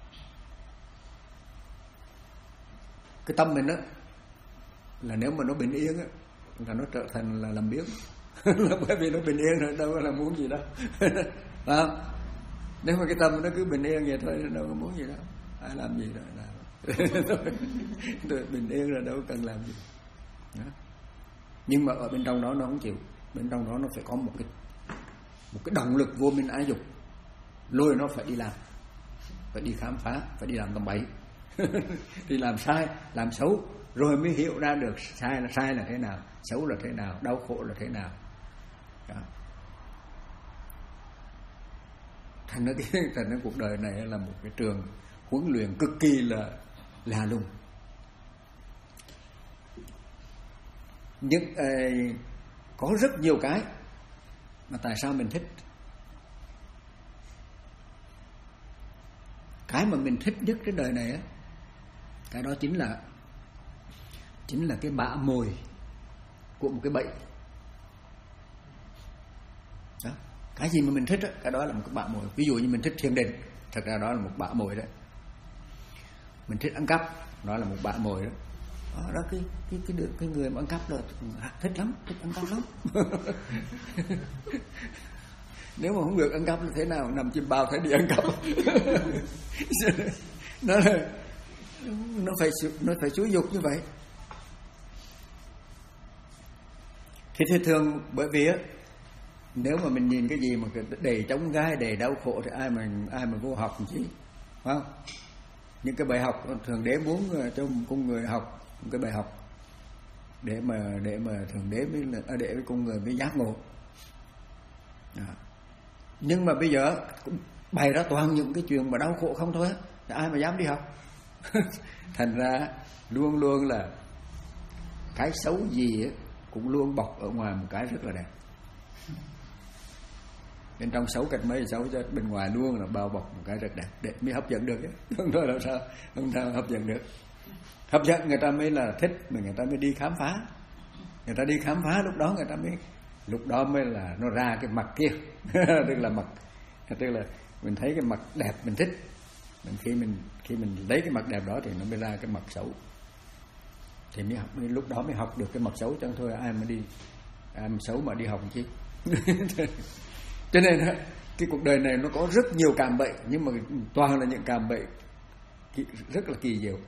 Cái tâm mình á, là nếu mà nó bình yên á, là nó trở thành là làm biếng. Là bởi vì nó bình yên rồi, đâu có là muốn gì đâu. À, nếu mà cái tâm nó cứ bình yên vậy thôi, đâu có muốn gì đâu. Ai làm gì đâu làm. Tôi bình yên rồi đâu cần làm gì. Đó. Nhưng mà ở bên trong đó nó không chịu. Bên trong đó nó phải có một cái một cái động lực vô minh ái dục, lôi nó phải đi làm, phải đi khám phá, phải đi làm tầm bậy. Đi làm sai, làm xấu, rồi mới hiểu ra được sai là sai là thế nào, xấu là thế nào, đau khổ là thế nào. Đó. Thành ra cái thành ra cuộc đời này là một cái trường huấn luyện cực kỳ là lạ lùng. Nhưng uh, có rất nhiều cái mà tại sao mình thích. Cái mà mình thích nhất cái đời này á, cái đó chính là chính là cái bã mồi của một cái bẫy. Đó. Cái gì mà mình thích á, cái đó là một cái bã mồi. Ví dụ như mình thích thiền định, thật ra đó là một bã mồi đó. Mình thích ăn cắp, đó là một bã mồi đó. Đó, đó cái cái cái cái người mà ăn cắp đó thích lắm, thích ăn cắp lắm. Nếu mà không được ăn cắp là thế nào, nằm chim bao thấy đi ăn cắp. Nó là nó phải nó phải xúi dục như vậy. Thì thường thường bởi vì á, nếu mà mình nhìn cái gì mà đầy trống gai, đầy đau khổ thì ai mà ai mà vô học làm chi, phải không? Những cái bài học thường đế muốn cho con người học cái bài học để mà để mà thường đế mới là để với con người mới giác ngộ. Đó. Nhưng mà bây giờ bày ra toàn những cái chuyện mà đau khổ không thôi á, thì ai mà dám đi học. Thành ra luôn luôn là cái xấu gì ấy, cũng luôn bọc ở ngoài một cái rất là đẹp. Bên trong xấu cách mấy xấu cho bên ngoài luôn là bao bọc một cái rất đẹp, để mới hấp dẫn được ấy. Không thôi là sao, không sao hấp dẫn được. Hấp dẫn người ta mới là thích, mà người ta mới đi khám phá. Người ta đi khám phá lúc đó người ta mới lúc đó mới là nó ra cái mặt kia. Tức là mặt, tức là mình thấy cái mặt đẹp mình thích. Mình khi mình khi mình lấy cái mặt đẹp đó thì nó mới ra cái mặt xấu. Thì mới học, lúc đó mới học được cái mặt xấu, chẳng thôi ai mà đi ai mà xấu mà đi học chi. Cho nên cái cuộc đời này nó có rất nhiều cạm bẫy, nhưng mà toàn là những cạm bẫy rất là kỳ diệu.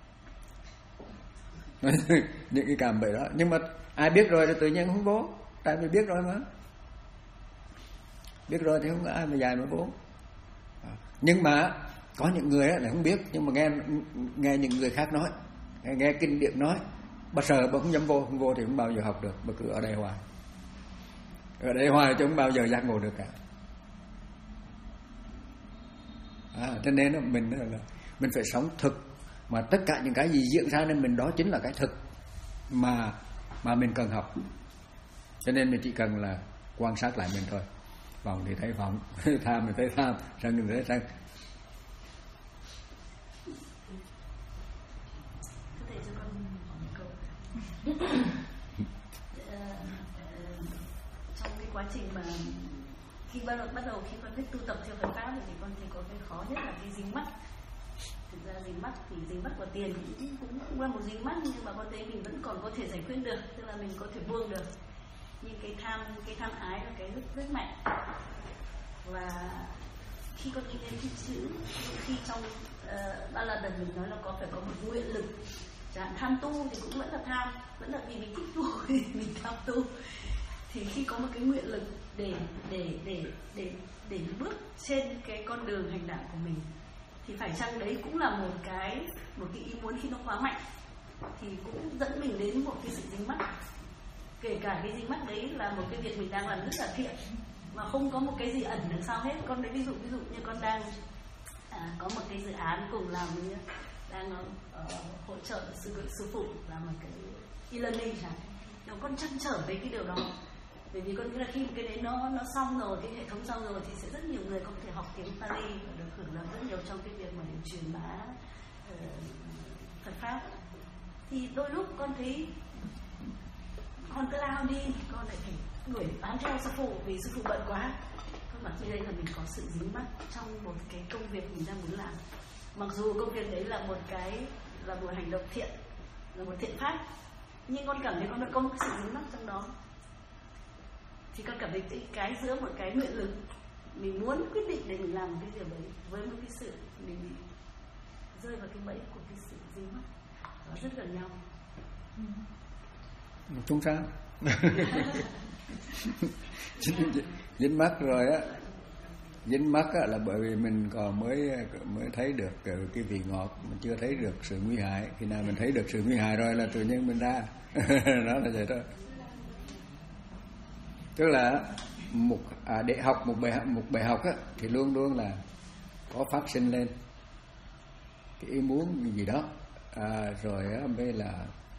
Những cái cạm bẫy đó, nhưng mà ai biết rồi thì tự nhiên không vô, tại vì biết rồi mà. Biết rồi thì không có ai mà dài mà vô. Nhưng mà có những người là không biết, nhưng mà nghe nghe những người khác nói, nghe, nghe kinh điển nói, bà sợ bà không dám vô, không vô thì không bao giờ học được, bà cứ ở đây hoài. Ở đây hoài chứ không bao giờ giác ngộ được cả. À, cho nên là mình là mình phải sống thực, mà tất cả những cái gì diễn ra nên mình đó chính là cái thực mà mà mình cần học. Cho nên mình chỉ cần là quan sát lại mình thôi. Vọng thì thấy vọng, tham thì thấy tham, sân thì thấy sân. Trong cái quá trình mà khi bắt đầu, bắt đầu khi con thích tu tập theo Phật pháp thì con thấy có cái khó nhất là cái dính mắc. Thực ra dính mắc thì dính mắc vào tiền cũng, cũng, cũng là một dính mắc, nhưng mà con thấy mình vẫn còn có thể giải quyết được, tức là mình có thể buông được. Nhưng cái tham cái tham ái là cái rất rất mạnh. Và khi con nghĩ đến cái chữ, khi trong uh, ba lần mình nói là có phải có một nguyện lực. Chẳng hạn tham tu thì cũng vẫn là tham, vẫn là vì mình thích tu thì mình tham tu. Thì khi có một cái nguyện lực để để để để để bước trên cái con đường hành đạo của mình, thì phải chăng đấy cũng là một cái một cái ý muốn khi nó quá mạnh, thì cũng dẫn mình đến một cái sự dính mắc. Kể cả cái dính mắc đấy là một cái việc mình đang làm rất là thiện, mà không có một cái gì ẩn đằng sau hết. Con đấy ví dụ ví dụ như con đang à, có một cái dự án cùng làm với đang uh, hỗ trợ sư sư phụ làm một cái e-learning chẳng, nhưng con trăn trở về cái điều đó. Bởi vì con nghĩ là khi cái đấy nó nó xong rồi, cái hệ thống xong rồi thì sẽ rất nhiều người có thể học tiếng Pali và được hưởng lợi rất nhiều trong cái việc mà để truyền bá uh, Phật pháp. Thì đôi lúc con thấy con cứ lao đi, con lại phải đuổi bám theo sư phụ vì sư phụ bận quá. Con bảo như đây là mình có sự dính mắc trong một cái công việc mình đang muốn làm. Mặc dù công việc đấy là một cái là một hành động thiện, là một thiện pháp, nhưng con cảm thấy con vẫn có một sự dính mắc trong đó. Thì con cảm thấy cái, cái giữa một cái nguyện lực mình muốn quyết định để mình làm một cái điều đấy với một cái sự mình bị rơi vào cái bẫy của cái sự dính mắc, nó rất gần nhau. Chúng sao dính mắc rồi á, dính mắc á là bởi vì mình còn mới mới thấy được cái vị ngọt, mình chưa thấy được sự nguy hại. Khi nào mình thấy được sự nguy hại rồi là tự nhiên mình ra. Đó là vậy thôi. Tức là một à, để học một bài một bài học á, thì luôn luôn là có phát sinh lên cái ý muốn gì đó, à, rồi á, mới là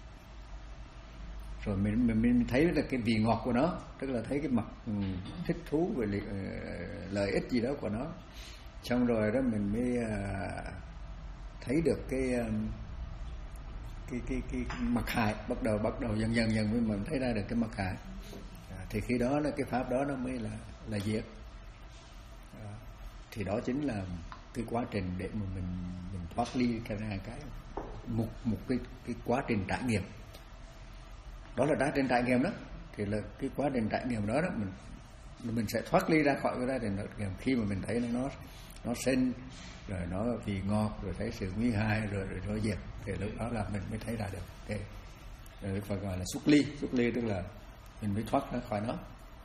rồi mình mình mình thấy là cái vị ngọt của nó, tức là thấy cái mặt um, thích thú về lợi, uh, lợi ích gì đó của nó, xong rồi đó mình mới uh, thấy được cái, um, cái cái cái cái mặt hại, bắt đầu bắt đầu dần dần dần mình thấy ra được cái mặt hại. Thì khi đó là cái pháp đó nó mới là là diệt. À, thì đó chính là cái quá trình để mà mình mình thoát ly ra cái một một cái cái quá trình trải nghiệm. Đó là quá trình trải nghiệm đó. Thì là cái quá trình trải nghiệm đó đó mình mình sẽ thoát ly ra khỏi cái quá trình trải nghiệm khi mà mình thấy nó nó sinh, rồi nó vì ngọt, rồi thấy sự nguy hại, rồi rồi nó diệt. Thì lúc đó là mình mới thấy ra được cái rồi phải gọi là xuất ly, xuất ly tức là mình mới thoát ra khỏi nó.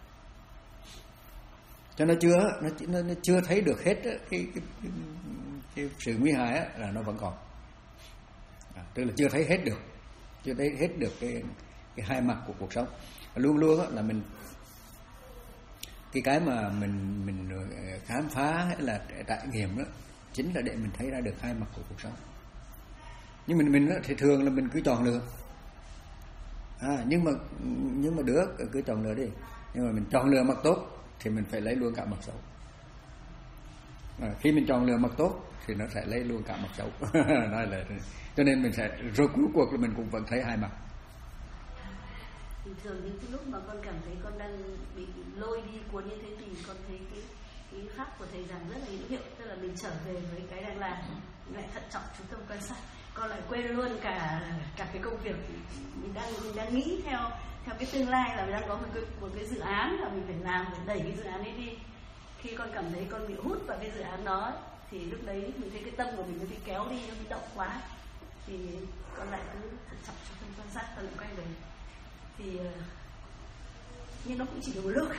Cho nó chưa nó, nó, nó chưa thấy được hết cái, cái, cái, cái sự nguy hại á, là nó vẫn còn, à, tức là chưa thấy hết được, chưa thấy hết được cái cái hai mặt của cuộc sống. Luôn luôn á, là mình cái cái mà mình mình khám phá hay là trải nghiệm đó chính là để mình thấy ra được hai mặt của cuộc sống. Nhưng mình mình á, thì thường là mình cứ chọn lựa. À, nhưng mà nhưng mà được cứ chọn lựa đi, nhưng mà mình chọn lựa mặt tốt thì mình phải lấy luôn cả mặt xấu. À, khi mình chọn lựa mặt tốt thì nó sẽ lấy luôn cả mặt xấu. Nói là cho nên mình sẽ rồi cuối cuộc là mình cũng vẫn thấy hai mặt. Thì thường những cái lúc mà con cảm thấy con đang bị lôi đi cuốn như thế thì con thấy cái cái pháp của thầy giảng rất là hữu hiệu, tức là mình trở về với cái đang làm, mình lại thận trọng chú tâm quan sát, con lại quên luôn cả cả cái công việc mình đang mình đang nghĩ theo theo cái tương lai là mình đang có một cái một cái dự án là mình phải làm, phải đẩy cái dự án ấy đi. Khi con cảm thấy con bị hút vào cái dự án đó thì lúc đấy mình thấy cái tâm của mình nó bị kéo đi, nó bị động quá, thì con lại cứ thận trọng chú tâm quan sát, con lại quay về. Thì nhưng nó cũng chỉ được một lúc.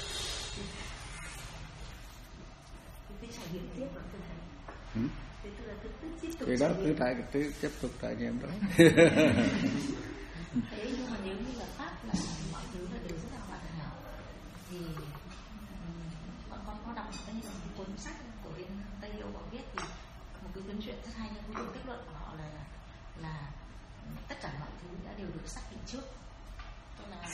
Thì cái trải nghiệm tiếp vào cơ thể. Ừ. Thế tức là cứ tiếp tục. Thì đó cứ trải cứ tiếp tục trải nghiệm đó. Thế nhưng mà nếu như là pháp là mọi thứ là đều rất là hoàn hảo thì bọn con có đọc cái những cuốn sách của bên Tây Âu họ viết thì một cái cuốn truyện rất hay, nhưng cuối cùng kết luận của họ là là tất cả mọi thứ đã đều được xác định trước. Tức là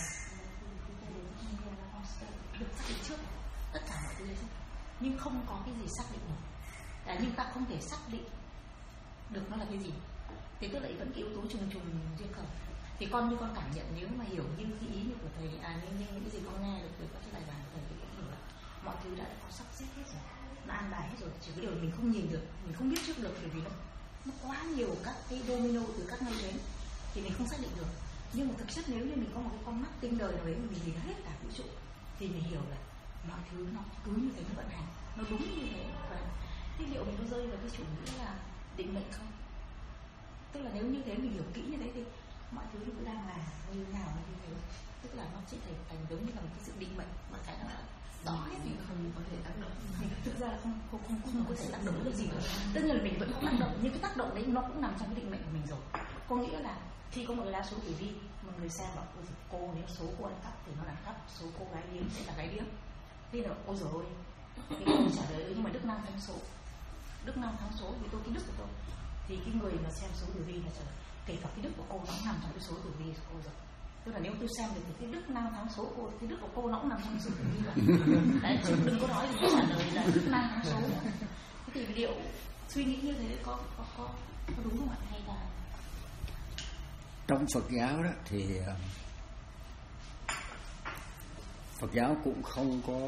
được xác định trước tất cả mọi thứ đấy, nhưng không có cái gì xác định được. À, nhưng ta không thể xác định được nó là cái gì. Thế tức là vẫn cái yếu tố trùng trùng duyên khởi. Thì con như con cảm nhận nếu mà hiểu như cái ý của thầy, à như, như những cái gì con nghe được từ các cái bài giảng của thầy thì cũng hiểu là mọi thứ đã, đã có sắp xếp hết rồi, nó an bài hết rồi, chỉ có điều là mình không nhìn được, mình không biết trước được, bởi vì nó nó quá nhiều các cái domino từ các nơi đến thì mình không xác định được. Nhưng mà thực chất nếu như mình có một cái con mắt tinh đời nào đấy mà mình nhìn hết cả vũ trụ thì mình hiểu là mọi thứ nó cứ như thế, nó vận hành, nó đúng như thế. Và thế liệu mình có rơi vào cái chủ nghĩa là định mệnh không? Tức là nếu như thế mình hiểu kỹ như thế thì mọi thứ nó cứ đang là như nào như thế, tức là nó chỉ thể thành giống như là một cái sự định mệnh, mà cái nó rõ hết thì không có thể tác động. Mình thực ra là không không không, không có thể tác động được gì nữa. Tất nhiên là mình vẫn có tác động, nhưng cái tác động đấy nó cũng nằm trong cái định mệnh của mình rồi. Có nghĩa là khi có một cái lá số tử vi, một người xem bảo cô nếu số cô ăn cắp thì nó là cắp, số cô gái điếm sẽ là gái điếm. Thế là ôi dồi ôi, thì cô trả lời nhưng mà đức năng thắng số, đức năng thắng số vì tôi cái đức của tôi. Thì cái người mà xem số tử vi là trời, kể cả cái đức của cô nó cũng nằm trong cái số tử vi của cô rồi. Tức là nếu tôi xem được thì cái đức năm tháng số của cô, cái đức của cô nó cũng nằm trong cái số tử vi rồi. Đấy, chứ đừng có nói gì trả lời là đức năm tháng số. Thế thì liệu suy nghĩ như thế có có có, có đúng không ạ? Hay là trong Phật giáo đó thì Phật giáo cũng không có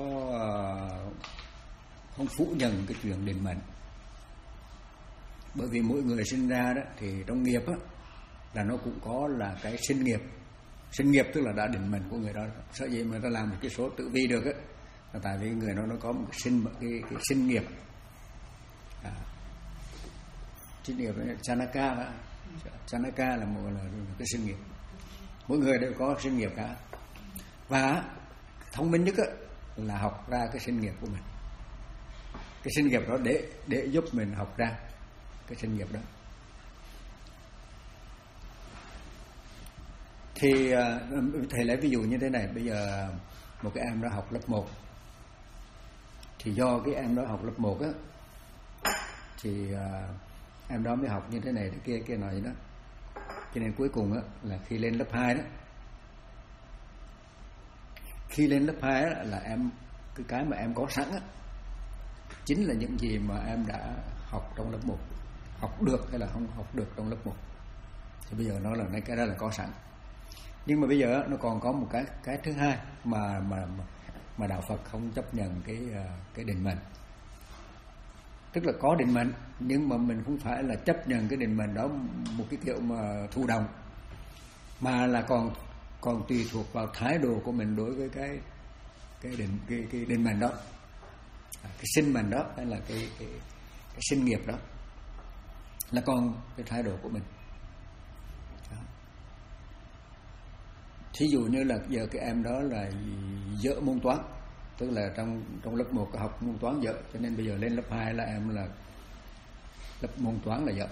không phủ nhận cái chuyện định mệnh. Bởi vì mỗi người sinh ra đó thì trong nghiệp á là nó cũng có là cái sinh nghiệp. Sinh nghiệp tức là đã định mệnh của người đó. Sở dĩ mà ta làm một cái số tử vi được á là tại vì người đó nó có một cái sinh cái, cái sinh nghiệp. À, sinh nghiệp đó, Chanaka đó. Chanaka là một là cái sinh nghiệp. Mỗi người đều có sinh nghiệp cả. Và thông minh nhất á là học ra cái sinh nghiệp của mình. Cái sinh nghiệp đó để để giúp mình học ra cái sinh nghiệp đó. Thì thầy lấy ví dụ như thế này, bây giờ một cái em đó học lớp một, thì do cái em đó học lớp một á thì em đó mới học như thế này thế kia kia nọ gì đó, cho nên cuối cùng á là khi lên lớp hai đó, khi lên lớp hai á là em cái cái mà em có sẵn á chính là những gì mà em đã học trong lớp một, học được hay là không học được trong lớp một, thì bây giờ nó là cái đó là có sẵn. Nhưng mà bây giờ nó còn có một cái cái thứ hai mà mà mà đạo Phật không chấp nhận cái cái định mệnh. Tức là có định mệnh nhưng mà mình không phải là chấp nhận cái định mệnh đó một cái kiểu mà thụ động, mà là còn còn tùy thuộc vào thái độ của mình đối với cái cái định cái cái định mệnh đó, cái sinh mệnh đó hay là cái cái cái sinh nghiệp đó, là còn cái thái độ của mình. Đó. Thí dụ như là giờ cái em đó là dở môn toán, tức là trong trong lớp một học môn toán dở, cho nên bây giờ lên lớp hai là em là lớp môn toán là dở.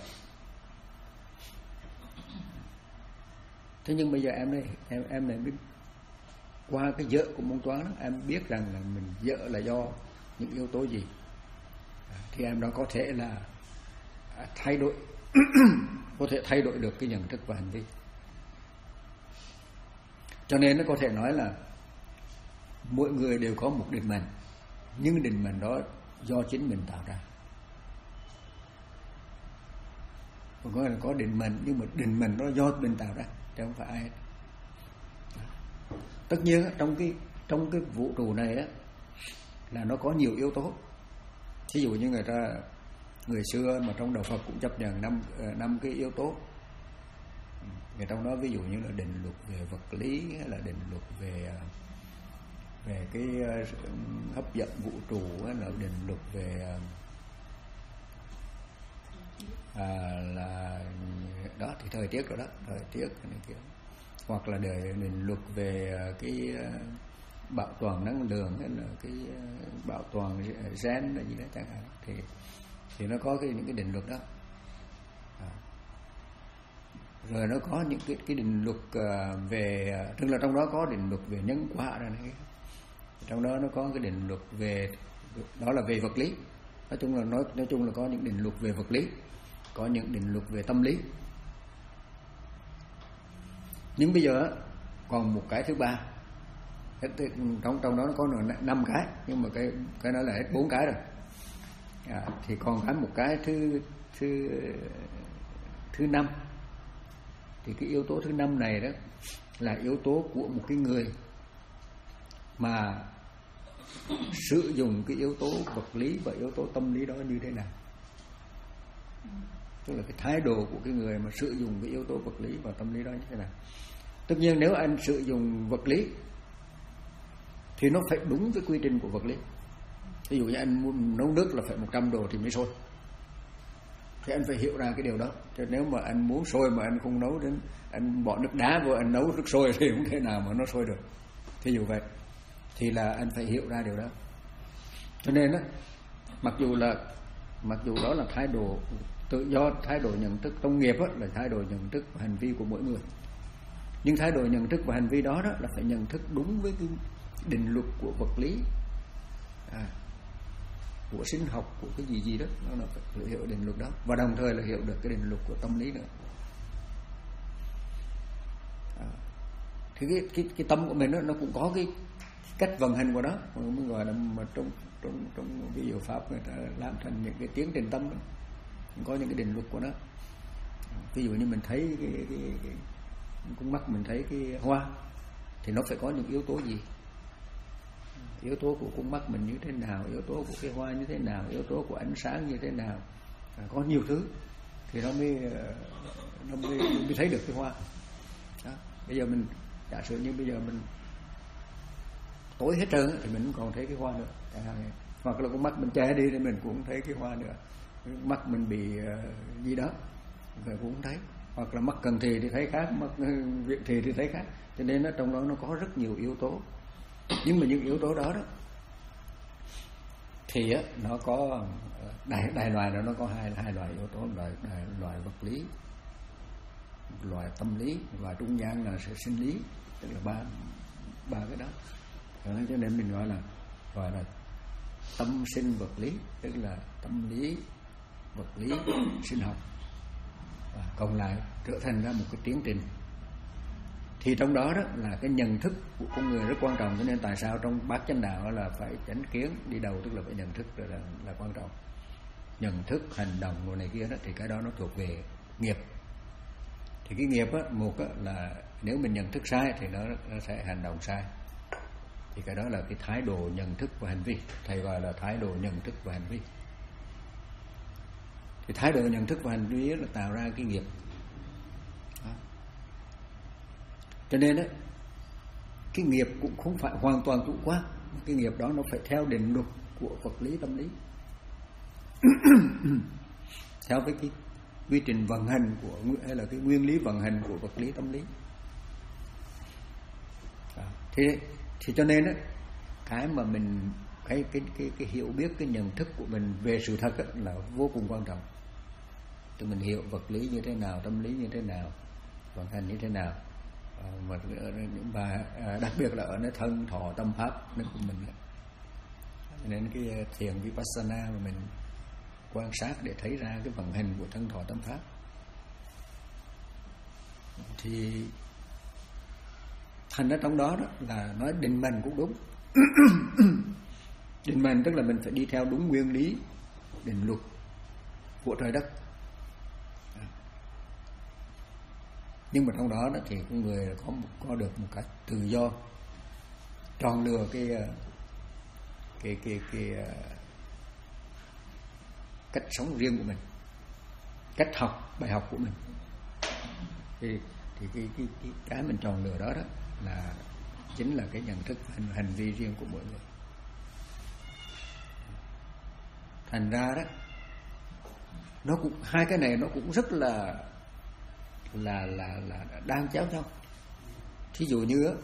Thế nhưng bây giờ em đây em em này biết qua cái dở của môn toán đó, em biết rằng là mình dở là do những yếu tố gì, thì em đó có thể là thay đổi có thể thay đổi được cái nhận thức và hành vi. Cho nên nó có thể nói là mỗi người đều có một định mệnh, nhưng định mệnh đó do chính mình tạo ra. Còn có là có định mệnh nhưng mà định mệnh đó do mình tạo ra, chứ không phải ai hết. Tất nhiên trong cái trong cái vũ trụ này á là nó có nhiều yếu tố. Ví dụ như người ta người xưa mà trong đạo Phật cũng chấp nhận năm năm cái yếu tố. Người trong đó ví dụ như là định luật về vật lý hay là định luật về về cái hấp dẫn vũ trụ hay là định luật về à, là đó thì thời tiết rồi đó, thời tiết này kia, hoặc là để định luật về cái bảo toàn năng lượng hay là cái bảo toàn gen là gì đó chẳng hạn, thì thì nó có cái những cái định luật đó. À. Rồi nó có những cái cái định luật về, tức là trong đó có định luật về nhân quả rồi này, trong đó nó có cái định luật về, đó là về vật lý. Nói chung là nói nói chung là có những định luật về vật lý, có những định luật về tâm lý. Nhưng bây giờ còn một cái thứ ba, trong trong đó nó có năm cái, nhưng mà cái cái đó là hết bốn cái rồi. À, thì còn cái một cái thứ thứ thứ năm. Thì cái yếu tố thứ năm này đó là yếu tố của một cái người mà sử dụng cái yếu tố vật lý và yếu tố tâm lý đó như thế nào. Tức là cái thái độ của cái người mà sử dụng cái yếu tố vật lý và tâm lý đó như thế nào. Tất nhiên nếu anh sử dụng vật lý thì nó phải đúng với quy trình của vật lý. Ví dụ như anh muốn nấu nước là phải một trăm độ thì mới sôi, thì anh phải hiểu ra cái điều đó. Chứ nếu mà anh muốn sôi mà anh không nấu đến, anh bỏ nước đá vô anh nấu nước sôi thì không thể nào mà nó sôi được. Thí dụ vậy thì là anh phải hiểu ra điều đó. Cho nên đó, mặc dù là mặc dù đó là thái độ tự do, thái độ nhận thức trong nghiệp đó, là thái độ nhận thức và hành vi của mỗi người, nhưng thái độ nhận thức và hành vi đó, đó là phải nhận thức đúng với cái định luật của vật lý, à, của sinh học, của cái gì gì đó, nó là phải hiểu định luật đó, và đồng thời là hiểu được cái định luật của tâm lý nữa. thì cái cái cái tâm của mình đó, nó cũng có cái cách vận hành của nó, mình gọi là mà trong trong trong ví dụ pháp người ta làm thành những cái tiến trình tâm đó. Có những cái định luật của nó. Ví dụ như mình thấy cái, cái, cái con mắt mình thấy cái hoa thì nó phải có những yếu tố gì, yếu tố của con mắt mình như thế nào, yếu tố của cái hoa như thế nào, yếu tố của ánh sáng như thế nào, à, có nhiều thứ thì nó mới nó mới, mới thấy được cái hoa đó. Bây giờ mình giả sử như bây giờ mình tối hết trơn thì mình còn thấy cái hoa nữa, hoặc là con mắt mình che đi thì mình cũng thấy cái hoa nữa, mắt mình bị uh, gì đó rồi cũng không thấy, hoặc là mắt cần thì thì thấy khác, mắt viện thì thì thấy khác. Cho nên nó trong đó nó có rất nhiều yếu tố, nhưng mà những yếu tố đó đó thì á, nó có đại, đại loại đó nó có hai hai loại yếu tố, loại đại, loại vật lý, loại tâm lý, loại trung gian là sự sinh lý, tức là ba ba cái đó. Cho nên mình gọi là gọi là tâm sinh vật lý, tức là tâm lý, vật lý, sinh học, và cộng lại trở thành ra một cái tiến trình. Thì trong đó đó là cái nhận thức của con người rất quan trọng. Cho nên tại sao trong bát chánh đạo là phải chánh kiến đi đầu, tức là phải nhận thức là, là quan trọng. Nhận thức, hành động của này kia đó thì cái đó nó thuộc về nghiệp. Thì cái nghiệp á, một á, là nếu mình nhận thức sai thì nó, nó sẽ hành động sai. Thì cái đó là cái thái độ nhận thức và hành vi, thầy gọi là thái độ nhận thức và hành vi. Thì thái độ nhận thức và hành vi là tạo ra cái nghiệp đó. Cho nên đó, cái nghiệp cũng không phải hoàn toàn chủ quan, cái nghiệp đó nó phải theo định luật của vật lý tâm lý theo với cái quy trình vận hành của, hay là cái nguyên lý vận hành của vật lý tâm lý đó. Thì thì cho nên đó, cái mà mình cái cái cái cái hiểu biết, cái nhận thức của mình về sự thật là vô cùng quan trọng. Thì mình hiểu vật lý như thế nào, tâm lý như thế nào, vận hành như thế nào, và, và đặc biệt là ở nơi thân thọ tâm pháp nơi của mình. Nên cái thiền vipassana mà mình quan sát để thấy ra cái vận hành của thân thọ tâm pháp. Thì thành ra trong đó, đó là nói định mệnh cũng đúng. Định mệnh tức là mình phải đi theo đúng nguyên lý, định luật của trời đất. Nhưng mà trong đó, đó thì con người có có được một cách tự do, tròn lừa cái cái cái cái cách sống riêng của mình, cách học bài học của mình. Thì thì cái cái cái, cái mình tròn lừa đó đó là chính là cái nhận thức, hành, hành vi riêng của mỗi người. Thành ra đó, nó cũng hai cái này nó cũng rất là là là là đang chéo nhau. Thí dụ như á,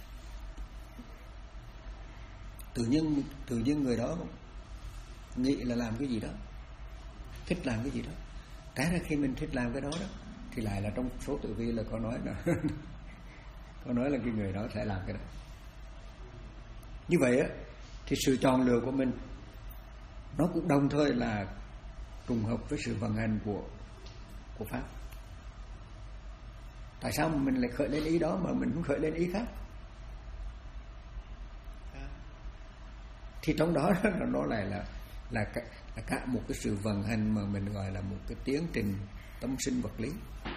tự nhiên tự nhiên người đó nghĩ là làm cái gì đó, thích làm cái gì đó, té ra khi mình thích làm cái đó đó thì lại là trong số tử vi là có nói là có nói là cái người đó sẽ làm cái đó. Như vậy á thì sự chọn lựa của mình nó cũng đồng thời là trùng hợp với sự vận hành của của pháp. Tại sao mà mình lại khởi lên ý đó mà mình không khởi lên ý khác? Thì trong đó nó lại là là cả, là cả một cái sự vận hành mà mình gọi là một cái tiến trình tâm sinh vật lý.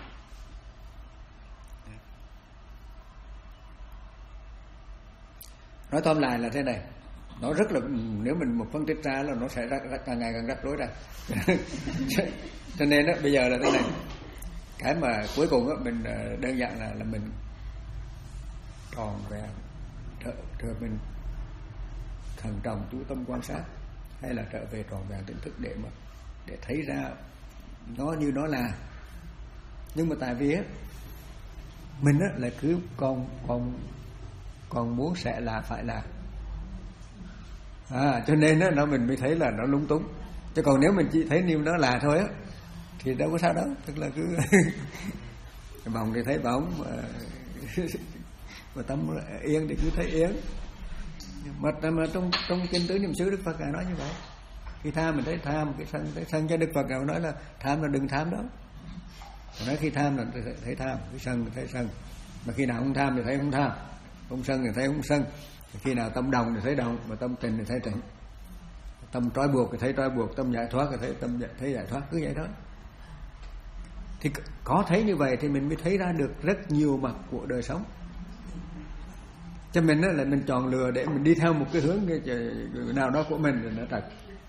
Nói tóm lại là thế này, nó rất là, nếu mình một phân tích ra là nó sẽ càng ngày càng rắc rối ra. Cho nên đó, bây giờ là thế này, cái mà cuối cùng đó, mình đơn giản là là mình tròn vẹn trở, trở mình thần trọng chú tâm quan sát, hay là trở về tròn vẹn tỉnh thức để mà để thấy ra nó như nó là. Nhưng mà tại vì á, mình á là cứ còn còn còn muốn sẽ là phải là, à, cho nên á nó mình mới thấy là nó lung túng. Chứ còn nếu mình chỉ thấy niềm nó là thôi á thì đâu có sao đâu, tức là cứ bóng thì thấy bóng, mà, mà tâm yên thì cứ thấy yên. Mà, mà trong trong kinh tứ niệm xứ Đức Phật Ngài nói như vậy. Khi tham mình thấy tham, cái sân thấy sân, cho Đức Phật Ngài nói là tham là đừng tham đó. Nói khi tham là thấy tham, cái sân là thấy sân. Mà khi nào không tham thì thấy không tham, không sân thì thấy không sân. Khi nào tâm đồng thì thấy đồng, mà tâm tịnh thì thấy tịnh. Tâm trói buộc thì thấy trói buộc, tâm giải thoát thì thấy tâm giải, thấy giải thoát, cứ vậy đó. Thì có thấy như vậy thì mình mới thấy ra được rất nhiều mặt của đời sống. Cho mình đó là mình chọn lựa để mình đi theo một cái hướng nào đó của mình rồi nó trật.